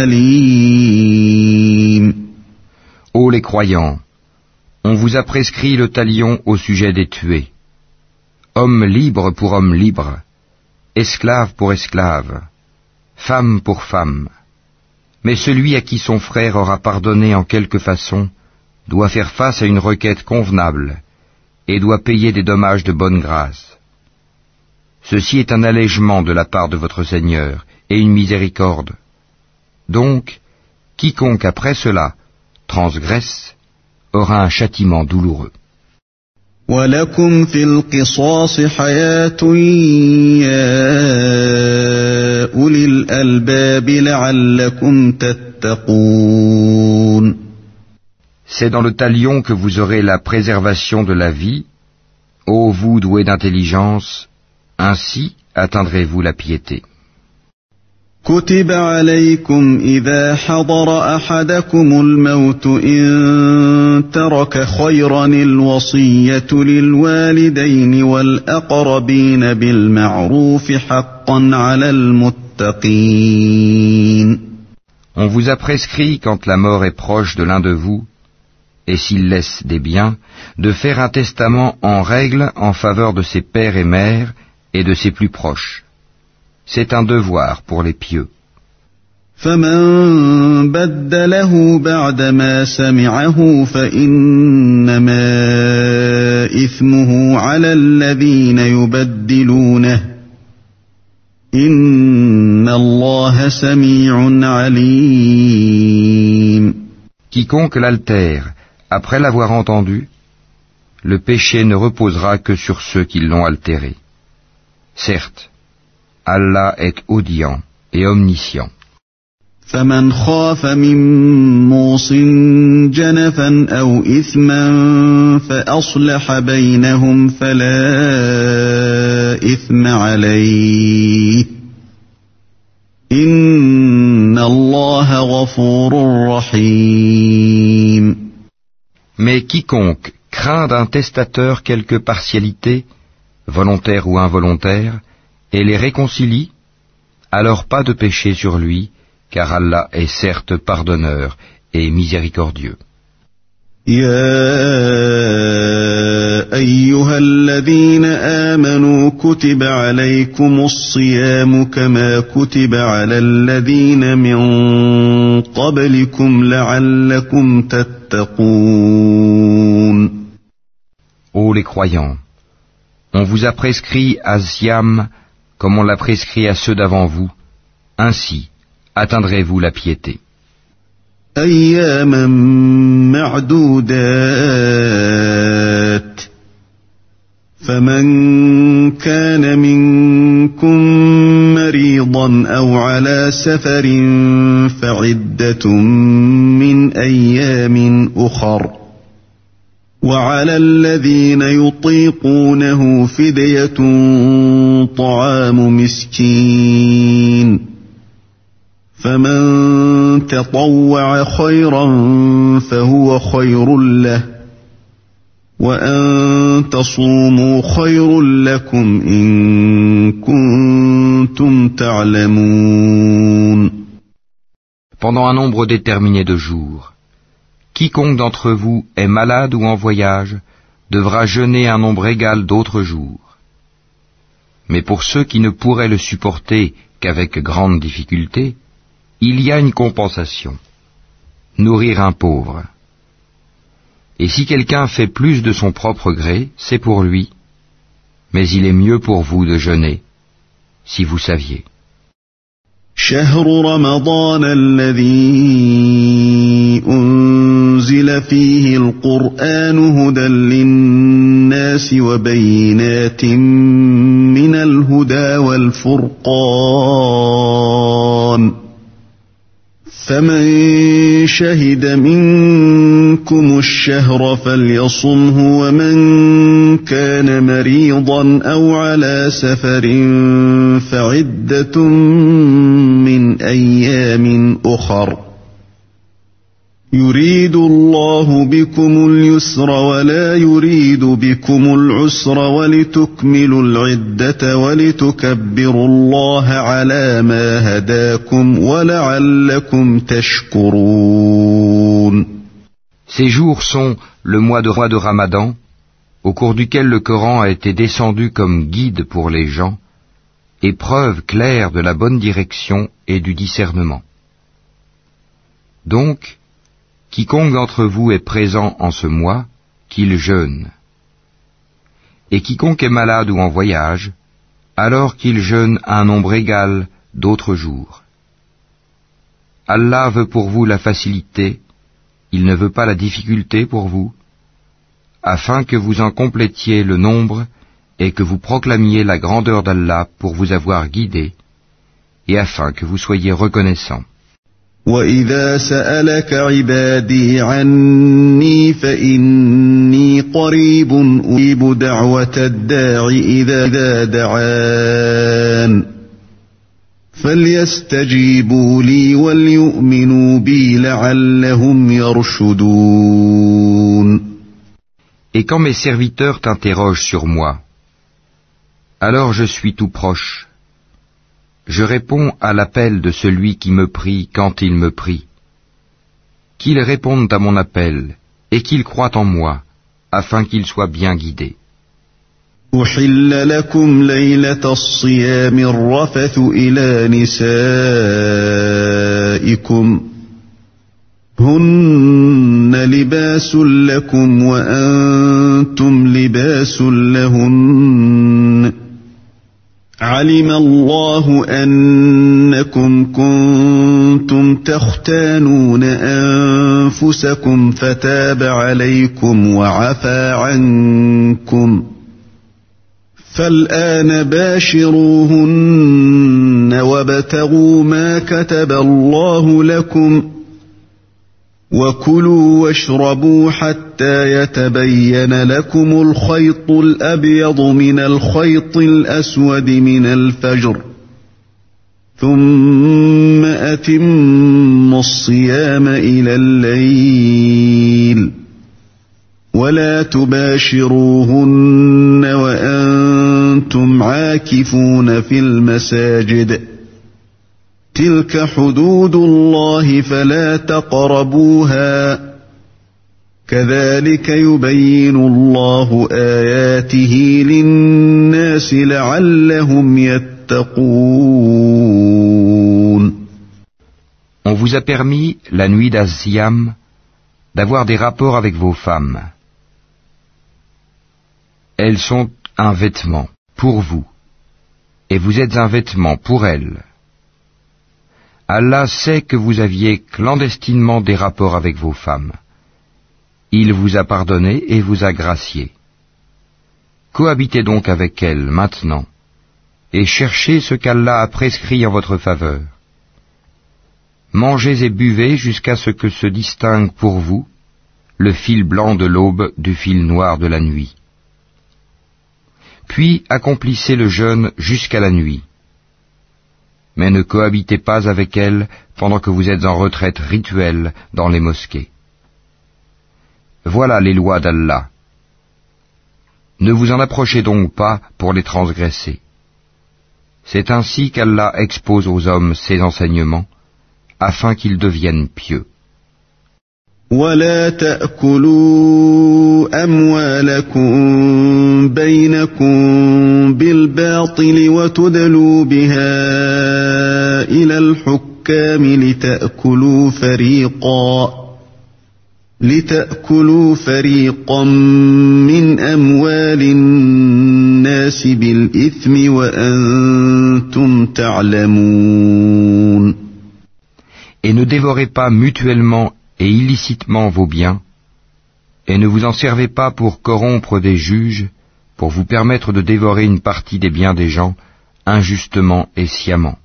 أليم. Ô les croyants, on vous a prescrit le talion au sujet des tués. Homme libre pour homme libre, esclave pour esclave, femme pour femme. Mais celui à qui son frère aura pardonné en quelque façon doit faire face à une requête convenable et doit payer des dommages de bonne grâce. Ceci est un allègement de la part de votre Seigneur et une miséricorde. Donc, quiconque après cela transgresse aura un châtiment douloureux. وَلَكُمْ فِي الْقِصَاصِ حَيَاةٌ يَا أُولِي الْأَلْبَابِ لَعَلَّكُمْ تَتَّقُونَ. C'est dans le talion que vous aurez la préservation de la vie, ô vous doués d'intelligence, ainsi atteindrez-vous la piété. كتب عليكم إذا حضر أحدكم الموت إن ترك خيرا الوصية للوالدين والأقربين بالمعروف حقا على المتقين. On vous a prescrit, quand la mort est proche de l'un de vous, et s'il laisse des biens, de faire un testament en règle en faveur de ses pères et mères et de ses plus proches. C'est un devoir pour les pieux. فمن بدله بعدما سمعه فإنما إثمه على الذين يبدلونه إن الله سميع عليم. Quiconque l'altère après l'avoir entendu, le péché ne reposera que sur ceux qui l'ont altéré. Certes, Allah est audient et omniscient. فمن خاف من موص جنفا أو إثما فأصلح بينهم فلا إثم عليه إن الله غفور رحيم. Mais quiconque craint d'un testateur quelque partialité, volontaire ou involontaire, et les réconcilie, alors pas de péché sur lui, car Allah est certes pardonneur et miséricordieux. يا أيها الذين آمنوا كتب عليكم الصيام كما كتب على الذين من قبلكم لعلكم تتقون. Ô les croyants, on vous a prescrit à Siam comme on l'a prescrit à ceux d'avant vous, ainsi atteindrez-vous la piété. أياما معدودات فمن كان منكم مريضا أو على سفر فعدة من أيام أخر وعلى الذين يطيقونه فدية طعام مسكين فمن تطوع خيرا فهو خير له وأن تصوموا خير لكم إن كنتم تعلمون. Pendant un nombre déterminé de jours, quiconque d'entre vous est malade ou en voyage devra jeûner un nombre égal d'autres jours. Mais pour ceux qui ne pourraient le supporter qu'avec grande difficulté, il y a une compensation, nourrir un pauvre. Et si quelqu'un fait plus de son propre gré, c'est pour lui, mais il est mieux pour vous de jeûner, si vous saviez. شهر رمضان الذي أنزل فيه القرآن هدى للناس وبينات من الهدى والفرقان فمن شهد منكم الشهر فليصمه ومن كان مريضا أو على سفر فعدة من أيام أخر يريد الله بكم اليسر ولا يريد بكم العسر ولتكملوا العدة ولتكبروا الله على ما هداكم ولعلكم تشكرون. Ces jours sont le mois de Ramadan, au cours duquel le Coran a été descendu comme guide pour les gens, et preuve claire de la bonne direction et du discernement. Donc, quiconque d'entre vous est présent en ce mois, qu'il jeûne. Et quiconque est malade ou en voyage, alors qu'il jeûne un nombre égal d'autres jours. Allah veut pour vous la facilité, il ne veut pas la difficulté pour vous, afin que vous en complétiez le nombre et que vous proclamiez la grandeur d'Allah pour vous avoir guidé, et afin que vous soyez reconnaissants. وَإِذَا سَأَلَكَ عِبَادِي عَنِّي فَإِنِّي قَرِيبٌ أُجِيبُ دَعْوَةَ الدَّاعِ إِذَا دَعَانِ فَلْيَسْتَجِيبُوا لِي وَلْيُؤْمِنُوا بِي لَعَلَّهُمْ يَرْشُدُونَ. Et quand mes serviteurs t'interrogent sur moi, alors je suis tout proche. Je réponds à l'appel de celui qui me prie quand il me prie. Qu'ils répondent à mon appel et qu'ils croient en moi, afin qu'ils soient bien guidés. أُحِلَّ لَكُمْ لَيْلَةَ الصِّيَامِ الرَّفَثُ إِلَى نِسَائِكُمْ هُنَّ لِبَاسٌ لَكُمْ وَأَنْتُمْ لِبَاسٌ لَهُنَّ علم الله أنكم كنتم تختانون أنفسكم فتاب عليكم وعفى عنكم فالآن باشروهن وابتغوا ما كتب الله لكم وكلوا واشربوا حتى يتبين لكم الخيط الأبيض من الخيط الأسود من الفجر ثم أتموا الصيام إلى الليل ولا تباشروهن وأنتم عاكفون في المساجد تلك حدود الله فلا تقربوها كذلك يبين الله آياته للناس لعلهم يتقون. On vous a permis, la nuit d'Az-Siyam, d'avoir des rapports avec vos femmes. Elles sont un vêtement pour vous, et vous êtes un vêtement pour elles. Allah sait que vous aviez clandestinement des rapports avec vos femmes. Il vous a pardonné et vous a gracié. Cohabitez donc avec elles maintenant, et cherchez ce qu'Allah a prescrit en votre faveur. Mangez et buvez jusqu'à ce que se distingue pour vous le fil blanc de l'aube du fil noir de la nuit. Puis accomplissez le jeûne jusqu'à la nuit. Mais ne cohabitez pas avec elles pendant que vous êtes en retraite rituelle dans les mosquées. Voilà les lois d'Allah. Ne vous en approchez donc pas pour les transgresser. C'est ainsi qu'Allah expose aux hommes ses enseignements, afin qu'ils deviennent pieux. ولا تأكلوا أموالكم بينكم بالباطل وتدلوا بها إلى الحكام لتأكلوا فريقا من أموال الناس بالإثم وأنتم تعلمون. Et ne dévorez pas mutuellement et illicitement vos biens, et ne vous en servez pas pour corrompre des juges, pour vous permettre de dévorer une partie des biens des gens, injustement et sciemment.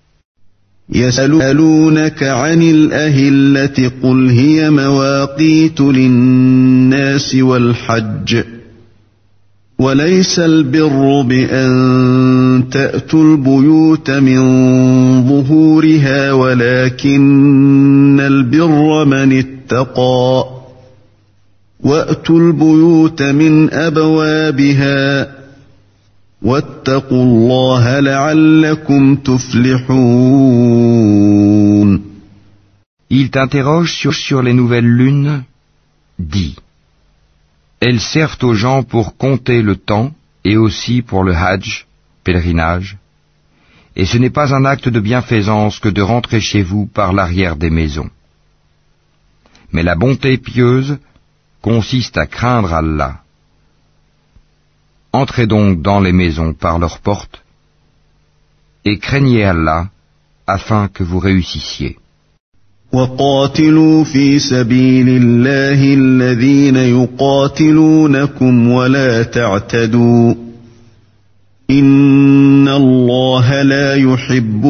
يسألونك عن الأهلة قل هي مواقيت للناس والحج وليس البر بأن تأتوا البيوت من ظهورها ولكن البر من اتقى وأتوا البيوت من أبوابها واتقوا الله لعلكم تفلحون. Ils t'interrogent sur les nouvelles lunes. Dis. Elles servent aux gens pour compter le temps et aussi pour le hajj, pèlerinage, et ce n'est pas un acte de bienfaisance que de rentrer chez vous par l'arrière des maisons. Mais la bonté pieuse consiste à craindre Allah. Entrez donc dans les maisons par leurs portes, et craignez Allah afin que vous réussissiez. وقاتلوا في سبيل الله الذين يقاتلونكم ولا تعتدوا إن الله لا يحب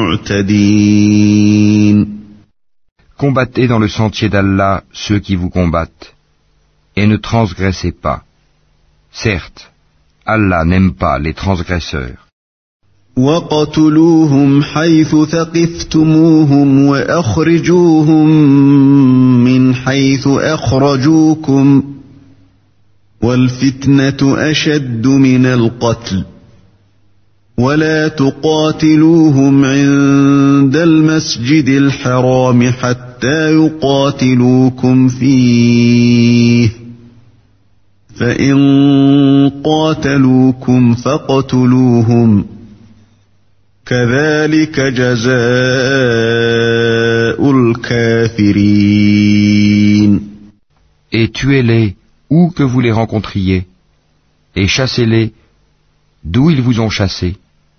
المعتدين. Combattez dans le sentier d'Allah ceux qui vous combattent, et ne transgressez pas. Certes, Allah n'aime pas les transgresseurs. وَاقْتُلُوهُمْ حَيْثُ ثَقِفْتُمُوهُمْ وَأَخْرِجُوهُمْ مِنْ حَيْثُ أَخْرَجُوكُمْ وَالْفِتْنَةُ أَشَدُّ مِنَ الْقَتْلِ وَلَا تُقَاتِلُوهُمْ عِندَ الْمَسْجِدِ الْحَرَامِ حَتَّى يُقَاتِلُوكُمْ فِيهِ فَإِنْ قَاتَلُوكُمْ فَاقْتُلُوهُمْ كذلك جزاء الكافرين. Et tuez-les où que vous les rencontriez, et chassez-les d'où ils vous ont chassés,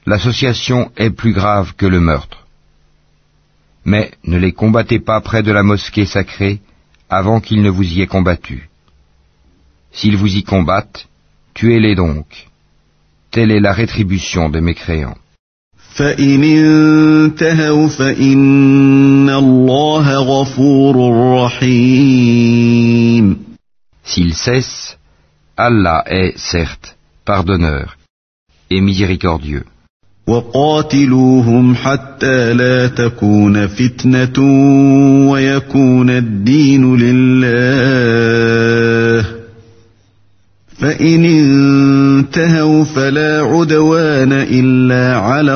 l'association est plus grave que le meurtre. Mais ne les combattez pas près de la mosquée sacrée avant qu'ils ne vous y aient combattu. S'ils vous y combattent, tuez-les donc. Telle est la rétribution des mécréants. فإن انتهوا فإن الله غفور رحيم. S'ils cessent, Allah est, certes, pardonneur et miséricordieux. وقاتلوهم حتى لا تكون فتنة ويكون الدين لله فإن انتهوا فلا عدوان إلا على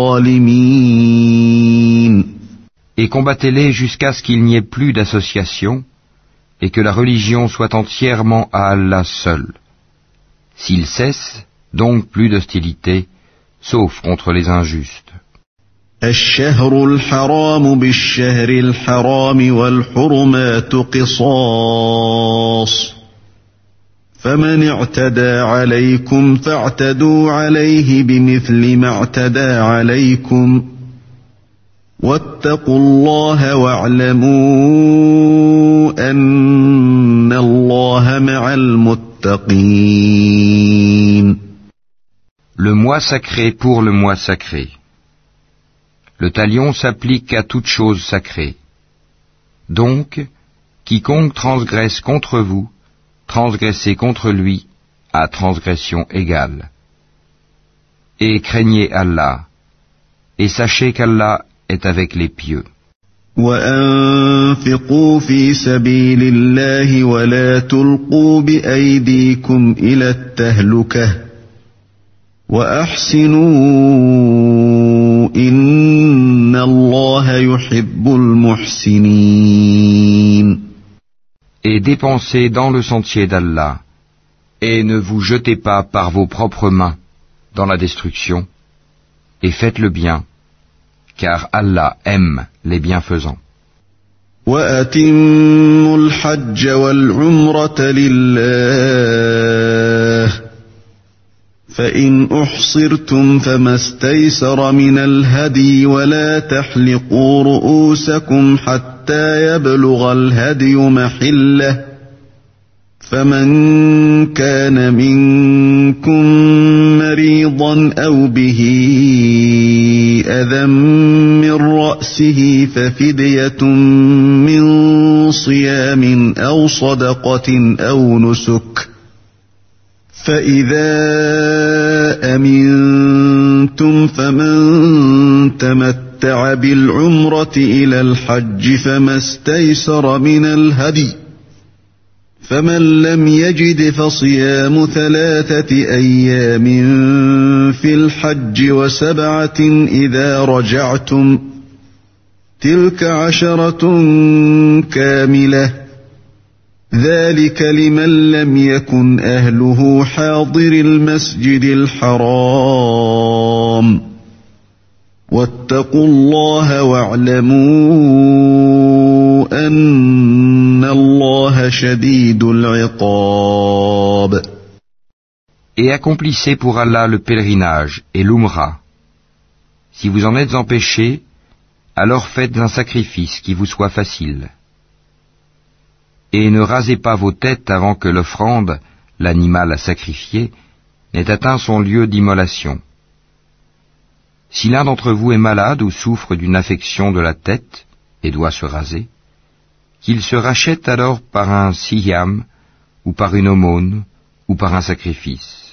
الظالمين. Et combattez-les jusqu'à ce qu'il n'y ait plus d'association et que la religion soit entièrement à Allah seul. S'ils cessent, donc plus d'hostilité, sauf contre les injustes. الشهر الحرام بالشهر الحرام والحرمات قصاص فمن اعتدى عليكم فاعتدوا عليه بمثل ما اعتدى عليكم واتقوا الله واعلموا أن الله مع المتقين. Le mois sacré pour le mois sacré. Le talion s'applique à toute chose sacrée. Donc, quiconque transgresse contre vous, transgressez contre lui à transgression égale. Et craignez Allah, et sachez qu'Allah est avec les pieux. وأنفقوا في سبيل الله ولا تلقوا بأيديكم إلى التهلكة وأحسنوا إن الله يحب المحسنين. Et dépensez dans le sentier d'Allah, et ne vous jetez pas par vos propres mains dans la destruction, et faites le bien, car Allah aime les bienfaisants. وأتموا الحج والعمرة لله فإن أحصرتم فما استيسر من الهدي ولا تحلقوا رؤوسكم حتى يبلغ الهدي محله فمن كان منكم مريضا أو به أذى من رأسه ففدية من صيام أو صدقة أو نسك فإذا أمنتم فمن تمتع بالعمرة إلى الحج فما استيسر من الهدي فمن لم يجد فصيام 3 أيام في الحج و7 إذا رجعتم تلك 10 كاملة ذلك لمن لم يكن أهله حاضر المسجد الحرام واتقوا الله واعلموا أن الله شديد العقاب. Et accomplissez pour Allah le pèlerinage et l'Umrah. Si vous en êtes empêchés, alors faites un sacrifice qui vous soit facile. Et ne rasez pas vos têtes avant que l'offrande, l'animal à sacrifier, n'ait atteint son lieu d'immolation. Si l'un d'entre vous est malade ou souffre d'une affection de la tête et doit se raser, qu'il se rachète alors par un siyam, ou par une aumône, ou par un sacrifice.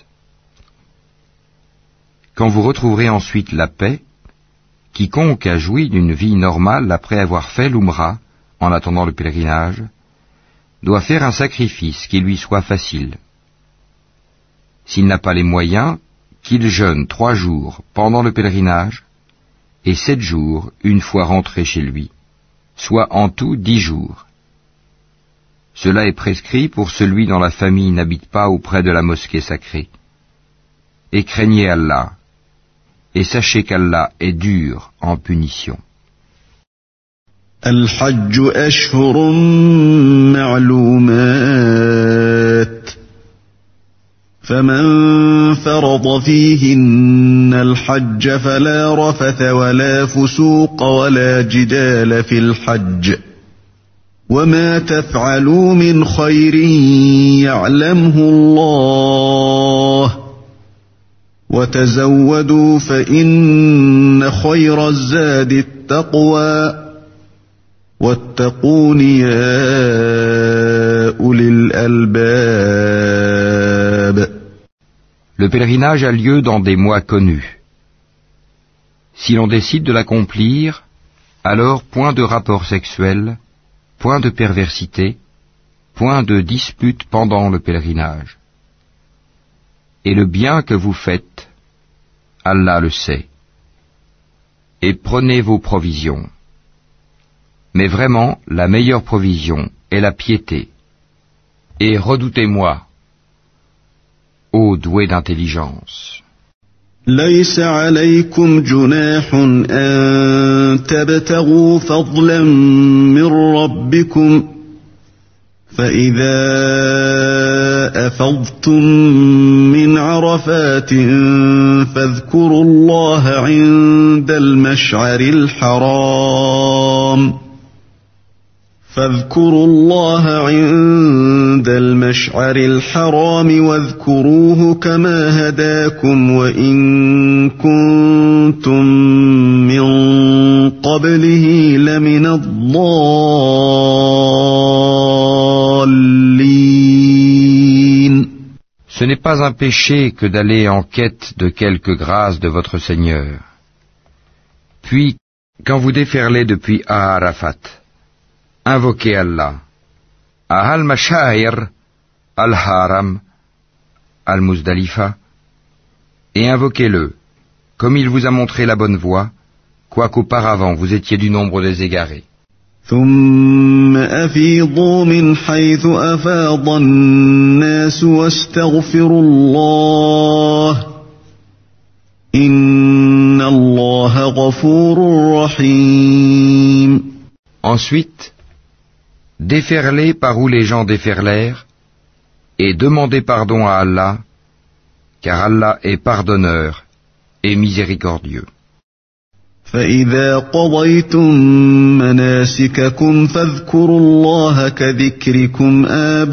Quand vous retrouverez ensuite la paix, quiconque a joui d'une vie normale après avoir fait l'Umrah, en attendant le pèlerinage, doit faire un sacrifice qui lui soit facile. S'il n'a pas les moyens, qu'il jeûne 3 jours pendant le pèlerinage et 7 jours une fois rentré chez lui, soit en tout 10 jours. Cela est prescrit pour celui dont la famille n'habite pas auprès de la mosquée sacrée. Et craignez Allah, et sachez qu'Allah est dur en punition. الحج أشهر معلومات فمن فرض فيهن الحج فلا رفث ولا فسوق ولا جدال في الحج وما تفعلوا من خير يعلمه الله وتزودوا فإن خير الزاد التقوى واتقون يا أولي الألباب. Le pèlerinage a lieu dans des mois connus. Si l'on décide de l'accomplir, alors point de rapport sexuel, point de perversité, point de dispute pendant le pèlerinage. Et le bien que vous faites, Allah le sait. Et prenez vos provisions. Mais vraiment, la meilleure provision est la piété. Et redoutez-moi, ô doués d'intelligence. ليس عليكم جناح أن تبتغوا فضلا من ربكم فإذا أفضتم من عرفات فاذكروا الله عند المشعر الحرام واذكروه كما هداكم وإن كنتم من قبله لمن الضالين. Ce n'est pas un péché que d'aller en quête de quelque grâce de votre Seigneur. Puis, quand vous déferlez depuis Arafat, invoquez Allah, à Al-Mashair, Al-Haram, Al-Muzdalifa, et invoquez-le, comme il vous a montré la bonne voie, quoiqu'auparavant vous étiez du nombre des égarés. ثم أفيضوا من حيث أفاض الناس واستغفروا الله إن الله غفور رحيم. Ensuite, déferlez par où les gens déferlèrent, et demandez pardon à Allah, car Allah est pardonneur et miséricordieux. فإذا قضيتم مناسككم فاذكروا الله كذكركم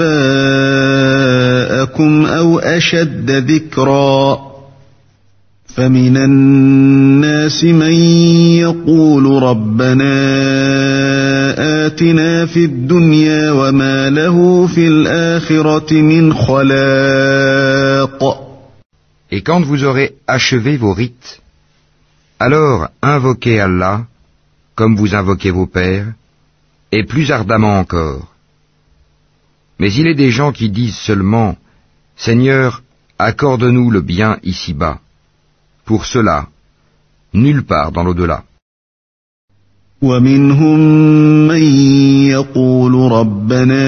آباءكم أو أشد ذكرا فمن الناس من يقول ربنا آتنا في الدنيا وما له في الآخرة من خلاق. Et quand vous aurez achevé vos rites, alors invoquez Allah, comme vous invoquez vos pères, et plus ardemment encore. Mais il est des gens qui disent seulement, Seigneur, accorde-nous le bien ici-bas. Pour cela, nulle part dans l'au-delà. ومنهم من يقول ربنا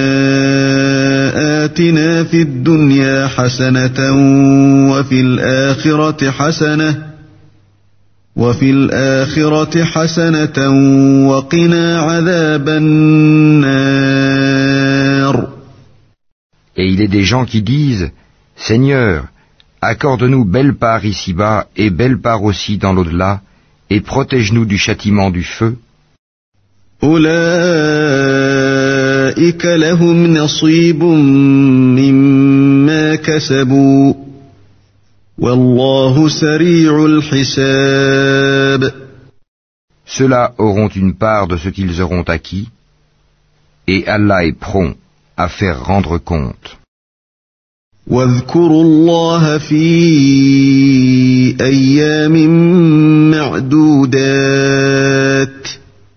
آتنا في الدنيا حسنة وفي الآخرة حسنة وقنا عذاب النار. Et il est des gens qui disent, Seigneur, accorde-nous belle part ici-bas et belle part aussi dans l'au-delà, et protège-nous du châtiment du feu. أولئك لهم نصيب مما كسبوا والله سريع الحساب. Ceux-là auront une part de ce qu'ils auront acquis, et Allah est prompt à faire rendre compte. واذكروا الله في أيام معدودات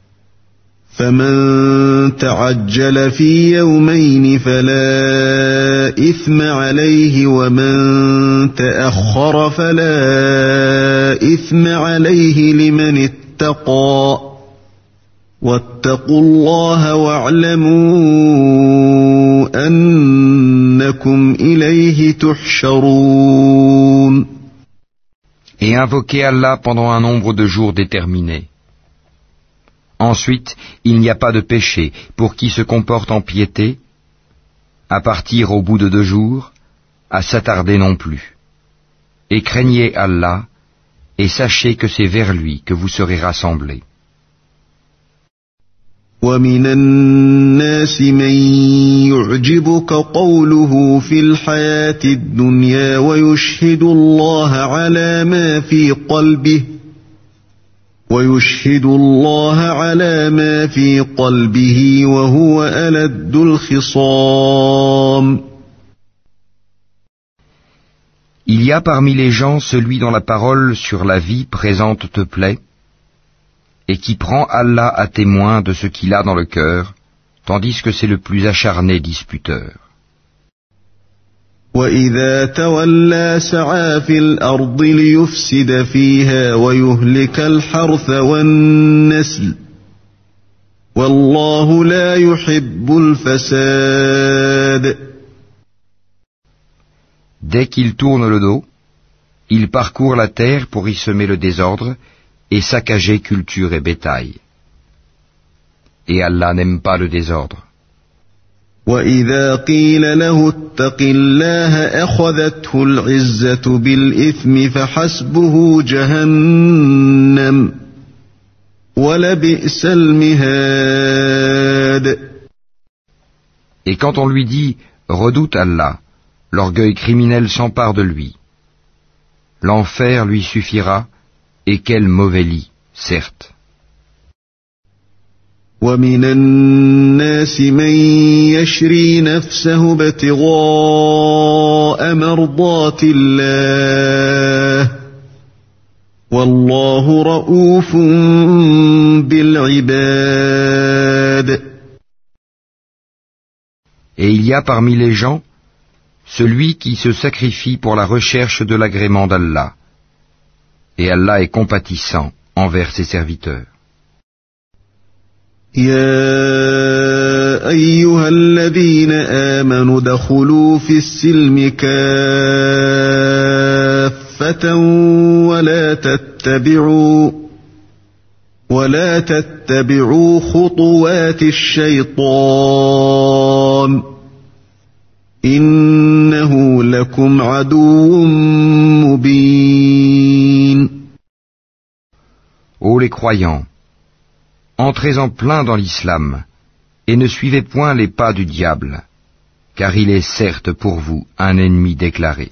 فمن تعجل في يومين فلا إثم عليه ومن تأخر فلا إثم عليه لمن اتقى واتقوا الله واعلموا أنكم إليه تحشرون. Et invoquez Allah pendant un nombre de jours déterminé. Ensuite, il n'y a pas de péché pour qui se comporte en piété, à partir au bout de 2 jours, à s'attarder non plus. Et craignez Allah, et sachez que c'est vers lui que vous serez rassemblés. ومن الناس من يعجبك قوله في الحياة الدنيا ويشهد الله على ما في قلبه وهو ألد الخصام. Il y a parmi les gens celui dont la parole sur la vie présente te plaît, et qui prend Allah à témoin de ce qu'il a dans le cœur, tandis que c'est le plus acharné disputeur. وَإِذَا تَوَلَّى سَعَى فِي الْأَرْضِ لِيُفْسِدَ فِيهَا وَيُهْلِكَ الْحَرْثَ وَالنَّسْلَ وَاللَّهُ لَا يُحِبُّ الْفَسَادَ. Dès qu'il tourne le dos, il parcourt la terre pour y semer le désordre et saccager culture et bétail. Et Allah n'aime pas le désordre. وَإِذَا قِيلَ لَهُ اتَّقِ اللَّهَ أَخَذَتْهُ الْعِزَّةُ بِالْإِثْمِ فَحَسْبُهُ جَهَنَّمُ وَلَبِئْسَ الْمِهَادُ. Et quand on lui dit « Redoute Allah », l'orgueil criminel s'empare de lui. L'enfer lui suffira, et quel mauvais lit, certes. وَمِنَ النَّاسِ مَن يَشْرِي نَفْسَهُ ابْتِغَاءَ مَرْضَاتِ اللَّهِ وَاللَّهُ رَءُوفٌ بِالْعِبَادِ. Et il y a parmi les gens celui qui se sacrifie pour la recherche de l'agrément d'Allah. Et Allah est compatissant envers ses serviteurs. يا أيها الذين آمنوا ادخلوا في السلم كافة ولا تتبعوا خطوات الشيطان إنه لكم عدو مبين. Ô les croyants, entrez en plein dans l'islam, et ne suivez point les pas du diable, car il est certes pour vous un ennemi déclaré.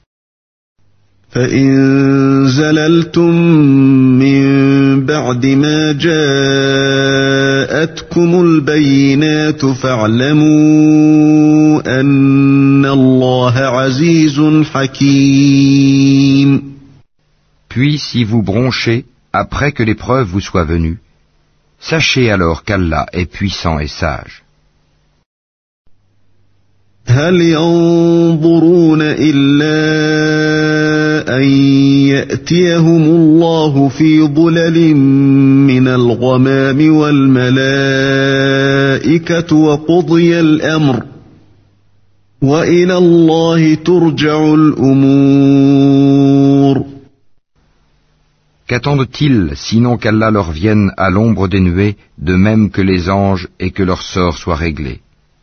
فَإِن زَلَلْتُم مِّن بَعْدِ مَا جَاءَتْكُمُ الْبَيِّنَاتُ فَاعْلَمُوا أَنَّ اللَّهَ عَزِيزٌ حَكِيمٌ. Puis si vous bronchez, après que l'épreuve vous soit venue, sachez alors qu'Allah est puissant et sage. هل ينظرون إلا أن يأتيهم الله في ظلل من الغمام والملائكة وقضي الأمر وإلى الله ترجع الأمور. Qu'attendent-ils sinon qu'Allah leur vienne à l'ombre des nuées, de même que les anges, et que leur sort soit réglé?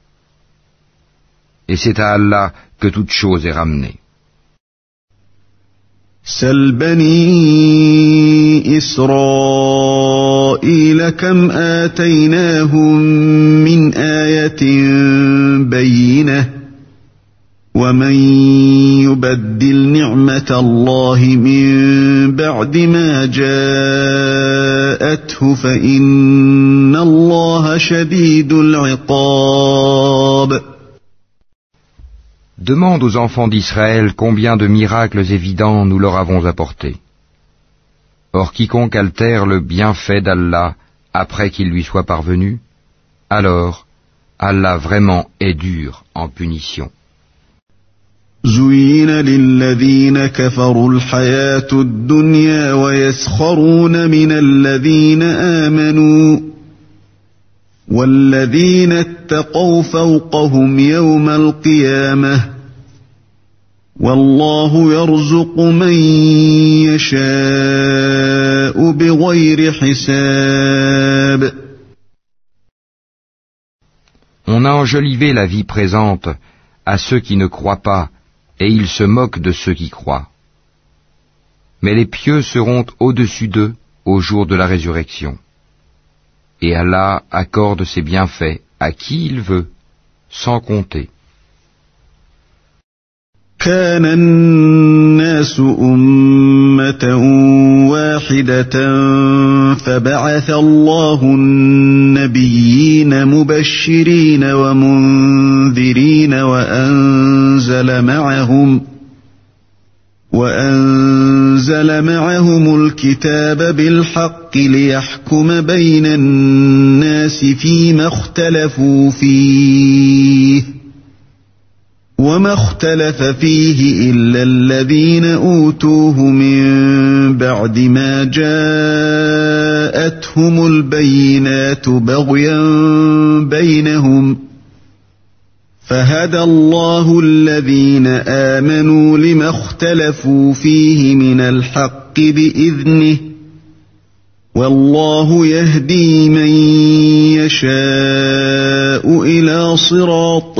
Et c'est à Allah que toute chose est ramenée. سل بني إسرائيل كم آتيناهم من آية بينة ومن يبدل نعمة الله من بعد ما جاءته فإن الله شديد العقاب. Demande aux enfants d'Israël combien de miracles évidents nous leur avons apportés. Or quiconque altère le bienfait d'Allah après qu'il lui soit parvenu, alors Allah vraiment est dur en punition. زين للذين كفروا الحياة الدنيا ويسخرون من الذين آمنوا والذين اتقوا فوقهم يوم القيامة والله يرزق من يشاء بغير حساب. On a enjolivé la vie présente à ceux qui ne croient pas et il se moque de ceux qui croient. Mais les pieux seront au-dessus d'eux au jour de la résurrection. Et Allah accorde ses bienfaits à qui il veut, sans compter. كان الناس أمة واحدة فبعث الله النبيين مبشرين ومنذرين وأنزل معهم الكتاب بالحق ليحكم بين الناس فيما اختلفوا فيه وما اختلف فيه إلا الذين أوتوه من بعد ما جاءتهم البينات بغيا بينهم فهدى الله الذين آمنوا لما اختلفوا فيه من الحق بإذنه والله يهدي من يشاء إلى صراط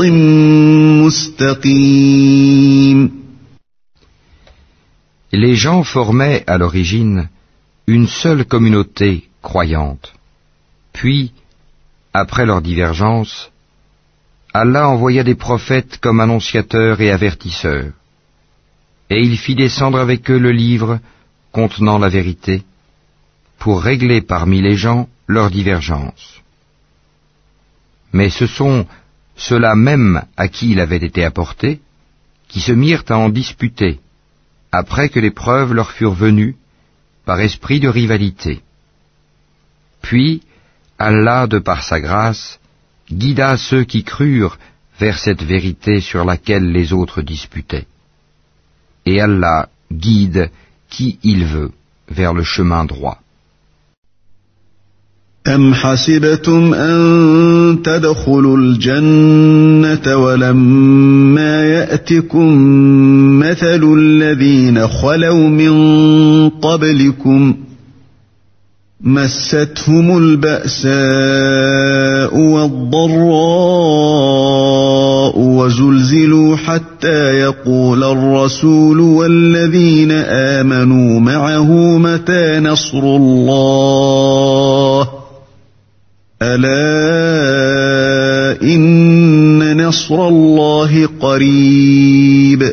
مستقيم. Les gens formaient à l'origine une seule communauté croyante. Puis, après leur divergence, Allah envoya des prophètes comme annonciateurs et avertisseurs, et il fit descendre avec eux le livre contenant la vérité, pour régler parmi les gens leurs divergences. Mais ce sont ceux-là même à qui il avait été apporté, qui se mirent à en disputer, après que les preuves leur furent venues, par esprit de rivalité. Puis, Allah, de par sa grâce, guida ceux qui crurent vers cette vérité sur laquelle les autres disputaient. Et Allah guide qui il veut vers le chemin droit. أم حسبتم أن تدخلوا الجنة ولما يأتكم مثل الذين خلوا من قبلكم مستهم البأساء والضراء وزلزلوا حتى يقول الرسول والذين آمنوا معه متى نصر الله ألا إن نصر الله قريب.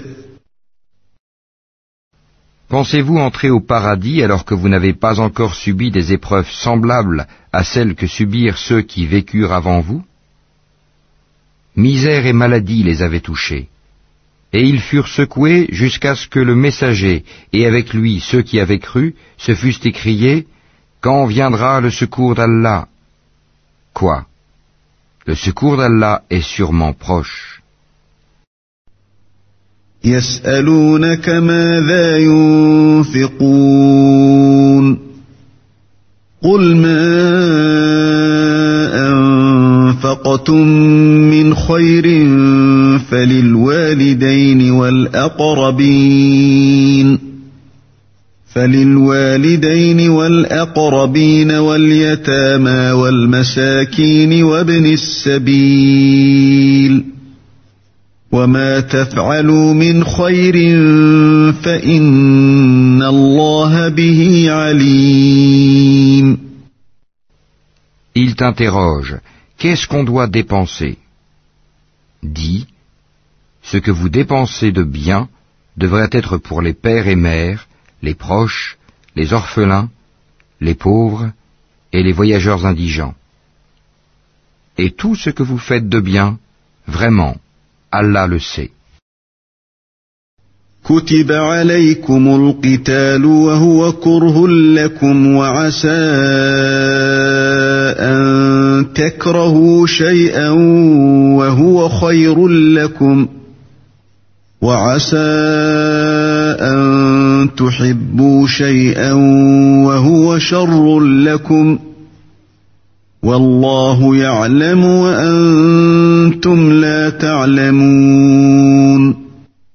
Pensez-vous entrer au paradis alors que vous n'avez pas encore subi des épreuves semblables à celles que subirent ceux qui vécurent avant vous? Misère et maladie les avaient touchés, et ils furent secoués jusqu'à ce que le messager et avec lui ceux qui avaient cru se fussent écriés: Quand viendra le secours d'Allah? Quoi? Le secours d'Allah est sûrement proche. يسألونك ماذا ينفقون قل ما أنفقتم من خير فللوالدين والأقربين واليتامى والمساكين وابن السبيل وما تفعلوا من خير فإن الله به عليم. Il t'interroge, qu'est-ce qu'on doit dépenser? Dis, ce que vous dépensez de bien devrait être pour les pères et mères, les proches, les orphelins, les pauvres et les voyageurs indigents. Et tout ce que vous faites de bien, vraiment, Allah le sait. كتب عليكم القتال وهو كره لكم وعسى أن تكرهوا شيئا وهو خير لكم وعسى أن تحبوا شيئا وهو شر لكم والله يعلم وأنتم لا تعلمون.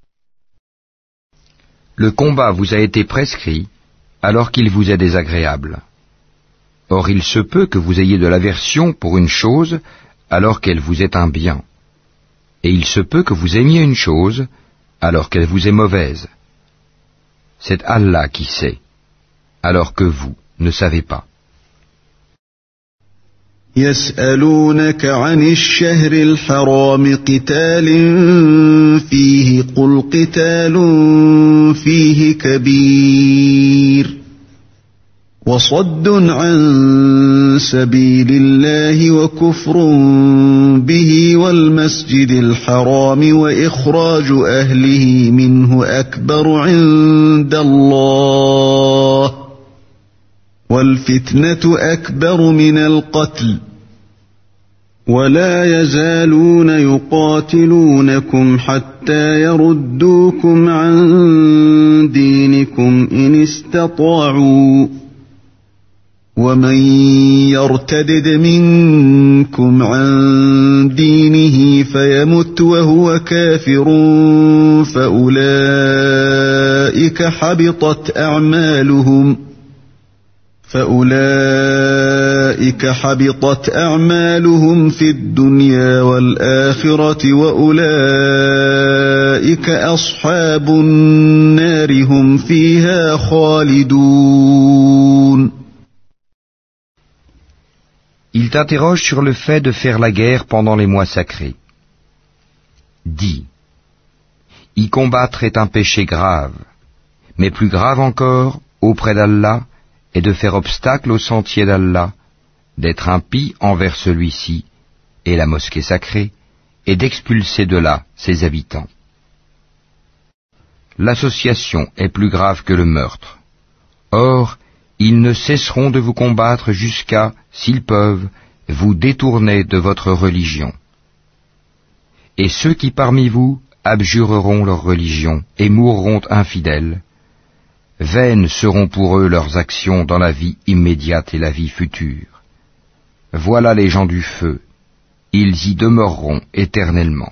Le combat vous a été prescrit alors qu'il vous est désagréable. Or il se peut que vous ayez de l'aversion pour une chose alors qu'elle vous est un bien. Et il se peut que vous aimiez une chose alors qu'elle vous est mauvaise. C'est Allah qui sait, alors que vous ne savez pas. يسألونك عن الشهر الحرام قتال فيه قل قتال فيه كبير وصد عن سبيل الله وكفر به والمسجد الحرام وإخراج أهله منه أكبر عند الله والفتنة أكبر من القتل ولا يزالون يقاتلونكم حتى يردوكم عن دينكم إن استطاعوا ومن يرتدد منكم عن دينه فيمت وهو كافر فأولئك حبطت أعمالهم في الدنيا والآخرة وأولئك أصحاب النار هم فيها خالدون. Il t'interroge sur le fait de faire la guerre pendant les mois sacrés. Dis, y combattre est un péché grave, mais plus grave encore, auprès d'Allah, est de faire obstacle au sentier d'Allah, d'être impie envers celui-ci et la mosquée sacrée, et d'expulser de là ses habitants. L'association est plus grave que le meurtre. Or, ils ne cesseront de vous combattre jusqu'à, s'ils peuvent, vous détourner de votre religion. Et ceux qui parmi vous abjureront leur religion et mourront infidèles, vaines seront pour eux leurs actions dans la vie immédiate et la vie future. Voilà les gens du feu, ils y demeureront éternellement.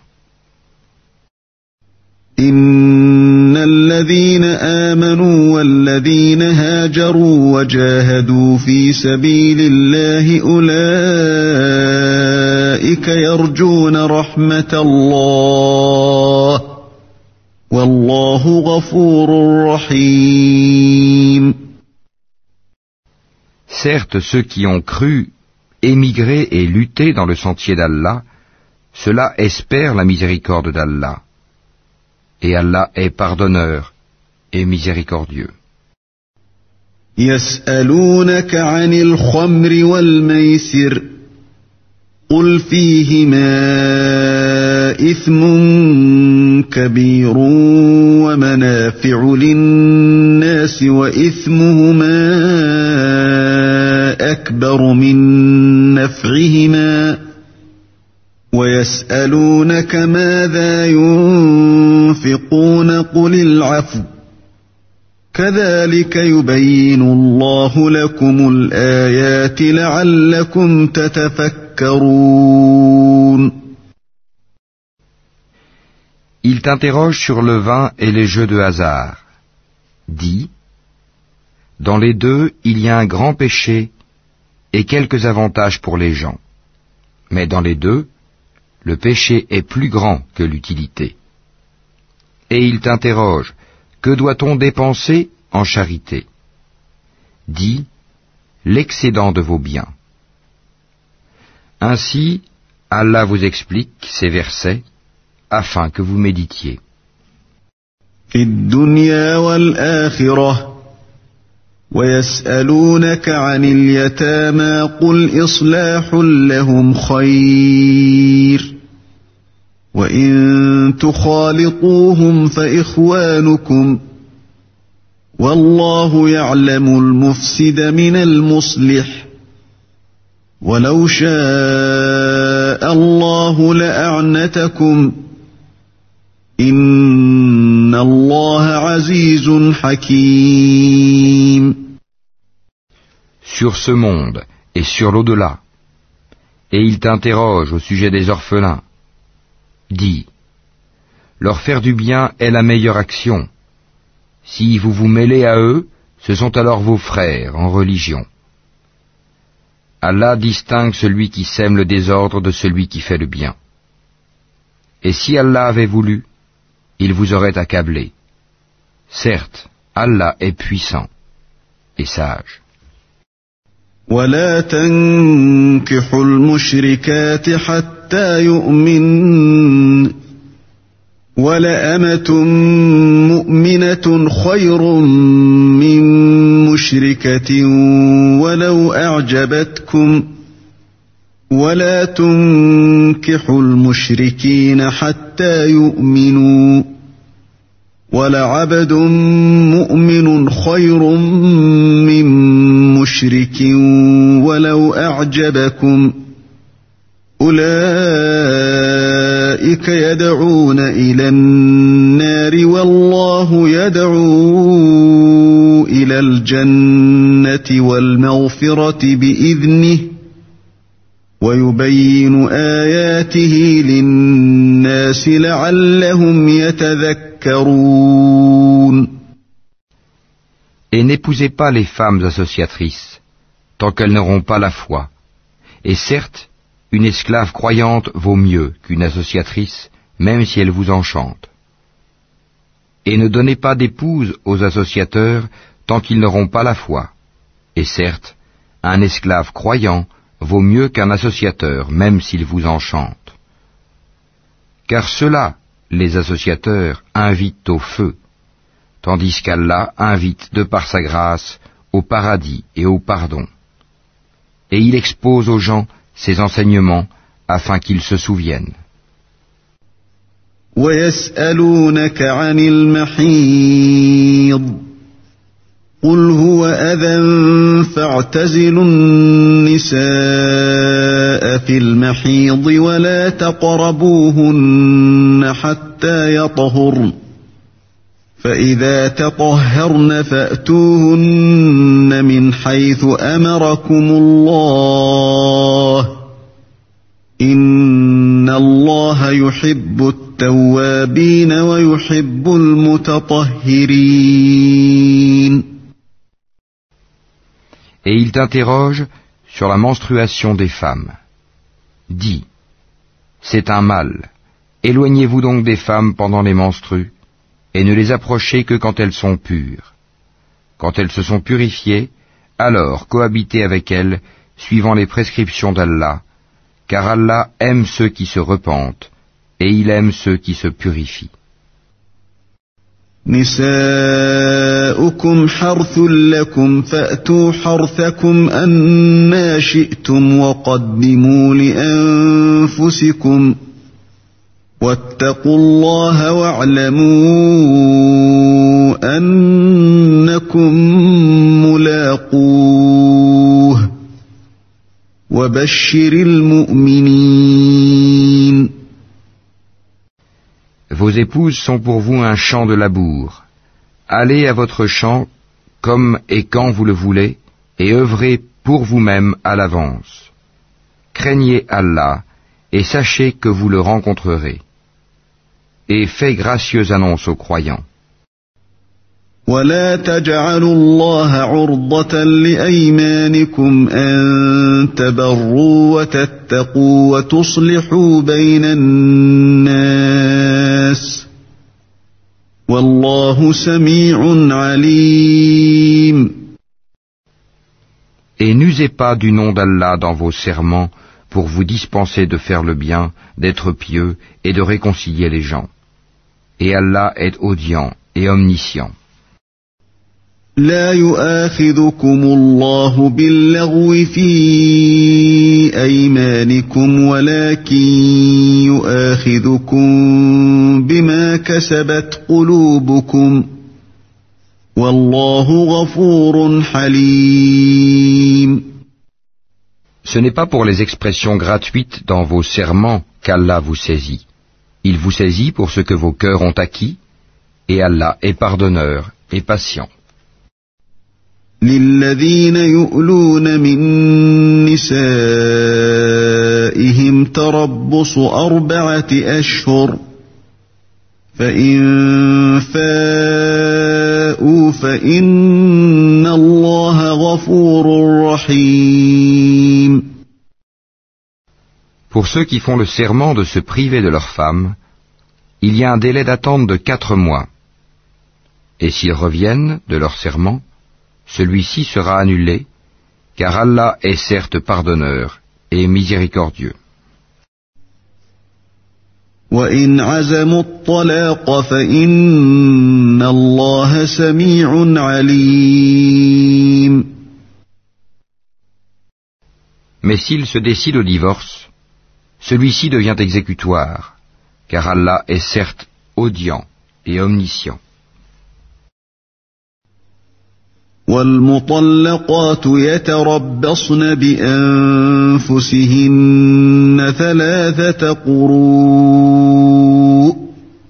إن الذين آمنوا والذين هاجروا وجاهدوا في سبيل الله أولئك يرجون رحمة الله والله غفور رحيم. Certes, ceux qui ont cru, émigré et lutté dans le sentier d'Allah, ceux-là espèrent la miséricorde d'Allah. Et Allah est pardonneur et miséricordieux. يسألونك عن الخمر والميسر قل فيهما إثم كبير ومنافع للناس وإثمهما أكبر من نفعهما ويسألونك ماذا ينفقون قل العفو كذلك يبين الله لكم الآيات لعلكم تتفكرون. Il t'interroge sur le vin et les jeux de hasard. Dis, dans les deux, il y a un grand péché et quelques avantages pour les gens. Mais dans les deux, le péché est plus grand que l'utilité. Et il t'interroge, que doit-on dépenser en charité? Dis, l'excédent de vos biens. Ainsi, Allah vous explique ces versets afin que vous méditiez. في الدنيا والآخرة ويسألونك عن اليتامى قل إصلاح لهم خير وإن تخالطوهم فإخوانكم والله يعلم المفسد من المصلح ولو شاء الله لأعنتكم إن الله عزيز حكيم. Sur ce monde et sur l'au-delà, et il t'interroge au sujet des orphelins. Dis, leur faire du bien est la meilleure action. Si vous vous mêlez à eux, ce sont alors vos frères en religion. Allah distingue celui qui sème le désordre de celui qui fait le bien. Et si Allah avait voulu, il vous aurait accablé. Certes, Allah est puissant et sage. ولا تنكحوا المشركات حتى يؤمن ولأمة مؤمنة خير من مشركة ولو أعجبتكم ولا تنكحوا المشركين حتى يؤمنوا ولعبد مؤمن خير من مشرك ولو أعجبكم أولئك يدعون إلى النار والله يدعو إلى الجنة والمغفرة بإذنه ويبين آياته للناس لعلهم يتذكرون. Et n'épousez pas les femmes associatrices, tant qu'elles n'auront pas la foi. Et certes, une esclave croyante vaut mieux qu'une associatrice, même si elle vous enchante. Et ne donnez pas d'épouse aux associateurs tant qu'ils n'auront pas la foi. Et certes, un esclave croyant vaut mieux qu'un associateur, même s'il vous enchante. Car ceux-là, les associateurs, invitent au feu, tandis qu'Allah invite de par sa grâce au paradis et au pardon. Et il expose aux gens ses enseignements afin qu'ils se souviennent. وَيَسْأَلُونَكَ عَنِ الْمَحِيضِ قُلْ هُوَ أَذًى فَاعْتَزِلُوا النِّسَاءَ فِي الْمَحِيضِ وَلَا تَقْرَبُوهُنَّ حَتَّى يَطْهُرْنَ فَإِذَا تَطَهَّرْنَ فَأْتُوهُنَّ مِنْ حَيْثُ أَمَرَكُمُ اللَّهُ إِنَّ اللَّهَ يُحِبُّ التَّوَّابِينَ وَيُحِبُّ الْمُتَطَهِّرِينَ. Et il t'interroge sur la menstruation des femmes. Dis, c'est un mal. Éloignez-vous donc des femmes pendant les menstrues, et ne les approchez que quand elles sont pures. Quand elles se sont purifiées, alors cohabitez avec elles, suivant les prescriptions d'Allah, car Allah aime ceux qui se repentent, et il aime ceux qui se purifient. نساؤكم حرث لكم فأتوا حرثكم أنى شئتم وقدموا لأنفسكم واتقوا الله واعلموا أنكم ملاقوه وبشر المؤمنين. Vos épouses sont pour vous un champ de labour. Allez à votre champ comme et quand vous le voulez, et œuvrez pour vous-même à l'avance. Craignez Allah, et sachez que vous le rencontrerez. Et faites gracieuse annonce aux croyants. ولا تجعلوا الله عرضة لأيمانكم أن تبروا وتتقوا وتصلحوا بين الناس والله سميع عليم. Et n'usez pas du nom d'Allah dans vos serments pour vous dispenser de faire le bien, d'être pieux et de réconcilier les gens. Et Allah est audient et omniscient. لا يؤاخذكم الله باللغو في أيمانكم ولكن يؤاخذكم بما كسبت قلوبكم والله غفور حليم. Ce n'est pas pour les expressions gratuites dans vos serments qu'Allah vous saisit. Il vous saisit pour ce que vos cœurs ont acquis, et Allah est pardonneur et patient. للذين يؤلون من نسائهم تربص 4 أشهر فإن فاءوا فإن الله غفور رحيم. Pour ceux qui font le serment de se priver de leurs femmes, il y a un délai d'attente de 4 mois. Et s'ils reviennent de leur serment, celui-ci sera annulé, car Allah est certes pardonneur et miséricordieux. وَإِنْ عَزَمُوا الطَّلَاقَ فَإِنَّ اللَّهَ سَمِيعٌ عَلِيمٌ. Mais s'il se décide au divorce, celui-ci devient exécutoire, car Allah est certes audient et omniscient. وَالْمُطَلَّقَاتُ يَتَرَبَّصْنَ بِأَنفُسِهِنَّ 3 قُرُوءٍ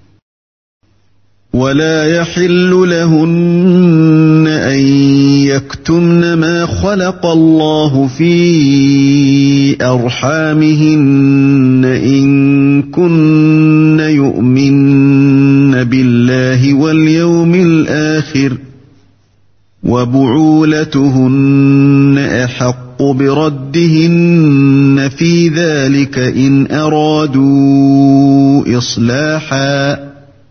وَلَا يَحِلُّ لَهُنَّ أَن يَكْتُمْنَ مَا خَلَقَ اللَّهُ فِي أَرْحَامِهِنَّ إِن كُنَّ يُؤْمِنَّ بِاللَّهِ وَالْيَوْمِ الْآخِرِ وَبُعُولَتُهُنَّ أَحَقُّ بِرَدِّهِنَّ فِي ذَلِكَ إِنْ أَرَادُوا إِصْلَاحًا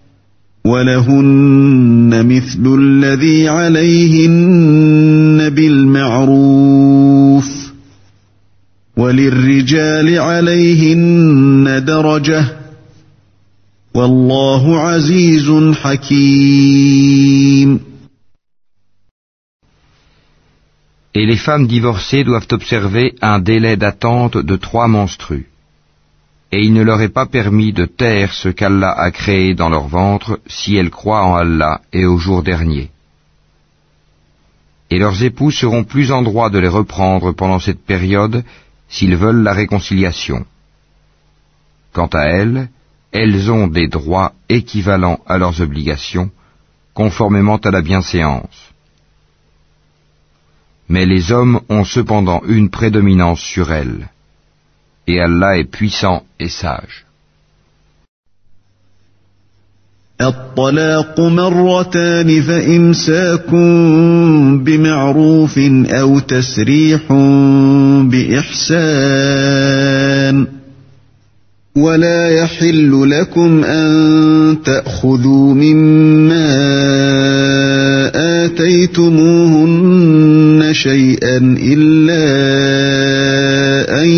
وَلَهُنَّ مِثْلُ الَّذِي عَلَيْهِنَّ بِالْمَعْرُوفِ وَلِلرِّجَالِ عَلَيْهِنَّ دَرَجَةٌ وَاللَّهُ عَزِيزٌ حَكِيمٌ. Et les femmes divorcées doivent observer un délai d'attente de 3 menstrues. Et il ne leur est pas permis de taire ce qu'Allah a créé dans leur ventre si elles croient en Allah et au jour dernier. Et leurs époux seront plus en droit de les reprendre pendant cette période s'ils veulent la réconciliation. Quant à elles, elles ont des droits équivalents à leurs obligations, conformément à la bienséance. Mais les hommes ont cependant une prédominance sur elles. Et Allah est puissant et sage. الطلاق مرتان فإمساك بمعروف أو تسريح بإحسان ولا يحل لكم أن تأخذوا مما آتيتموهن شيئا إلا أن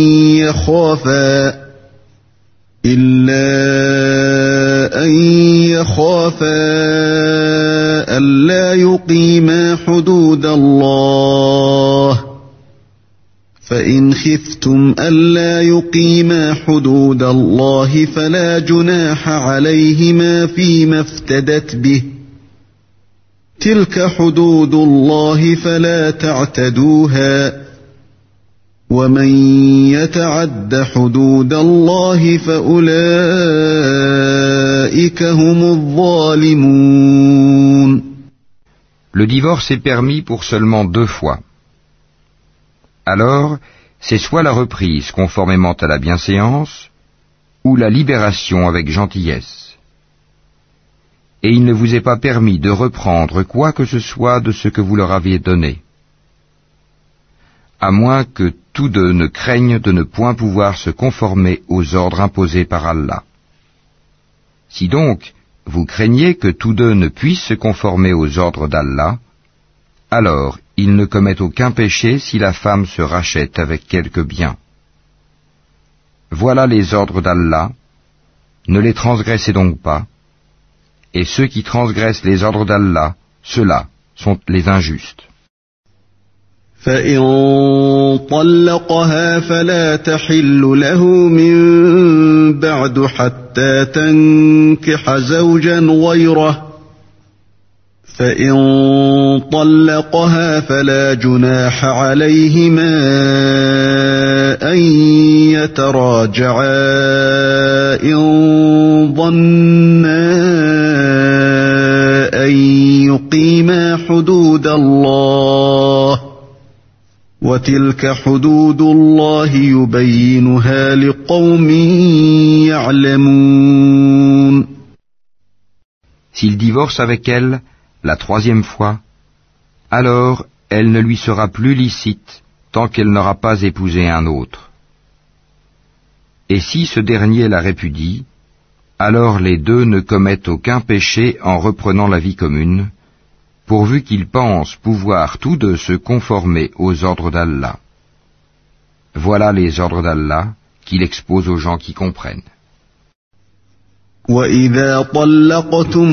يخافا ألا يقيما حدود الله فإن خفتم ألا يقيما حدود الله فلا جناح عليهما فيما افتدت به تلك حدود الله فلا تعتدوها ومن يتعد حدود الله فأولئك هم الظالمون. Le divorce est permis pour seulement 2 fois. Alors, c'est soit la reprise conformément à la bienséance, ou la libération avec gentillesse. Et il ne vous est pas permis de reprendre quoi que ce soit de ce que vous leur aviez donné, à moins que tous deux ne craignent de ne point pouvoir se conformer aux ordres imposés par Allah. Si donc vous craignez que tous deux ne puissent se conformer aux ordres d'Allah, alors ils ne commettent aucun péché si la femme se rachète avec quelque bien. Voilà les ordres d'Allah, ne les transgressez donc pas, et ceux qui transgressent les ordres d'Allah, ceux-là sont les injustes. فإن طلقها فلا تحل له من بعد حتى تنكح زوجا غيره فإن طلقها فلا جناح عليهما أن يتراجعا إن ظنا أن يقيما حدود الله وَتِلْكَ حُدُودُ اللَّهِ يُبَيِّنُهَا لِقَوْمٍ يَعْلَمُونَ. S'il divorce avec elle la 3e fois, alors elle ne lui sera plus licite tant qu'elle n'aura pas épousé un autre. Et si ce dernier la répudie, alors les deux ne commettent aucun péché en reprenant la vie commune, pourvu qu'ils pensent pouvoir tous deux se conformer aux ordres d'Allah. Voilà les ordres d'Allah qu'il expose aux gens qui comprennent. وَإِذَا طَلَّقْتُمُ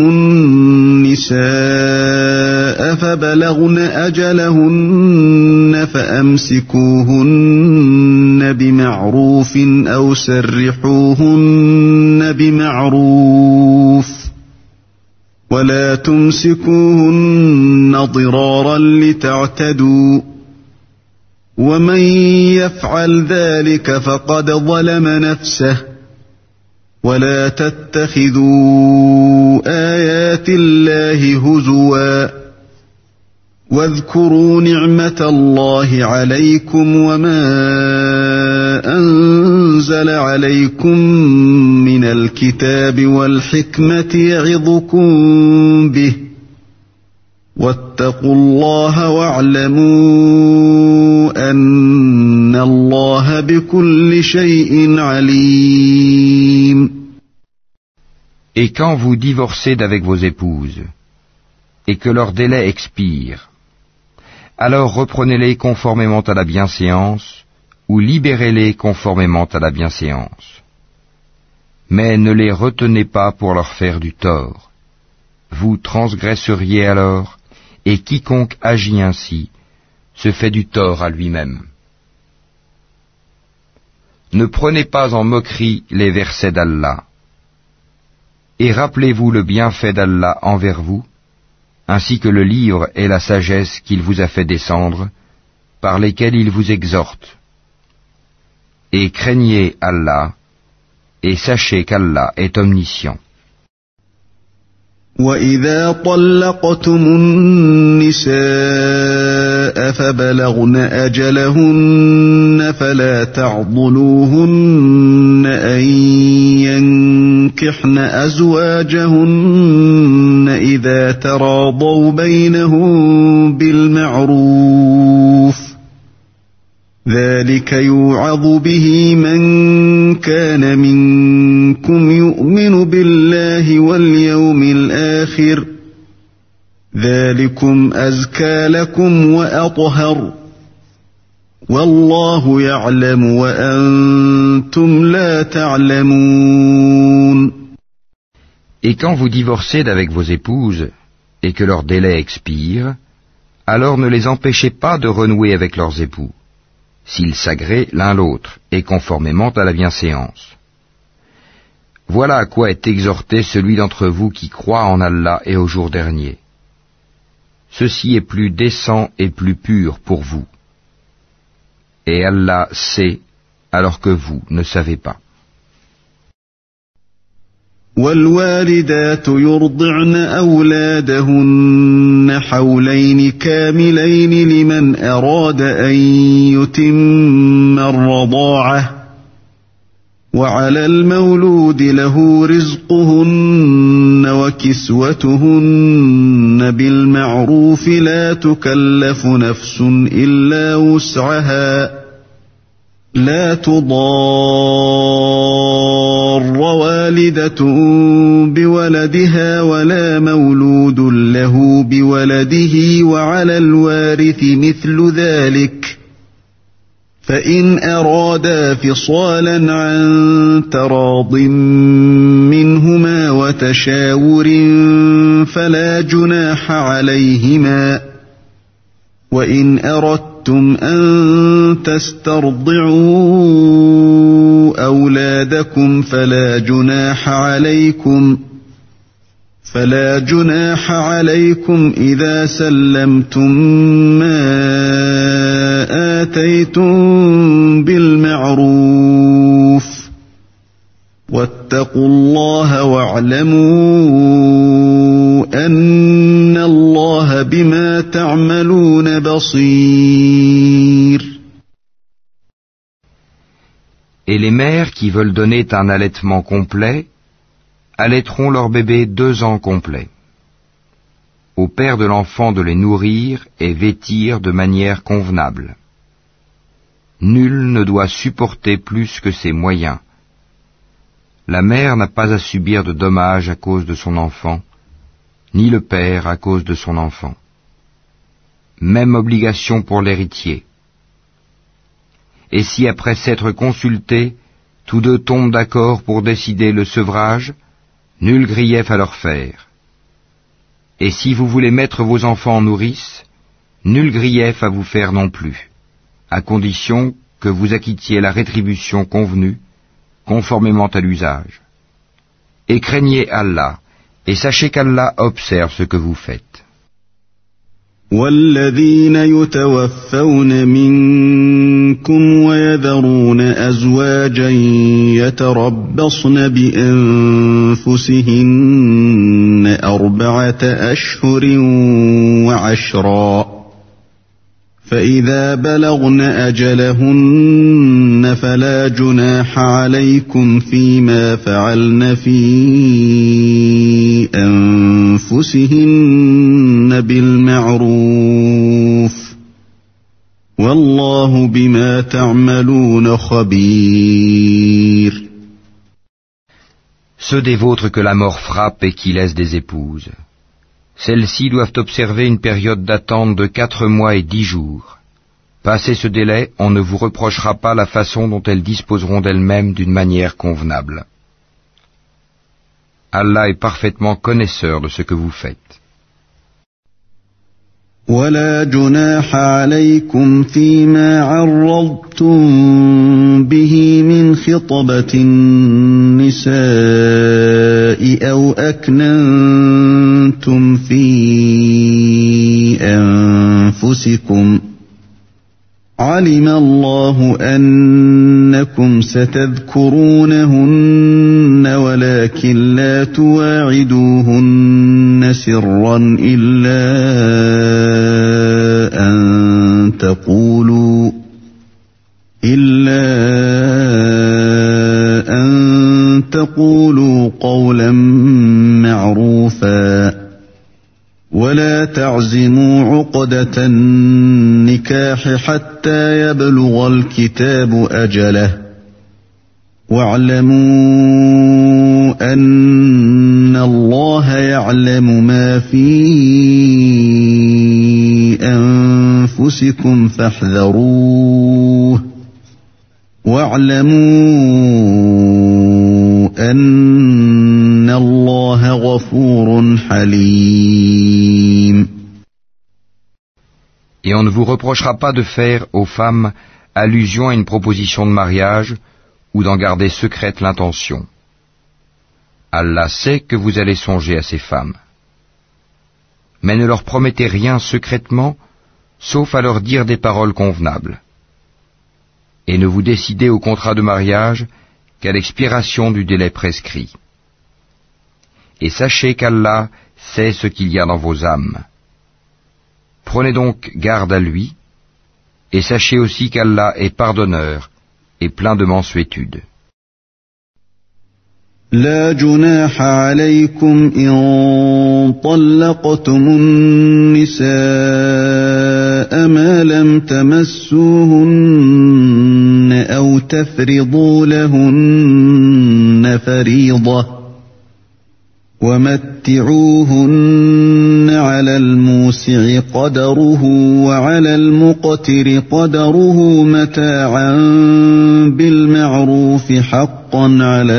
النِّسَاءَ فَبَلَغْنَ أَجَلَهُنَّ فَأَمْسِكُوهُنَّ بِمَعْرُوفٍ أَوْ سَرِّحُوهُنَّ بِمَعْرُوفٍ وَلَا تُمْسِكُوهُنَّ ضِرَارًا لِتَعْتَدُوا وَمَنْ يَفْعَلْ ذَلِكَ فَقَدْ ظَلَمَ نَفْسَهُ وَلَا تَتَّخِذُوا آيَاتِ اللَّهِ هُزُوًا وَاذْكُرُوا نِعْمَةَ اللَّهِ عَلَيْكُمْ وَمَا أَنزَلَ عَلَيْكُمْ مِنَ الْكِتَابِ وَالْحِكْمَةِ يَعِظُكُمْ بِهِ وَاتَّقُوا اللَّهَ وَاعْلَمُوا أَنَّ اللَّهَ بِكُلِّ شَيْءٍ عَلِيمٌ. Et quand vous divorcez d'avec vos épouses, et que leur délai expire, alors reprenez-les conformément à la bienséance, ou libérez-les conformément à la bienséance. Mais ne les retenez pas pour leur faire du tort. Vous transgresseriez alors, et quiconque agit ainsi se fait du tort à lui-même. Ne prenez pas en moquerie les versets d'Allah, et rappelez-vous le bienfait d'Allah envers vous, ainsi que le livre et la sagesse qu'il vous a fait descendre, par lesquels il vous exhorte. Et craignez Allah, et sachez qu'Allah est omniscient. وَإِذَا طَلَّقْتُمُ النِّسَاءَ فَبَلَغْنَ أَجَلَهُنَّ فَلَا تَعْضُلُوهُنَّ أَن يَنكِحْنَ أَزْوَاجَهُنَّ إِذَا تَرَاضَوْا بَيْنَهُم بِالْمَعْرُوفِ ذَلِكَ يُوعَظُ بِهِ مَن كَانَ مِنكُمْ يُؤْمِنُ بِاللَّهِ وَالْيَوْمِ الْآخِرِ ذَلِكُمْ أَزْكَى لَكُمْ وَأَطْهَرُ وَاللَّهُ يَعْلَمُ وَأَنْتُمْ لَا تَعْلَمُونَ. Et quand vous divorcez d'avec vos épouses, et que leur délai expire, alors ne les empêchez pas de renouer avec leurs époux, s'ils s'agréent l'un l'autre, et conformément à la bienséance. Voilà à quoi est exhorté celui d'entre vous qui croit en Allah et au jour dernier. Ceci est plus décent et plus pur pour vous. Et Allah sait, alors que vous ne savez pas. وَالْوَالِدَاتُ يُرْضِعْنَ أَوْلَادَهُنَّ حَوْلَيْنِ كَامِلَيْنِ لِمَنْ أَرَادَ أَنْ يُتِمَّ الرَّضَاعَةَ وَعَلَى الْمَوْلُودِ لَهُ رِزْقُهُنَّ وَكِسْوَتُهُنَّ بِالْمَعْرُوفِ لَا تُكَلَّفُ نَفْسٌ إِلَّا وُسْعَهَا لا تضار والدة بولدها ولا مولود له بولده وعلى الوارث مثل ذلك فإن أرادا فصالا عن تراض منهما وتشاور فلا جناح عليهما وإن أردتم أن تسترضعوا أولادكم فلا جناح عليكم إذا سلمتم ما آتيتم بالمعروف واتقوا الله واعلموا أن الله بما تعملون بصير. Et les mères qui veulent donner un allaitement complet allaiteront leur bébé 2 ans complets. Au père de l'enfant de les nourrir et vêtir de manière convenable. Nul ne doit supporter plus que ses moyens. La mère n'a pas à subir de dommages à cause de son enfant, ni le père à cause de son enfant. Même obligation pour l'héritier. Et si après s'être consultés, tous deux tombent d'accord pour décider le sevrage, nul grief à leur faire. Et si vous voulez mettre vos enfants en nourrice, nul grief à vous faire non plus, à condition que vous acquittiez la rétribution convenue, conformément à l'usage. Et craignez Allah, et sachez qu'Allah observe ce que vous faites. والذين يتوفون منكم ويذرون أزواجا يتربصن بأنفسهن 4 أشهر وعشرا فإذا بلغن أجلهن فلا جناح عليكم فيما فعلن في أنفسهن بالمعروف والله بما تعملون خبير. Ceux des vôtres que la mort frappe et qui laissent des épouses, celles-ci doivent observer une période d'attente de 4 mois et 10 jours. Passé ce délai, on ne vous reprochera pas la façon dont elles disposeront d'elles-mêmes d'une manière convenable. Allah est parfaitement connaisseur de ce que vous faites. ولا جناح عليكم فيما عرضتم به من خطبة النساء أو أكننتم في أنفسكم علم الله أنكم ستذكرونهن ولكن لا تواعدوهن سرا إلا أن تقولوا قولا معروفا ولا تعزموا عقدة النكاح حتى يبلغ الكتاب أجله واعلموا أن الله يعلم ما في أنفسكم فاحذروه واعلموا أن الله غفور حليم. Et on ne vous reprochera pas de faire aux femmes allusion à une proposition de mariage ou d'en garder secrète l'intention. Allah sait que vous allez songer à ces femmes. Mais ne leur promettez rien secrètement, sauf à leur dire des paroles convenables. Et ne vous décidez au contrat de mariage qu'à l'expiration du délai prescrit. Et sachez qu'Allah sait ce qu'il y a dans vos âmes. Prenez donc garde à lui, et sachez aussi qu'Allah est pardonneur et plein de mansuétude. لا جناح عليكم إن طلقتم النساء ما لم تمسوهن أو تفرضوا لهن فريضة ومتعوهن على الموسع قدره وعلى المقتر قدره متاعا بالمعروف حقا على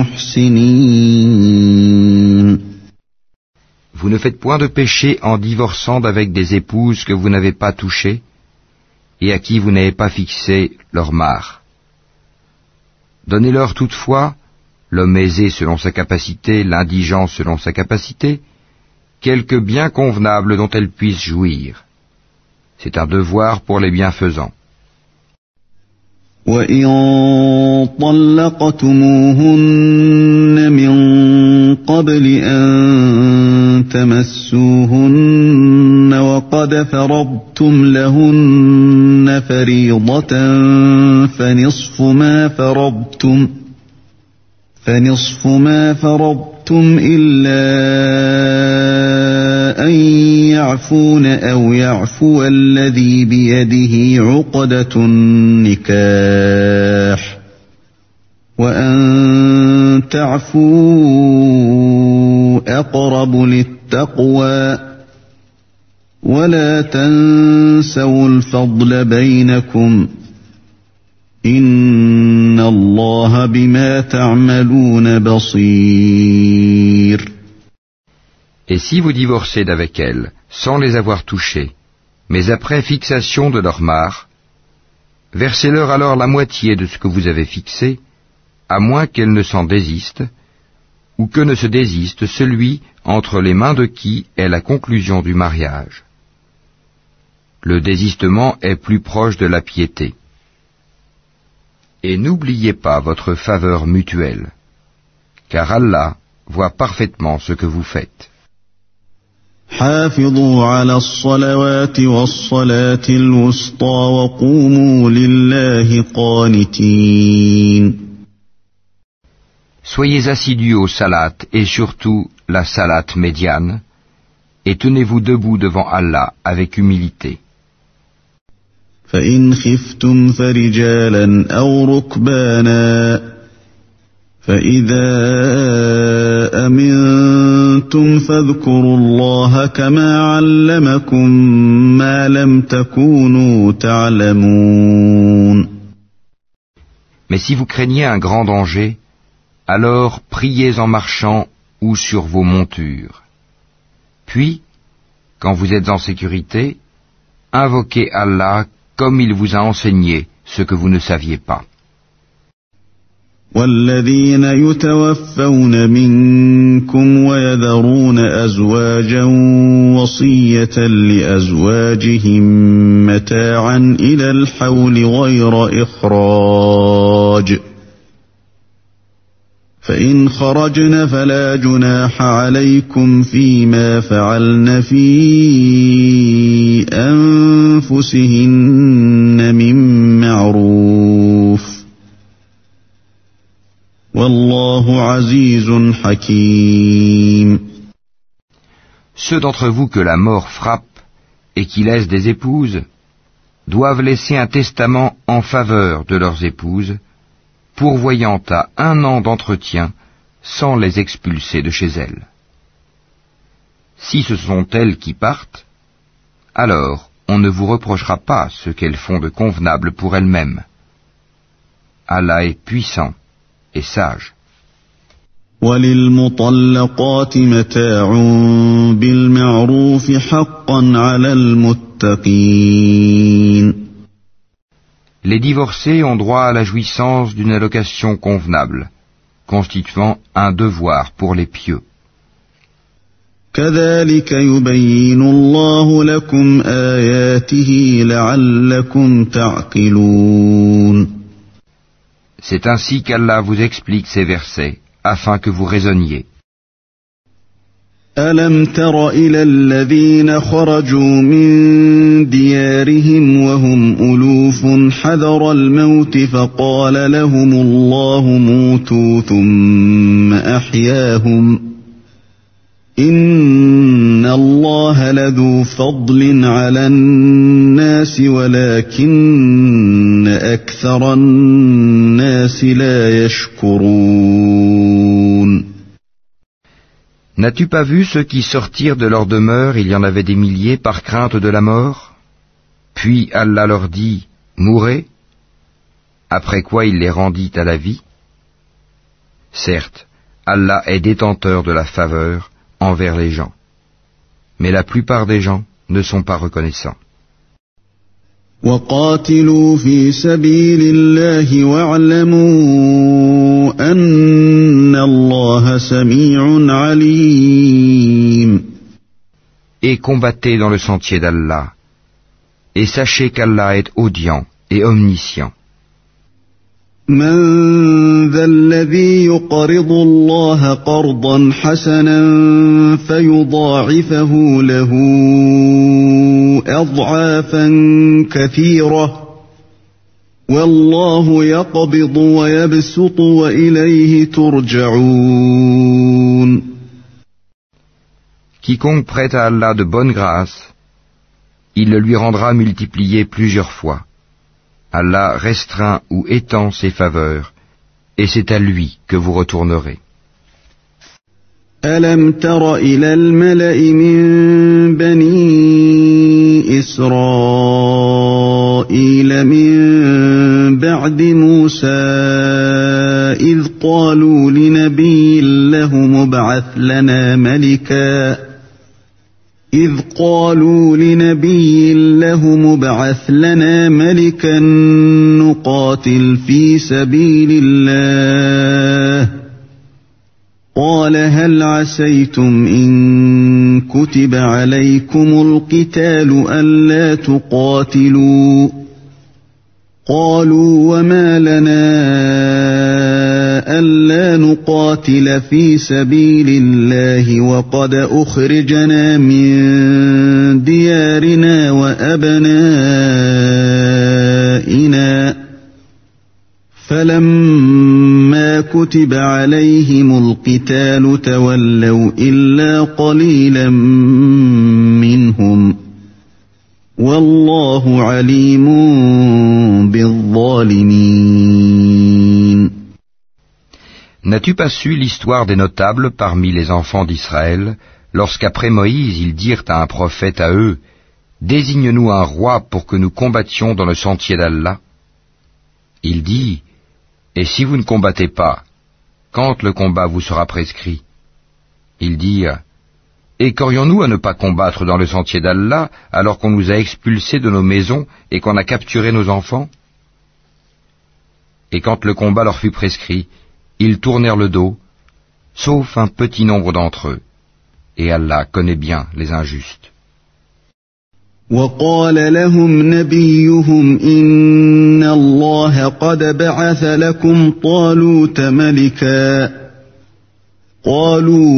المحسنين. Vous ne faites point de péché en divorçant d'avec des épouses que vous n'avez pas touchées et à qui vous n'avez pas fixé leur mare. Donnez-leur toutefois, l'homme aisé selon sa capacité, l'indigent selon sa capacité, quelque bien convenable dont elles puissent jouir. C'est un devoir pour les bienfaisants. وَإِن طَلَّقْتُمُوهُنَّ مِن قَبْلِ أَن تَمَسُّوهُنَّ وَقَدْ فَرَضْتُمْ لَهُنَّ فَرِيضَةً فنصف ما فرضتم إلا أن يعفون أو يعفو الذي بيده عقدة النكاح وأن تعفوا أقرب للتقوى ولا تنسوا الفضل بينكم إن الله بما تعملون بصير. Et si vous divorcez d'avec elles, sans les avoir touchées, mais après fixation de leur mare, versez-leur alors la moitié de ce que vous avez fixé, à moins qu'elles ne s'en désistent, ou que ne se désiste celui entre les mains de qui est la conclusion du mariage. Le désistement est plus proche de la piété. Et n'oubliez pas votre faveur mutuelle, car Allah voit parfaitement ce que vous faites. حافظوا على الصلوات والصلاة الوسطى وقوموا لله قانتين. Soyez assidus au salat et surtout la salat médiane, et tenez-vous debout devant Allah avec humilité. فإن خفتم فرجالا أو ركبانا فإذا أمنتم فاذكروا الله كما علمكم ما لم تكونوا تعلمون. Mais si vous craignez un grand danger, alors priez en marchant ou sur vos montures. Puis, quand vous êtes en sécurité, invoquez Allah comme il vous a enseigné ce que vous ne saviez pas. والذين يتوفون منكم ويذرون أزواجا وصية لأزواجهم متاعا إلى الحول غير إخراج فإن خرجن فلا جناح عليكم فيما فعلن في أنفسهن من معروف والله عزيز حكيم. Ceux d'entre vous que la mort frappe et qui laissent des épouses doivent laisser un testament en faveur de leurs épouses, pourvoyant à 1 an d'entretien sans les expulser de chez elles. Si ce sont elles qui partent, alors on ne vous reprochera pas ce qu'elles font de convenable pour elles-mêmes. Allah est puissant et sage. وَلِلْمُطَلَّقَاتِ مَتَاعٌ بِالْمَعْرُوفِ حَقًّا عَلَى الْمُتَّقِينَ. Les divorcés ont droit à la jouissance d'une allocation convenable, constituant un devoir pour les pieux. كَذَلِكَ يُبَيِّنُ اللَّهُ لَكُمْ آيَاتِهِ لَعَلَّكُمْ تَعْقِلُونَ. C'est ainsi qu'Allah vous explique ces versets, afin que vous raisonniez. أَلَمْ تَرَ إِلَى الَّذِينَ خَرَجُوا مِنْ دِيَارِهِمْ وَهُمْ أُلُوفٌ حَذَرَ الموت فقال لهم الله موتوا ثم أحياهم إِنَّ اللَّهَ لَذُو فَضْلٍ عَلَى النَّاسِ وَلَكِنَّ أَكْثَرَ النَّاسِ لَا يَشْكُرُونَ. N'as-tu pas vu ceux qui sortirent de leur demeure, il y en avait des milliers, par crainte de la mort? Puis Allah leur dit, mourez, après quoi il les rendit à la vie. Certes, Allah est détenteur de la faveur envers les gens, mais la plupart des gens ne sont pas reconnaissants. وَقَاتِلُوا فِي سَبِيلِ اللَّهِ وَاعْلَمُوا أَنَّ اللَّهَ سَمِيعٌ عَلِيمٌ. Et combattez dans le sentier d'Allah, et sachez qu'Allah est audient et omniscient. مَنْ ذَا الَّذِي يُقْرِضُ اللَّهَ قَرْضًا حَسَنًا فَيُضَاعِفَهُ لَهُ أَضْعَافًا كَثِيرَةً وَاللَّهُ يَقْبِضُ وَيَبْسُطُ وَإِلَيْهِ تُرْجَعُونَ. Quiconque prête à Allah de bonne grâce, il le lui rendra multiplié plusieurs fois. Allah restreint ou étend ses faveurs, et c'est à lui que vous retournerez. ألم تر إلى الملأ من بني إسرائيل من بعد موسى إذ قالوا لنبي له مبعث لنا ملكا نقاتل في سبيل الله قال هل عسيتم إن كتب عليكم القتال ألا تقاتلوا قالوا وما لنا ألا نقاتل في سبيل الله وقد أخرجنا من ديارنا وأبنائنا فلما كتب عليهم القتال تولوا إلا قليلا منهم والله عليم بالظالمين. N'as-tu pas su l'histoire des notables parmi les enfants d'Israël, lorsqu'après Moïse ils dirent à un prophète à eux, « Désigne-nous un roi pour que nous combattions dans le sentier d'Allah » Il dit, « Et si vous ne combattez pas, quand le combat vous sera prescrit ?» Ils dirent, « Et qu'aurions-nous à ne pas combattre dans le sentier d'Allah alors qu'on nous a expulsés de nos maisons et qu'on a capturé nos enfants ?» Et quand le combat leur fut prescrit, ils tournèrent le dos, sauf un petit nombre d'entre eux. Et Allah connaît bien les injustes. وقال لهم نبيهم إن الله قد بعث لكم طالوت ملكا قالوا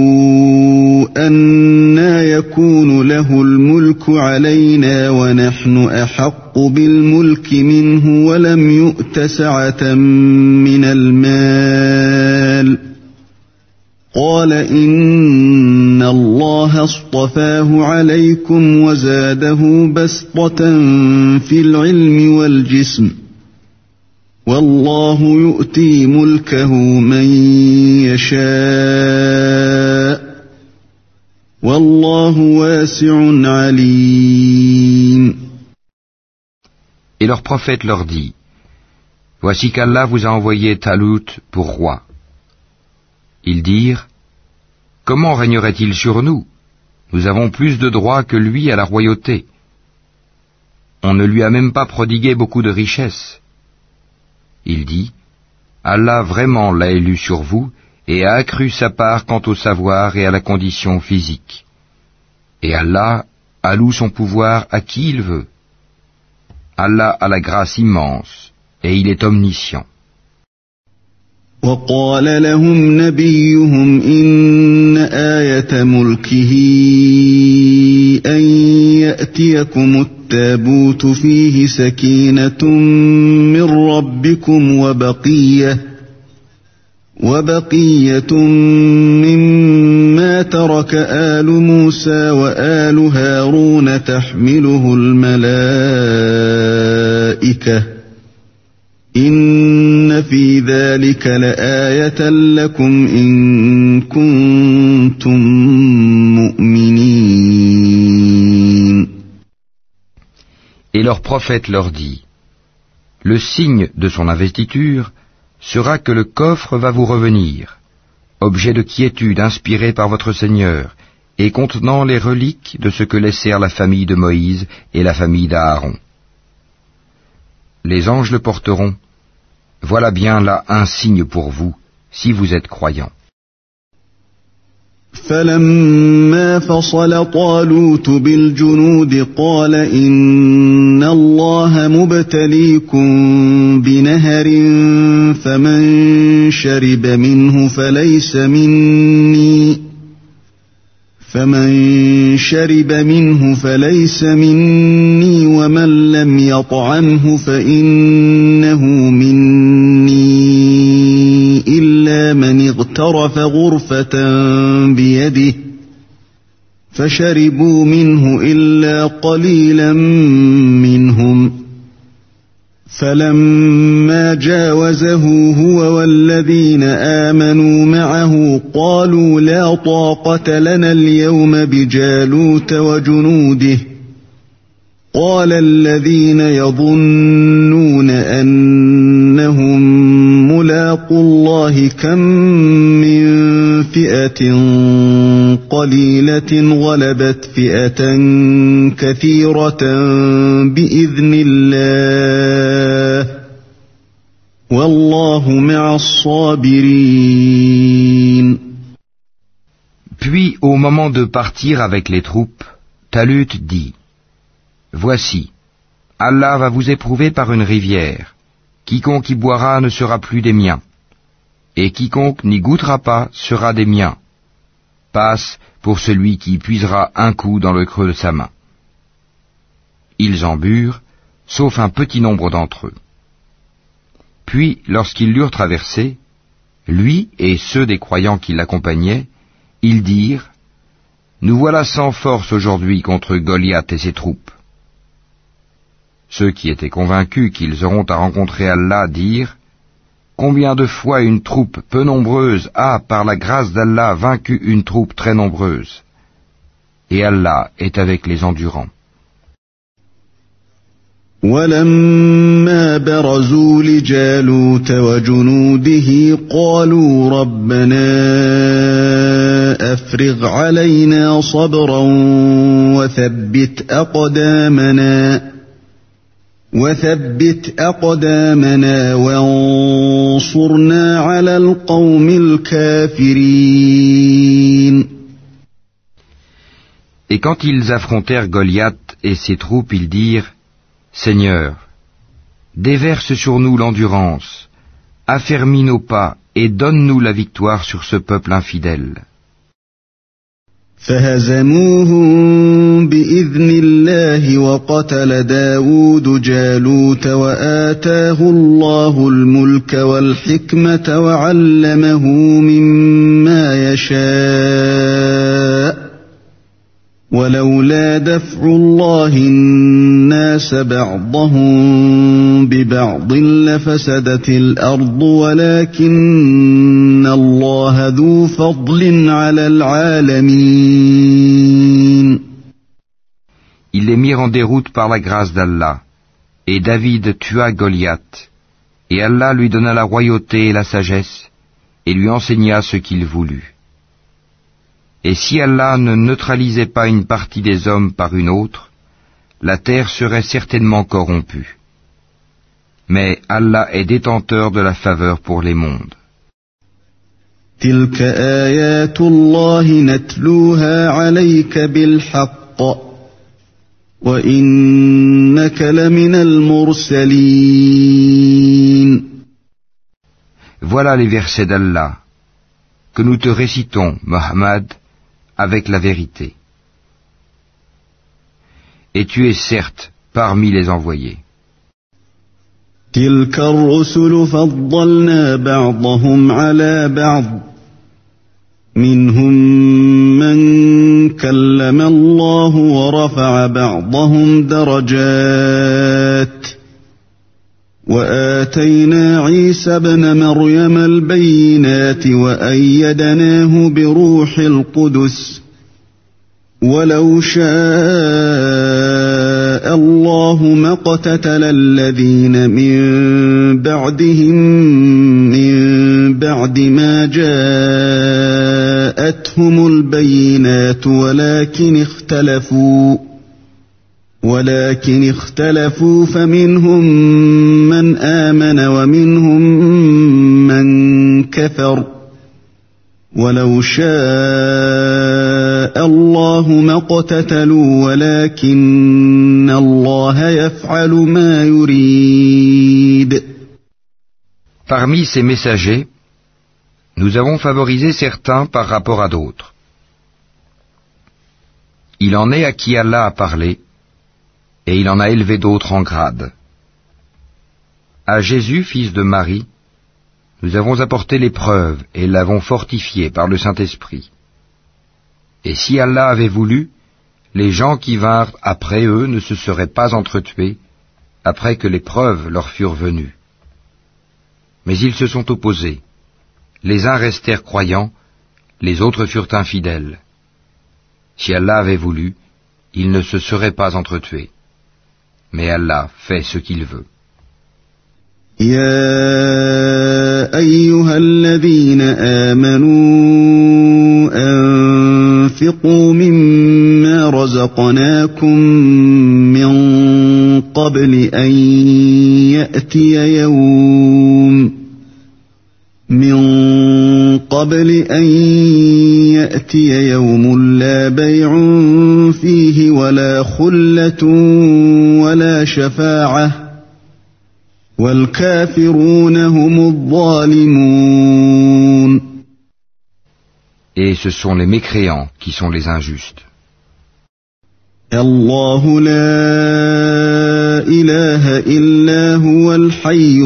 أنى يكون له الملك علينا ونحن أحق بالملك منه ولم يؤت سعة من المال قال إن الله اصطفاه عليكم وزاده بسطة في العلم والجسم والله يؤتي ملكه من يشاء والله واسع عليم. Et leur prophète leur dit, « Voici qu'Allah vous a envoyé Talout pour roi. » Ils dirent, « Comment régnerait-il sur nous? Nous avons plus de droits que lui à la royauté. On ne lui a même pas prodigué beaucoup de richesses. » Il dit, « Allah vraiment l'a élu sur vous et a accru sa part quant au savoir et à la condition physique. Et Allah alloue son pouvoir à qui il veut. Allah a la grâce immense et il est omniscient. » وقال لهم نبيهم إن آية ملكه أن يأتيكم التابوت فيه سكينة من ربكم وبقية مما ترك آل موسى وآل هارون تحمله الملائكة إن في ذلك لآية لكم إن كنتم مؤمنين. Et leur prophète leur dit, le signe de son investiture sera que le coffre va vous revenir, objet de quiétude inspiré par votre Seigneur, et contenant les reliques de ce que laissèrent la famille de Moïse et la famille d'Aaron. Les anges le porteront. Voilà bien là un signe pour vous, si vous êtes croyants. فلما فصل طالوت بالجنود قال إن الله مبتليكم بنهر فمن شرب منه فليس مني ومن لم يطعمه فإنه مني إلا من اغترف غرفة بيده فشربوا منه إلا قليلا منهم فلما جاوزه هو والذين آمنوا معه قالوا لا طاقة لنا اليوم بجالوت وجنوده قال الذين يظنون أنهم ملاقو الله كم من فئة قليلة غلبت فئة كثيرة بإذن الله والله مع الصابرين. Puis au moment de partir avec les troupes, Talut dit: Voici, Allah va vous éprouver par une rivière. Quiconque y boira ne sera plus des miens, et quiconque n'y goûtera pas sera des miens. Passe pour celui qui puisera un coup dans le creux de sa main. Ils en burent, sauf un petit nombre d'entre eux. Puis, lorsqu'ils l'eurent traversé, lui et ceux des croyants qui l'accompagnaient, ils dirent: Nous voilà sans force aujourd'hui contre Goliath et ses troupes. Ceux qui étaient convaincus qu'ils auront à rencontrer Allah dirent: Combien de fois une troupe peu nombreuse a, par la grâce d'Allah, vaincu une troupe très nombreuse. Et Allah est avec les endurants. ولما برزوا لجالوت وجنوده قالوا ربنا أفرغ علينا صبرا وثبت أقدامنا وانصرنا على القوم الكافرين. Et quand ils affrontèrent Goliath et ses troupes, ils dirent: Seigneur, déverse sur nous l'endurance, affermis nos pas et donne-nous la victoire sur ce peuple infidèle. فهزموهم بإذن الله وقتل داود جالوت وآتاه الله الملك والحكمة وعلمه مما يشاء ولولا دفع الله الناس بعضهم ببعض لفسدت الأرض ولكن الله ذو فضل على العالمين. Ils les mirent en déroute par la grâce d'Allah, et David tua Goliath, et Allah lui donna la royauté et la sagesse, et lui enseigna ce qu'il voulut. Et si Allah ne neutralisait pas une partie des hommes par une autre, la terre serait certainement corrompue. Mais Allah est détenteur de la faveur pour les mondes. تلك آيات الله نتلوها عليك بالحق وإنك لمن المرسلين. Voilà les versets d'Allah que nous te récitons, Mohammed, avec la vérité. Et tu es certes parmi les envoyés. تلك الرسل فضلنا بعضهم على بعض منهم من كلم الله ورفع بعضهم درجات وآتينا عيسى ابن مريم البينات وأيدناه بروح القدس ولو شاء الله ما اقتتل الذين من بعدهم من بعد ما جاءتهم البينات ولكن اختلفوا فمنهم من آمن ومنهم من كفر ولو شاء الله ما اقتتلوا ولكن الله يفعل ما يريد. Parmi ces messagers, nous avons favorisé certains par rapport à d'autres. Il en est à qui Allah a parlé, et il en a élevé d'autres en grade. À Jésus, fils de Marie, nous avons apporté les preuves et l'avons fortifié par le Saint-Esprit. Et si Allah avait voulu, les gens qui vinrent après eux ne se seraient pas entretués, après que les preuves leur furent venues. Mais ils se sont opposés. Les uns restèrent croyants, les autres furent infidèles. Si Allah avait voulu, ils ne se seraient pas entretués. Mais Allah fait ce qu'il veut. يا أيها الذين آمنوا أنفقوا مما رزقناكم من قبل أن يأتي يوم لا بيع فيه ولا خلة ولا شفاعة والكافرون هم الظالمون. Et ce sont les mécréants qui sont les injustes. الله لا إله إلا هو الحي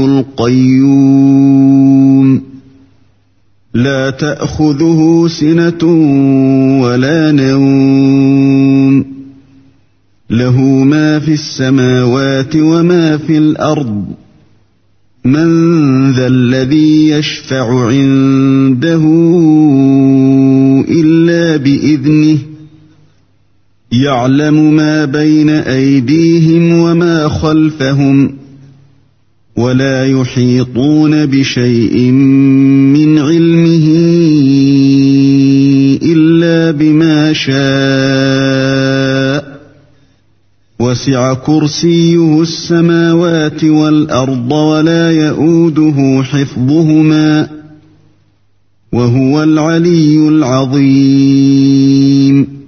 القيوم لا تأخذه سنة ولا نوم له ما في السماوات وما في الأرض من ذا الذي يشفع عنده إلا بإذنه يعلم ما بين أيديهم وما خلفهم ولا يحيطون بشيء من علمه إلا بما شاء وسع كرسيه السماوات والأرض ولا يؤوده حفظهما وهو العلي العظيم.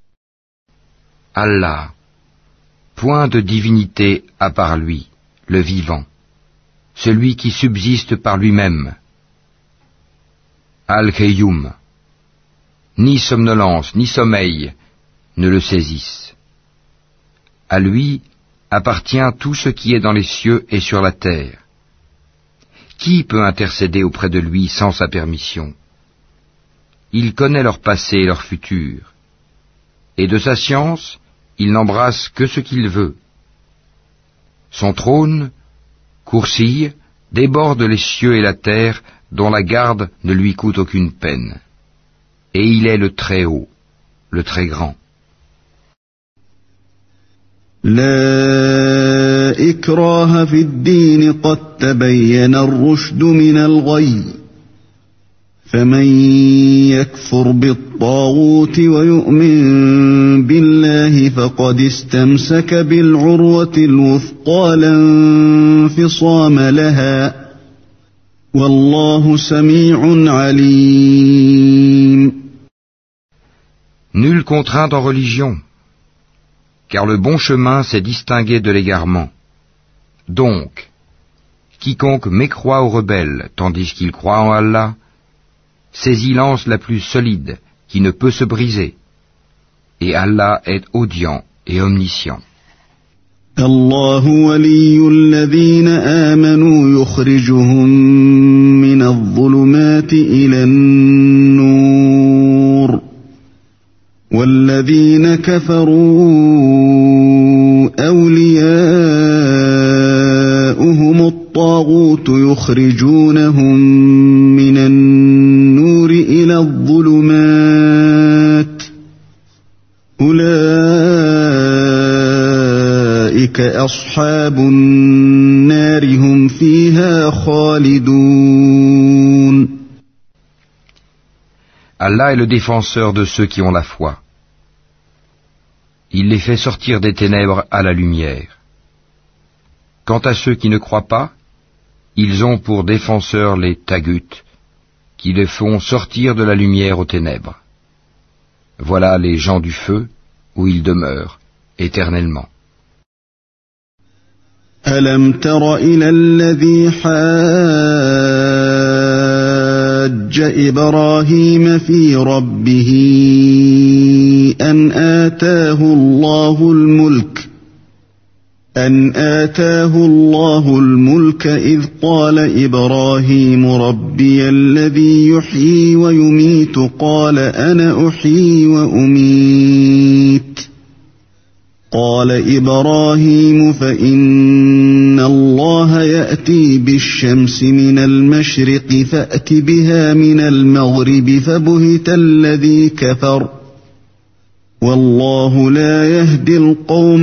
Allah, point de divinité à part lui, le vivant, celui qui subsiste par lui-même. Al-Qayyum, ni somnolence ni sommeil ne le saisissent. À lui appartient tout ce qui est dans les cieux et sur la terre. Qui peut intercéder auprès de lui sans sa permission? Il connaît leur passé et leur futur. Et de sa science, il n'embrasse que ce qu'il veut. Son trône, Kursi, déborde les cieux et la terre, dont la garde ne lui coûte aucune peine. Et il est le très haut, le très grand. لا إكراه في الدين قد تبين الرشد من الغي فمن يكفر بالطاغوت ويؤمن بالله فقد استمسك بالعروة الوثقى لا انفصام لها والله سميع عليم. Nul contraint en religion, car le bon chemin s'est distingué de l'égarement. Donc, quiconque mécroit aux rebelles tandis qu'il croit en Allah, saisit l'anse la plus solide qui ne peut se briser. Et Allah est audient et omniscient. الله ولي الذين آمنوا يخرجهم من الظلمات إلى النور والذين كفروا أولياؤهم الطاغوت يخرجونهم من النور إلى الظلمات أولئك أصحاب النار هم فيها خالدون. Allah est le défenseur de ceux qui ont la foi. Il les fait sortir des ténèbres à la lumière. Quant à ceux qui ne croient pas, ils ont pour défenseurs les taghut, qui les font sortir de la lumière aux ténèbres. Voilà les gens du feu, où ils demeurent, éternellement. ألم تر إلى الذي حاج إبراهيم في ربه أن آتاه الله الملك إذ قال إبراهيم ربي الذي يحيي ويميت قال أنا أحيي وأميت قال إبراهيم فإن الله يأتي بالشمس من المشرق فأت بها من المغرب فبهت الذي كفر والله لا يهدي القوم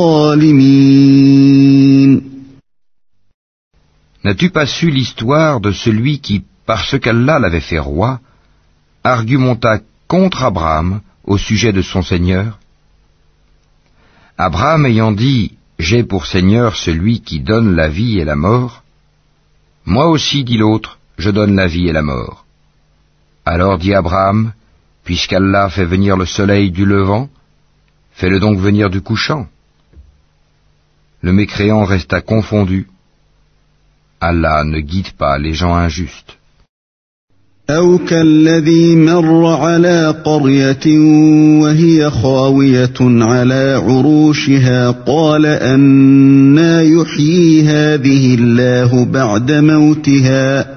الظالمين. N'as-tu pas su l'histoire de celui qui, parce qu'Allah l'avait fait roi, argumenta contre Abraham au sujet de son Seigneur? Abraham ayant dit « J'ai pour Seigneur celui qui donne la vie et la mort », moi aussi, dit l'autre, je donne la vie et la mort. Alors dit Abraham, puisqu'Allah fait venir le soleil du levant, fais-le donc venir du couchant. Le mécréant resta confondu. Allah ne guide pas les gens injustes. أو كالذي مر على قرية وهي خاوية على عروشها قال أنى يحيي هذه الله بعد موتها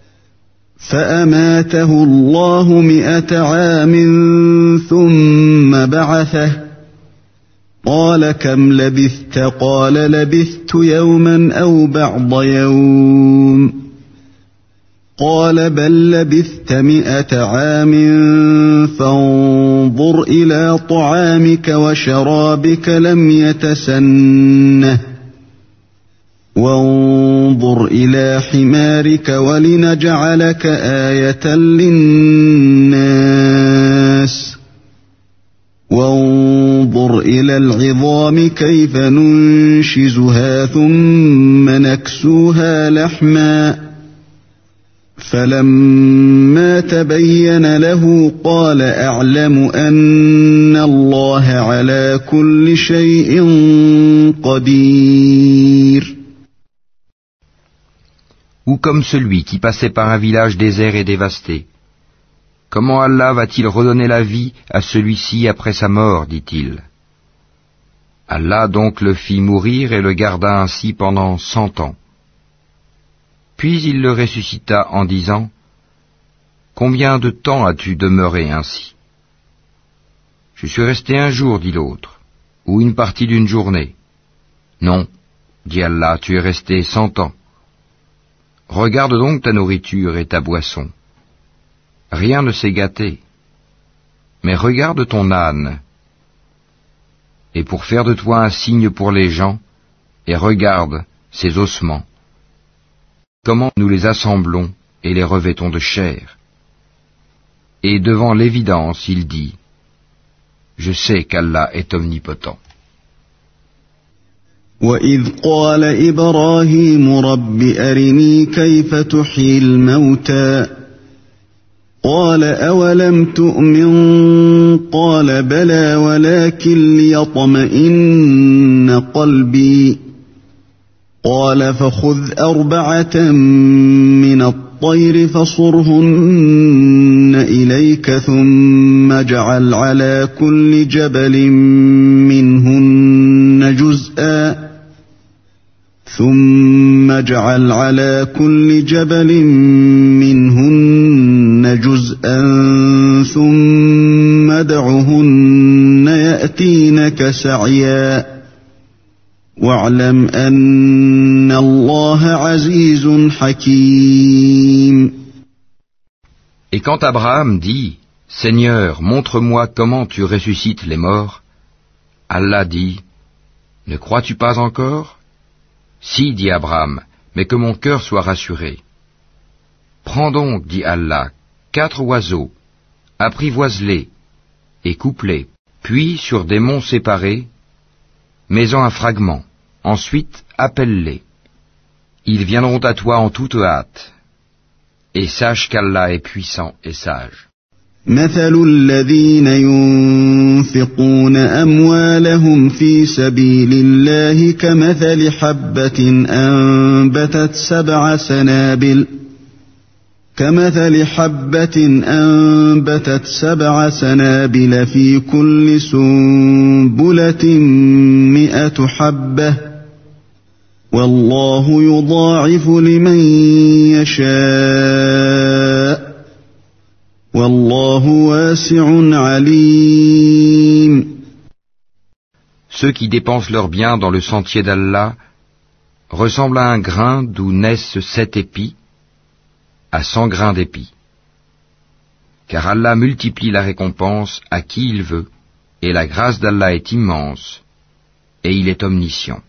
فأماته الله 100 عام ثم بعثه قال كم لبثت قال لبثت يوما أو بعض يوم قال بل لبثت 100 عام فانظر إلى طعامك وشرابك لم يتسنه وانظر إلى حمارك ولنجعلك آية للناس وانظر إلى العظام كيف ننشزها ثم نكسوها لحما فلما تبين له قال أعلم أن الله على كل شيء قدير. Ou comme celui qui passait par un village désert et dévasté. Comment Allah va-t-il redonner la vie à celui-ci après sa mort, dit-il. Allah donc le fit mourir et le garda ainsi pendant 100 ans. Puis il le ressuscita en disant « Combien de temps as-tu demeuré ainsi ?»« Je suis resté un jour, dit l'autre, ou une partie d'une journée. »« Non, dit Allah, tu es resté 100 ans. Regarde donc ta nourriture et ta boisson. Rien ne s'est gâté. Mais regarde ton âne. Et pour faire de toi un signe pour les gens, et regarde ses ossements. Comment nous les assemblons et les revêtons de chair. Et devant l'évidence, il dit, je sais qu'Allah est omnipotent. وَإِذْ قَالَ إِبْرَاهِيمُ رَبِّ أَرِنِي كَيْفَ تُحْيِي الْمَوْتَى قَالَ أَوَلَمْ تُؤْمِنْ قَالَ بَلَى وَلَكِنْ لِيَطْمَئِنَّ قَلْبِي قال فخذ 4 من الطير فصرهن إليك ثم اجعل على كل جبل منهن جزءا ثم ادعهن يأتينك سعيا واعلم أن الله عزيز حكيم. Et quand Abraham dit, Seigneur, montre-moi comment tu ressuscites les morts, Allah dit, ne crois-tu pas encore? Si, dit Abraham, mais que mon cœur soit rassuré. Prends donc, dit Allah, 4 oiseaux, apprivoise-les et coupe-les, puis sur des monts séparés, mets-en un fragment. Ensuite, appelle-les. Ils viendront à toi en toute hâte. Et sache qu'Allah est puissant et sage. مثل الذين ينفقون أموالهم في سبيل الله كمثل حبة أنبتت 7 سنابل في كل سنبلة 100 حبة والله يضاعف لمن يشاء والله واسع عليم. Ceux qui dépensent leurs biens dans le sentier d'Allah ressemblent à un grain d'où naissent 7 épis, à 100 grains d'épis. Car Allah multiplie la récompense à qui il veut, et la grâce d'Allah est immense, et il est omniscient.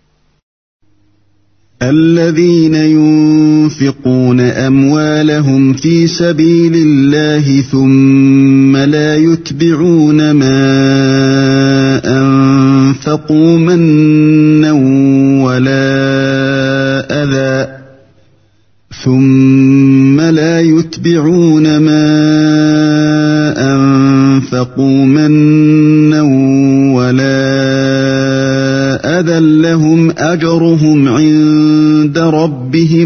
الذين ينفقون أموالهم في سبيل الله ثم لا يتبعون ما أنفقوا منا ولا أذى لهم أجرهم عند ربهم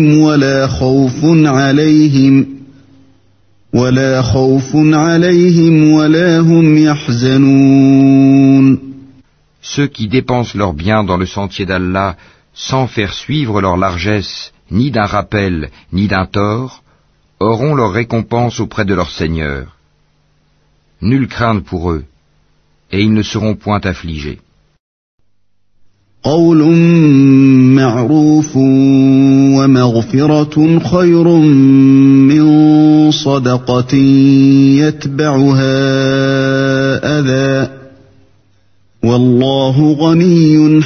ولا خوف عليهم ولا هم يحزنون. Ceux qui dépensent leurs biens dans le sentier d'Allah sans faire suivre leur largesse ni d'un rappel ni d'un tort auront leur récompense auprès de leur Seigneur. Nulle crainte pour eux, et ils ne seront point affligés. قول معروف ومغفرة خير من صدقة يتبعها أذى والله غني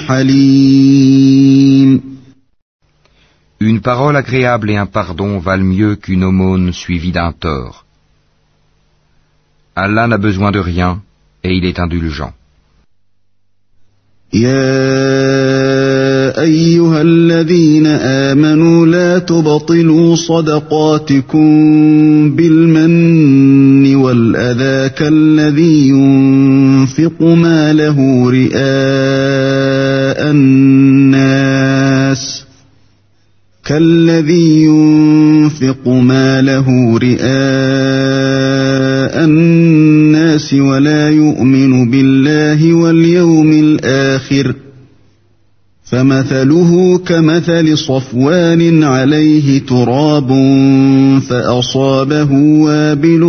حليم. Une parole agréable et un pardon valent mieux qu'une aumône suivie d'un tort. Allah n'a besoin de rien et il est indulgent. يا أيها الذين آمنوا لا تبطلوا صدقاتكم بالمن والأذى كالذي ينفق ماله رئاء الناس ولا يؤمن بالله واليوم الآخر فمثله كمثل صفوان عليه تراب فأصابه وابل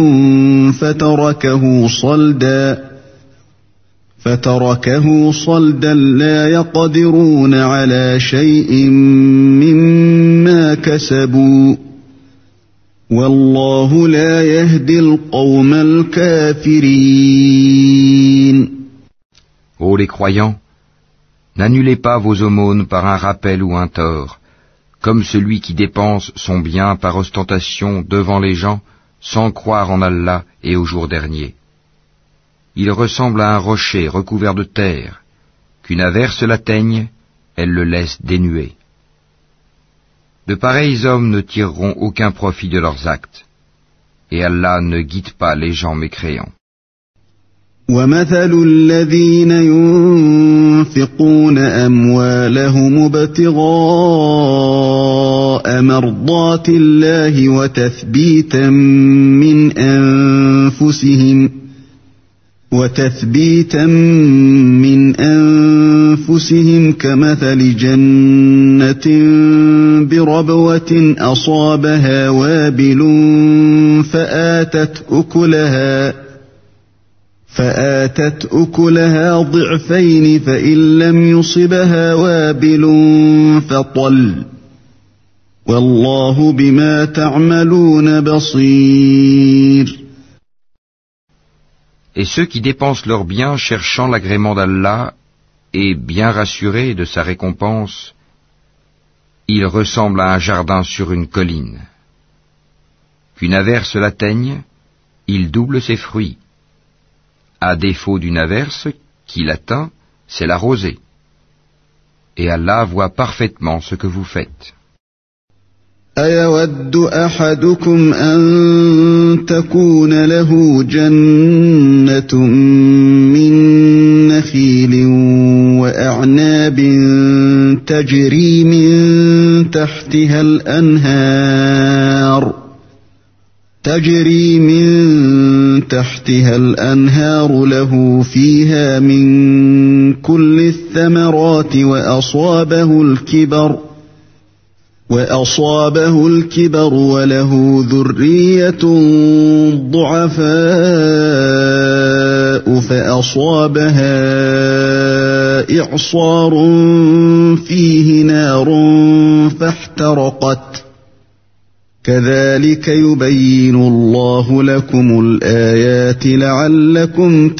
فتركه صلدا لا يقدرون على شيء مما كسبوا والله لا يهدي القوم الكافرين. Ô les croyants, n'annulez pas vos aumônes par un rappel ou un tort, comme celui qui dépense son bien par ostentation devant les gens sans croire en Allah et au jour dernier. Il ressemble à un rocher recouvert de terre, qu'une averse l'atteigne, elle le laisse dénué. De pareils hommes ne tireront aucun profit de leurs actes, et Allah ne guide pas les gens mécréants. وَمَثَلُ الَّذِينَ يُنفِقُونَ أَمْوَالَهُمُ ابْتِغَاءَ مَرْضَاتِ اللَّهِ وتثبيتا من أنفسهم كمثل جنة بربوة أصابها وابل فآتت أكلها ضعفين فإن لم يصبها وابل فطل والله بما تعملون بصير. Et ceux qui dépensent leurs biens cherchant l'agrément d'Allah et bien rassurés de sa récompense, ils ressemblent à un jardin sur une colline. Qu'une averse l'atteigne, il double ses fruits. À défaut d'une averse qui l'atteint, c'est la rosée. Et Allah voit parfaitement ce que vous faites. أَيَوَدُّ أَحَدُكُمْ أَن تَكُونَ لَهُ جَنَّةٌ مِّن نَّخِيلٍ وَأَعْنَابٍ تَجْرِي مِن تحتها الأنهار له فيها من كل الثمرات وأصابه الكبر وله ذرية ضعفاء فأصابها إعصار فيه نار فاحترقت كذلك يبين الله لكم الآيات لعلكم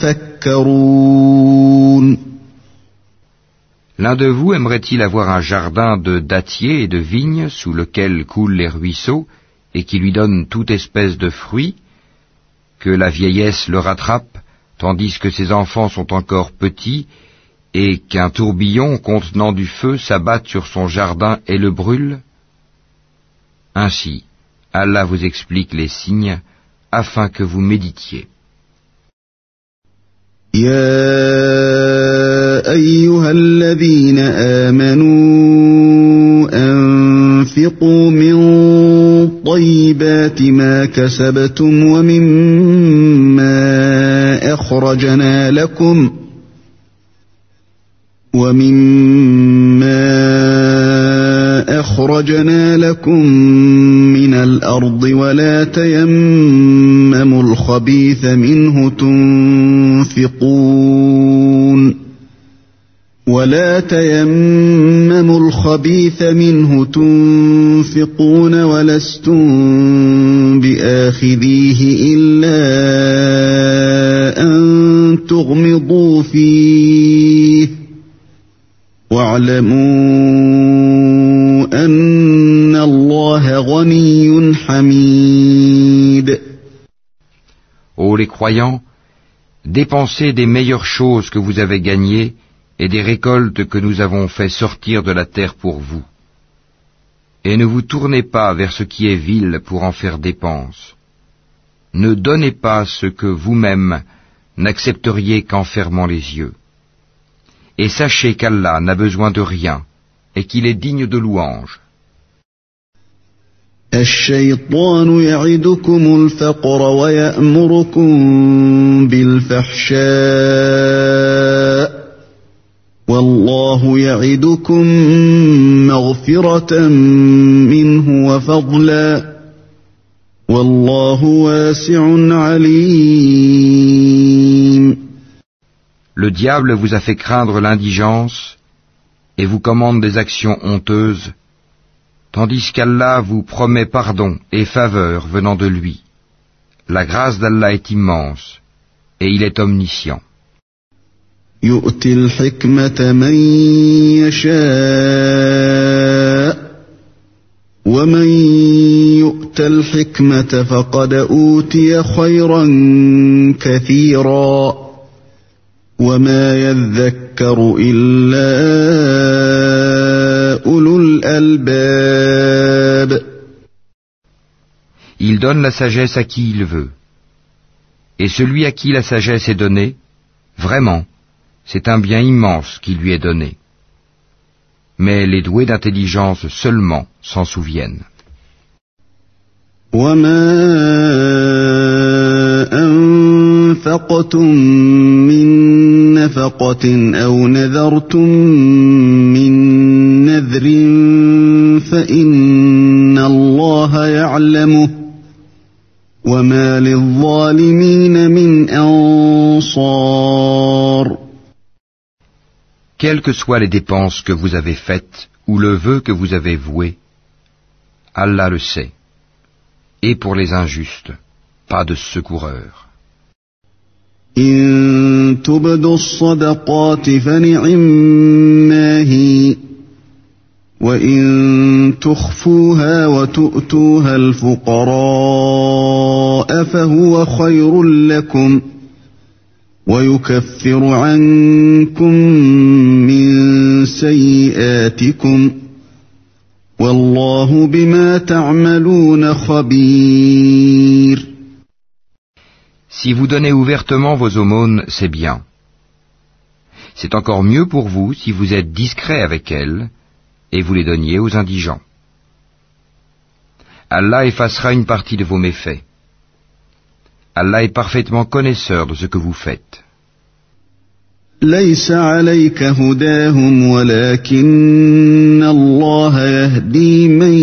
تتفكرون. L'un de vous aimerait-il avoir un jardin de dattiers et de vignes sous lequel coulent les ruisseaux et qui lui donne toute espèce de fruits, que la vieillesse le rattrape tandis que ses enfants sont encore petits et qu'un tourbillon contenant du feu s'abatte sur son jardin et le brûle? Ainsi, Allah vous explique les signes afin que vous méditiez. يا أيها الذين آمنوا أنفقوا من طيبات ما كسبتم ومما أخرجنا لكم من الأرض ولا تيمموا الخبيث منه تنفقون ولستم بآخذيه إلا أن تغمضوا فيه واعلموا أن الله غني حميد. Ô les croyants, dépensez des meilleures choses que vous avez gagnées et des récoltes que nous avons fait sortir de la terre pour vous. Et ne vous tournez pas vers ce qui est vil pour en faire dépense. Ne donnez pas ce que vous-même n'accepteriez qu'en fermant les yeux. Et sachez qu'Allah n'a besoin de rien et qu'il est digne de louange. الشيطان يعدكم الفقر ويأمركم بالفحشاء والله يعدكم مغفرة منه وفضلا والله واسع عليم. Le diable vous a fait craindre l'indigence et vous commande des actions honteuses, tandis qu'Allah vous promet pardon et faveur venant de lui. La grâce d'Allah est immense et il est omniscient. يؤتي الحكمة من يشاء ومن يؤت الحكمة فقد أوتي خيرا كثيرا وما يذكر إلا أولو الألباب. Il donne la sagesse à qui il veut. Et celui à qui la sagesse est donnée, vraiment, c'est un bien immense qui lui est donné. Mais les doués d'intelligence seulement s'en souviennent. وما أنفقتم من نفقة أو نذرتم من نذر فإن الله يعلمه وما للظالمين من أنصار. Quelles que soient les dépenses que vous avez faites ou le vœu que vous avez voué, Allah le sait. Et pour les injustes, pas de secoureur. إن تبدوا الصدقات فنعما هي وإن تخفوها وتؤتوها الفقراء فهو خير لكم ويكفر عنكم من سيئاتكم والله بما تعملون خبير. Si vous donnez ouvertement vos aumônes, c'est bien. C'est encore mieux pour vous si vous êtes discret avec elles et vous les donniez aux indigents. Allah effacera une partie de vos méfaits. Allah est parfaitement connaisseur de ce que vous faites. ليس عليك هداهم ولكن الله يهدي من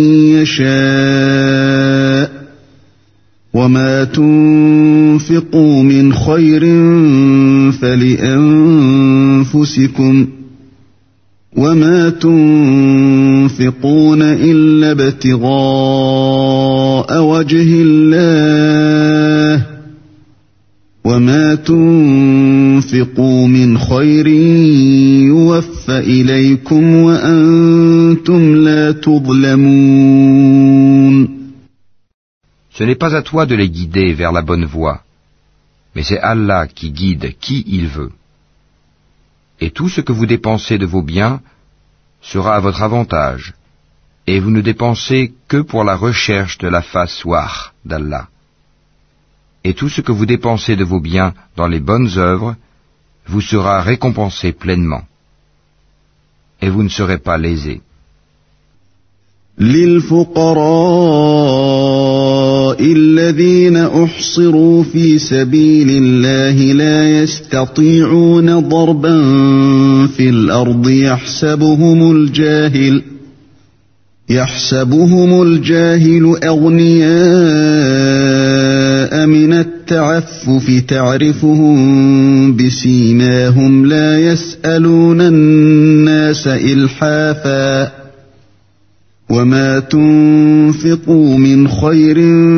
يشاء وما تنفقوا من خير فلأنفسكم أنفسكم وما تنفقون إلا ابتغاء وجه الله وما تنفقوا من خير يوفى إليكم وأنتم لا تظلمون. Ce n'est pas à toi de les guider vers la bonne voie, mais c'est Allah qui guide qui il veut. Et tout ce que vous dépensez de vos biens sera à votre avantage, et vous ne dépensez que pour la recherche de la face wah d'Allah. Et tout ce que vous dépensez de vos biens dans les bonnes œuvres vous sera récompensé pleinement. Et vous ne serez pas lésés. للفقراء الذين أحصروا في سبيل الله لا يستطيعون ضربا في الأرض يحسبهم الجاهل أغنياء من التعفف تعرفهم بسيماهم لا يسألون الناس إلحافا وما تنفقوا من خير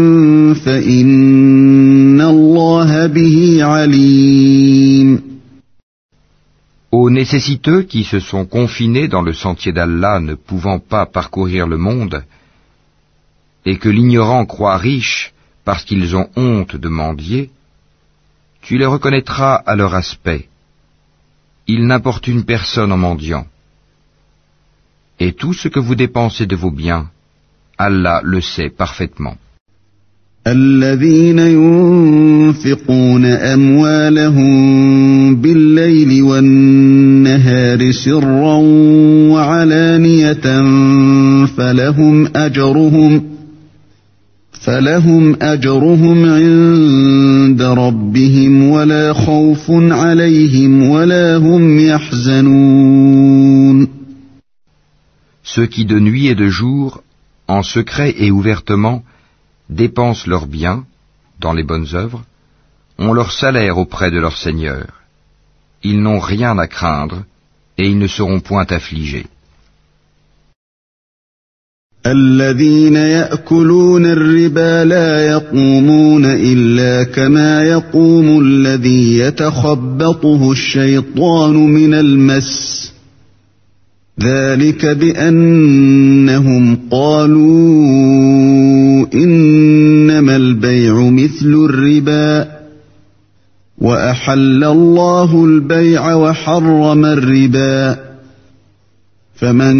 فإن الله به عليم. Aux nécessiteux qui se sont confinés dans le sentier d'Allah ne pouvant pas parcourir le monde, et que l'ignorant croit riche parce qu'ils ont honte de mendier, tu les reconnaîtras à leur aspect. Ils n'importunent personne en mendiant. Et tout ce que vous dépensez de vos biens, Allah le sait parfaitement. الذين ينفقون أموالهم بالليل والنهار سرا وعلانية فلهم أجرهم عند ربهم ولا خوف عليهم ولا هم يحزنون. Ceux qui de nuit et de jour, en secret et ouvertement, dépensent leurs biens dans les bonnes œuvres, ont leur salaire auprès de leur Seigneur. Ils n'ont rien à craindre et ils ne seront point affligés. الذين يأكلون الربا لا يقومون إلا كما يقوم الذي يتخبطه الشيطان من المس ذلك بأنهم قالوا إنما البيع مثل الربا وأحل الله البيع وحرم الربا فمن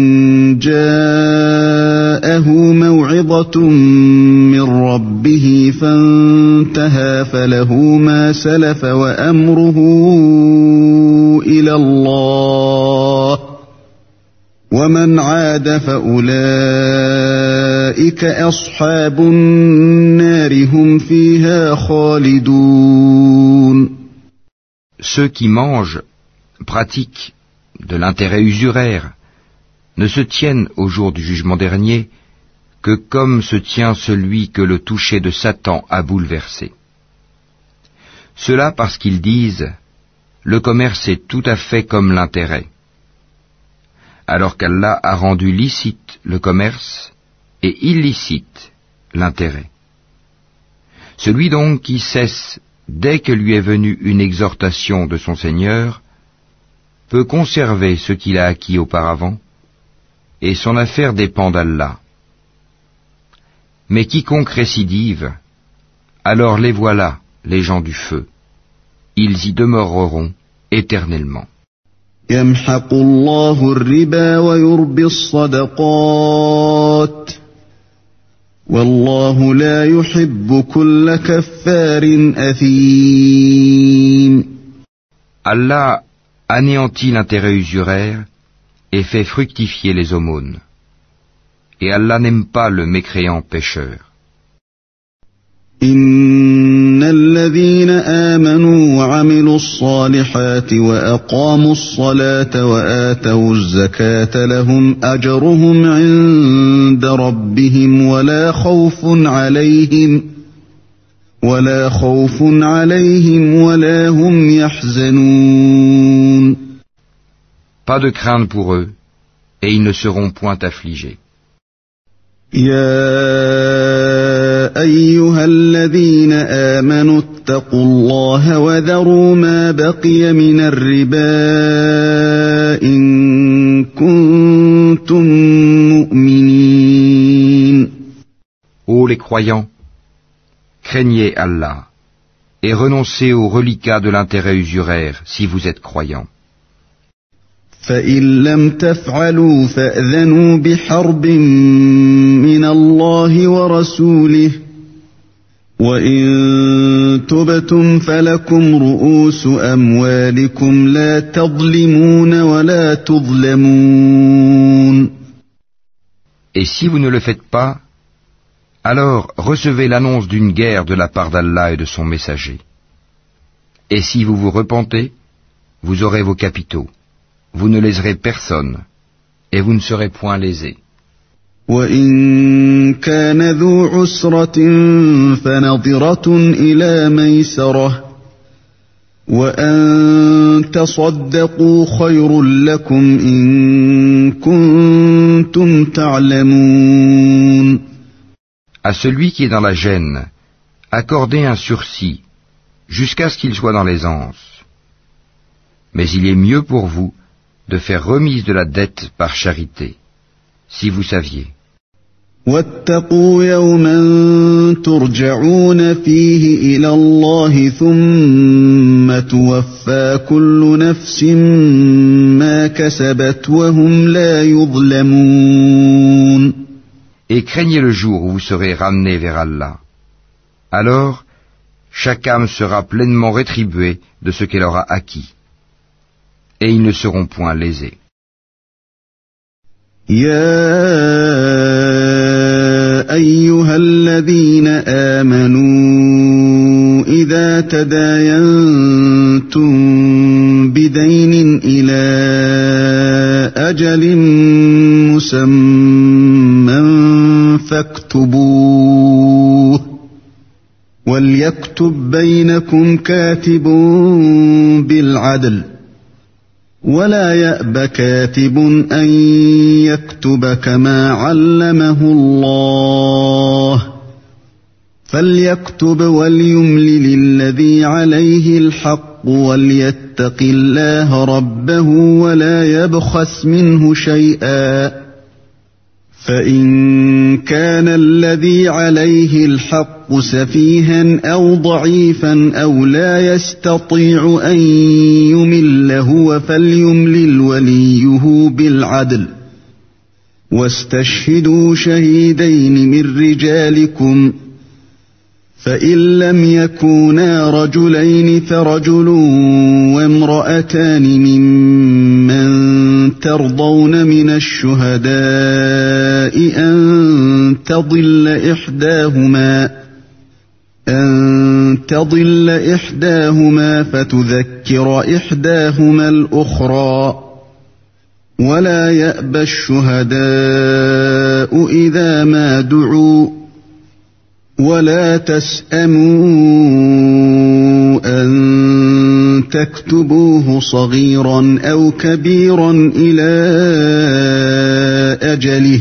جاءه موعظة من ربه فانتهى فله ما سلف وأمره إلى الله ومن عاد فأولئك أصحاب النار هم فيها خالدون. Ceux qui mangent, pratiquent de l'intérêt usuraire, ne se tiennent au jour du jugement dernier que comme se tient celui que le toucher de Satan a bouleversé. Cela parce qu'ils disent « Le commerce est tout à fait comme l'intérêt », alors qu'Allah a rendu licite le commerce et illicite l'intérêt. Celui donc qui cesse dès que lui est venue une exhortation de son Seigneur peut conserver ce qu'il a acquis auparavant, et son affaire dépend d'Allah. Mais quiconque récidive, alors les voilà, les gens du feu. Ils y demeureront éternellement. يمحق الله الربا ويربي الصدقات والله لا يحب كل كفار أثيم. Allah anéantit l'intérêt usuraire et fait fructifier les aumônes. Et Allah n'aime pas le mécréant pécheur. إن الذين آمنوا وعملوا الصالحات وأقاموا الصلاة وآتوا الزكاة لهم أجرهم عند ربهم ولا خوف عليهم ولا هم يحزنون. Pas de crainte pour eux, et ils ne seront point affligés. يا أيها الذين آمنوا اتقوا الله وذروا ما بقي من الربا إن كنتم مؤمنين. Ô les croyants, craignez Allah et renoncez aux reliquats de l'intérêt usuraire si vous êtes croyants. فإن لم تفعلوا فأذنوا بحرب من الله ورسوله وإن تبتم فلكم رؤوس أموالكم لا تظلمون ولا تظلمون. Et si vous ne le faites pas, alors recevez l'annonce d'une guerre de la part d'Allah et de son messager. Et si vous vous repentez, vous aurez vos capitaux. Vous ne léserez personne, et vous ne serez point lésés. وَإِن كَانَ ذُو عُسْرَةٍ فَنَظِرَةٌ إِلَى مَيْسَرَةٍ وَأَن تَصَدَّقُوا خَيْرٌ لَكُمْ إِن كُنتُمْ تَعْلَمُونَ. À celui qui est dans la gêne, accordez un sursis, jusqu'à ce qu'il soit dans l'aisance. Mais il est mieux pour vous de faire remise de la dette par charité, si vous saviez. وَاتَّقُوا يَوْمًا تُرْجَعُونَ فِيهِ إِلَى اللَّهِ ثُمَّ تُوَفَّى كُلُّ نَفْسٍ مَا كَسَبَتْ وَهُمْ لَا يُظْلَمُونَ. Et craignez le jour où vous serez ramenés vers Allah. Alors, chaque âme sera pleinement rétribuée de ce qu'elle aura acquis. Et ils ne seront point lésés. يا أيها الذين آمنوا إذا تداينتم بدين إلى أجل مسمى فاكتبوه وليكتب بينكم كاتب بالعدل ولا يأب كاتب أن يكتب كما علمه الله فليكتب وليملل الذي عليه الحق وليتق الله ربه ولا يبخس منه شيئا فإن كان الذي عليه الحق سفيها أو ضعيفا أو لا يستطيع أن يمل هو فليملل وليه بالعدل واستشهدوا شهيدين من رجالكم فإن لم يكونا رجلين فرجل وامرأتان ممن ترضون من الشهداء أن تضل إحداهما فتذكر إحداهما الأخرى ولا يأبى الشهداء إذا ما دعوا ولا تسأموا أن تكتبوه صغيرا أو كبيرا إلى أجله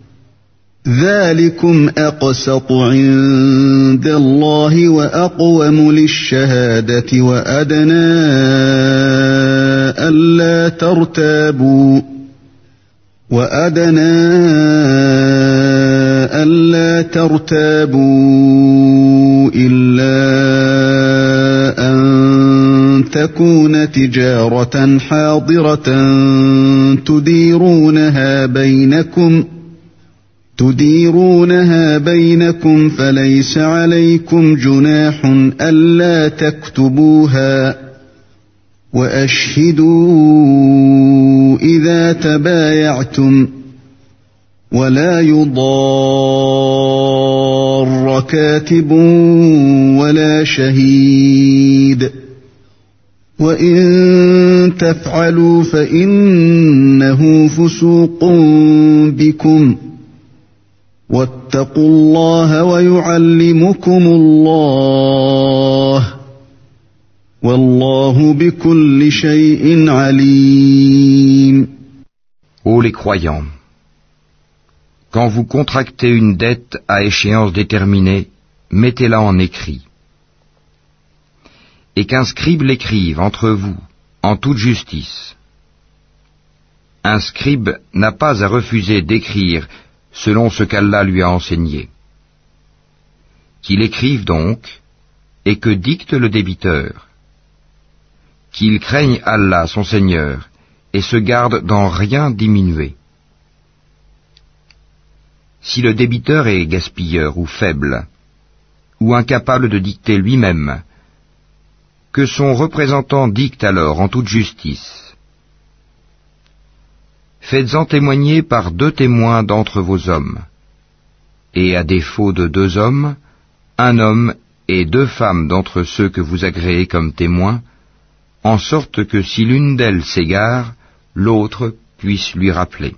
ذلكم أقسط عند الله وأقوم للشهادة وأدنى ألا ترتابوا إلا أن تكون تجارة حاضرة تديرونها بينكم فليس عليكم جناح ألا تكتبوها وأشهدوا إذا تبايعتم ولا يضار كاتب ولا شهيد وإن تفعلوا فإنه فسوق بكم واتقوا الله ويعلمكم الله والله بكل شيء عليم. Ô les croyants, quand vous contractez une dette à échéance déterminée, mettez-la en écrit. Et qu'un scribe l'écrive entre vous, en toute justice. Un scribe n'a pas à refuser d'écrire selon ce qu'Allah lui a enseigné. Qu'il écrive donc, et que dicte le débiteur. Qu'il craigne Allah, son Seigneur, et se garde d'en rien diminuer. Si le débiteur est gaspilleur ou faible, ou incapable de dicter lui-même, que son représentant dicte alors en toute justice. Faites-en témoigner par 2 témoins d'entre vos hommes, et à défaut de 2 hommes, 1 homme et 2 femmes d'entre ceux que vous agréez comme témoins, en sorte que si l'une d'elles s'égare, l'autre puisse lui rappeler.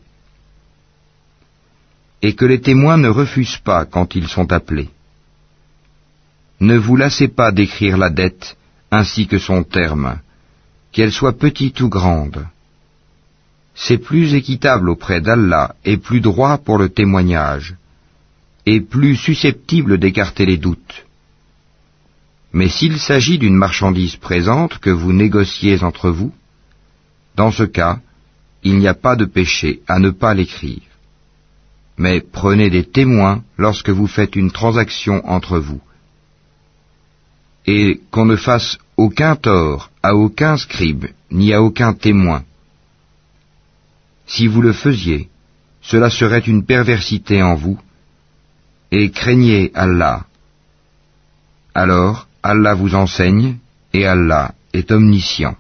Et que les témoins ne refusent pas quand ils sont appelés. Ne vous lassez pas d'écrire la dette ainsi que son terme, qu'elle soit petite ou grande. C'est plus équitable auprès d'Allah et plus droit pour le témoignage, et plus susceptible d'écarter les doutes. Mais s'il s'agit d'une marchandise présente que vous négociez entre vous, dans ce cas, il n'y a pas de péché à ne pas l'écrire. Mais prenez des témoins lorsque vous faites une transaction entre vous. Et qu'on ne fasse aucun tort à aucun scribe, ni à aucun témoin. Si vous le faisiez, cela serait une perversité en vous, et craignez Allah. Alors, Allah vous enseigne, et Allah est omniscient.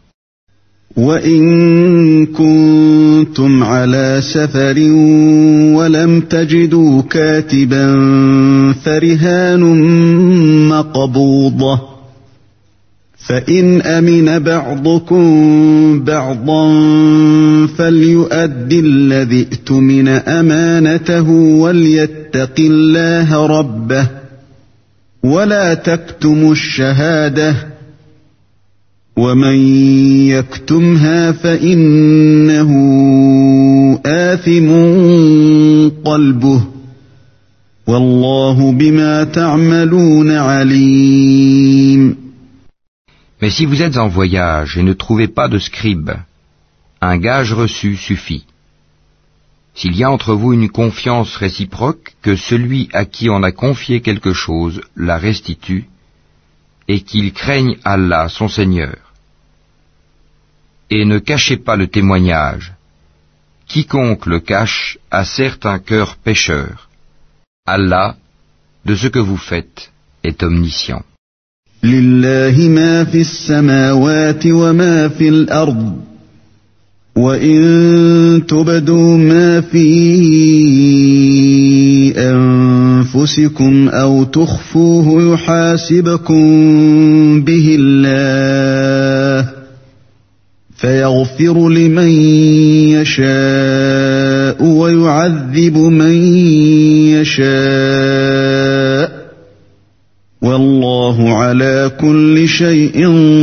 وَإِن كُنتُمْ عَلَى سَفَرٍ وَلَمْ تَجِدُوا كَاتِبًا فَرِهَانٌ مَّقْبُوضَةٌ فَإِنْ أَمِنَ بَعْضُكُمْ بَعْضًا فَلْيُؤَدِّ الَّذِي اؤْتُمِنَ أَمَانَتَهُ وَلْيَتَّقِ اللَّهَ رَبَّهُ وَلَا تَكْتُمُوا الشَّهَادَةَ وَمَنْ يَكْتُمْهَا فَإِنَّهُ آثِمٌ قَلْبُهُ وَاللَّهُ بِمَا تَعْمَلُونَ عَلِيمٌ. Mais si vous êtes en voyage et ne trouvez pas de scribe, un gage reçu suffit. S'il y a entre vous une confiance réciproque, que celui à qui on a confié quelque chose la restitue, et qu'il craigne Allah, son Seigneur. Et ne cachez pas le témoignage. Quiconque le cache a certes un cœur pécheur. Allah, de ce que vous faites, est omniscient. لله ما في السماوات وما في الأرض وإن تبدوا ما في أنفسكم أو تخفوه يحاسبكم به الله فيغفر لمن يشاء ويعذب من يشاء والله على كل شيء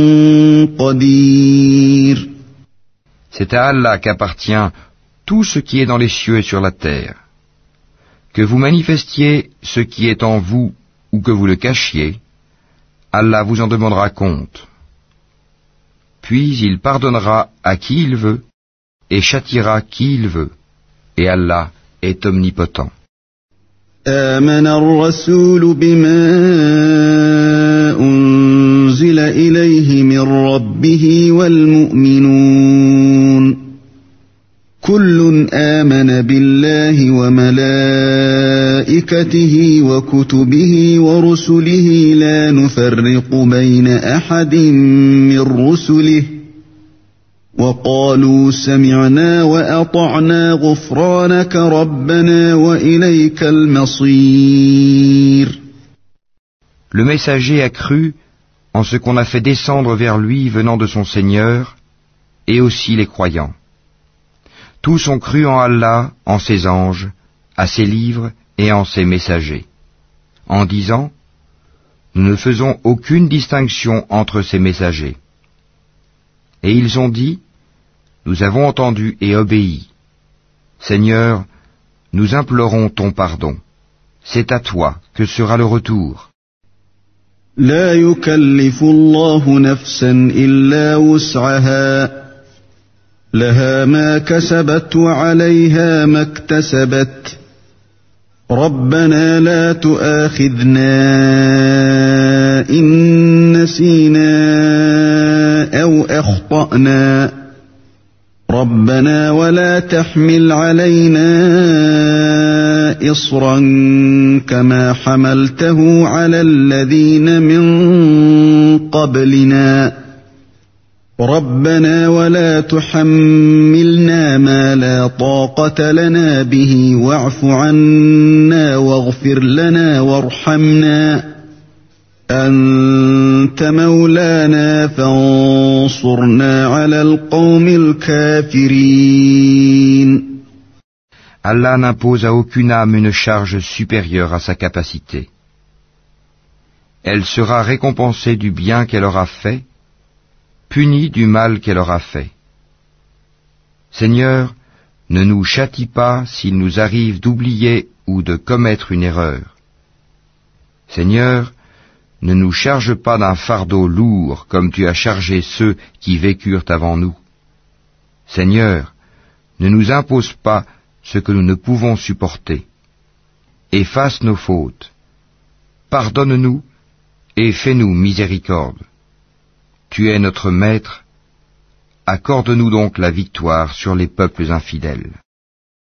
قدير. C'est à Allah qu'appartient tout ce qui est dans les cieux et sur la terre. Que vous manifestiez ce qui est en vous ou que vous le cachiez, Allah vous en demandera compte. Puis il pardonnera à qui il veut et châtiera qui il veut. Et Allah est omnipotent. آمن الرسول بما أنزل إليه من ربه والمؤمنون كل آمن بالله وملائكته وكتبه ورسله لا نفرق بين أحد من رسله وقالوا سمعنا وأطعنا غفرانك ربنا وإليك المصير. Le messager a cru en ce qu'on a fait descendre vers lui venant de son Seigneur, et aussi les croyants. Tous ont cru en Allah, en ses anges, à ses livres et en ses messagers, en disant « Nous ne faisons aucune distinction entre ces messagers. Et ils ont dit, nous avons entendu et obéi. Seigneur, nous implorons ton pardon. C'est à toi que sera le retour. لا يكلف الله نفسا إلا وسعها لها ما كسبت وعليها ما اكتسبت ربنا لا تؤاخذنا إن نسينا أو أخطأنا ربنا ولا تحمل علينا إصرا كما حملته على الذين من قبلنا ربنا ولا تحملنا ما لا طاقة لنا به واعف عنا واغفر لنا وارحمنا أنت مولانا فانصرنا على القوم الكافرين. Allah n'impose à aucune âme une charge supérieure à sa capacité. Elle sera récompensée du bien qu'elle aura fait, punie du mal qu'elle aura fait. Seigneur, ne nous châtie pas s'il nous arrive d'oublier ou de commettre une erreur. Seigneur, ne nous charge pas d'un fardeau lourd comme tu as chargé ceux qui vécurent avant nous. Seigneur, ne nous impose pas ce que nous ne pouvons supporter. Efface nos fautes. Pardonne-nous et fais-nous miséricorde. Tu es notre Maître, accorde-nous donc la victoire sur les peuples infidèles.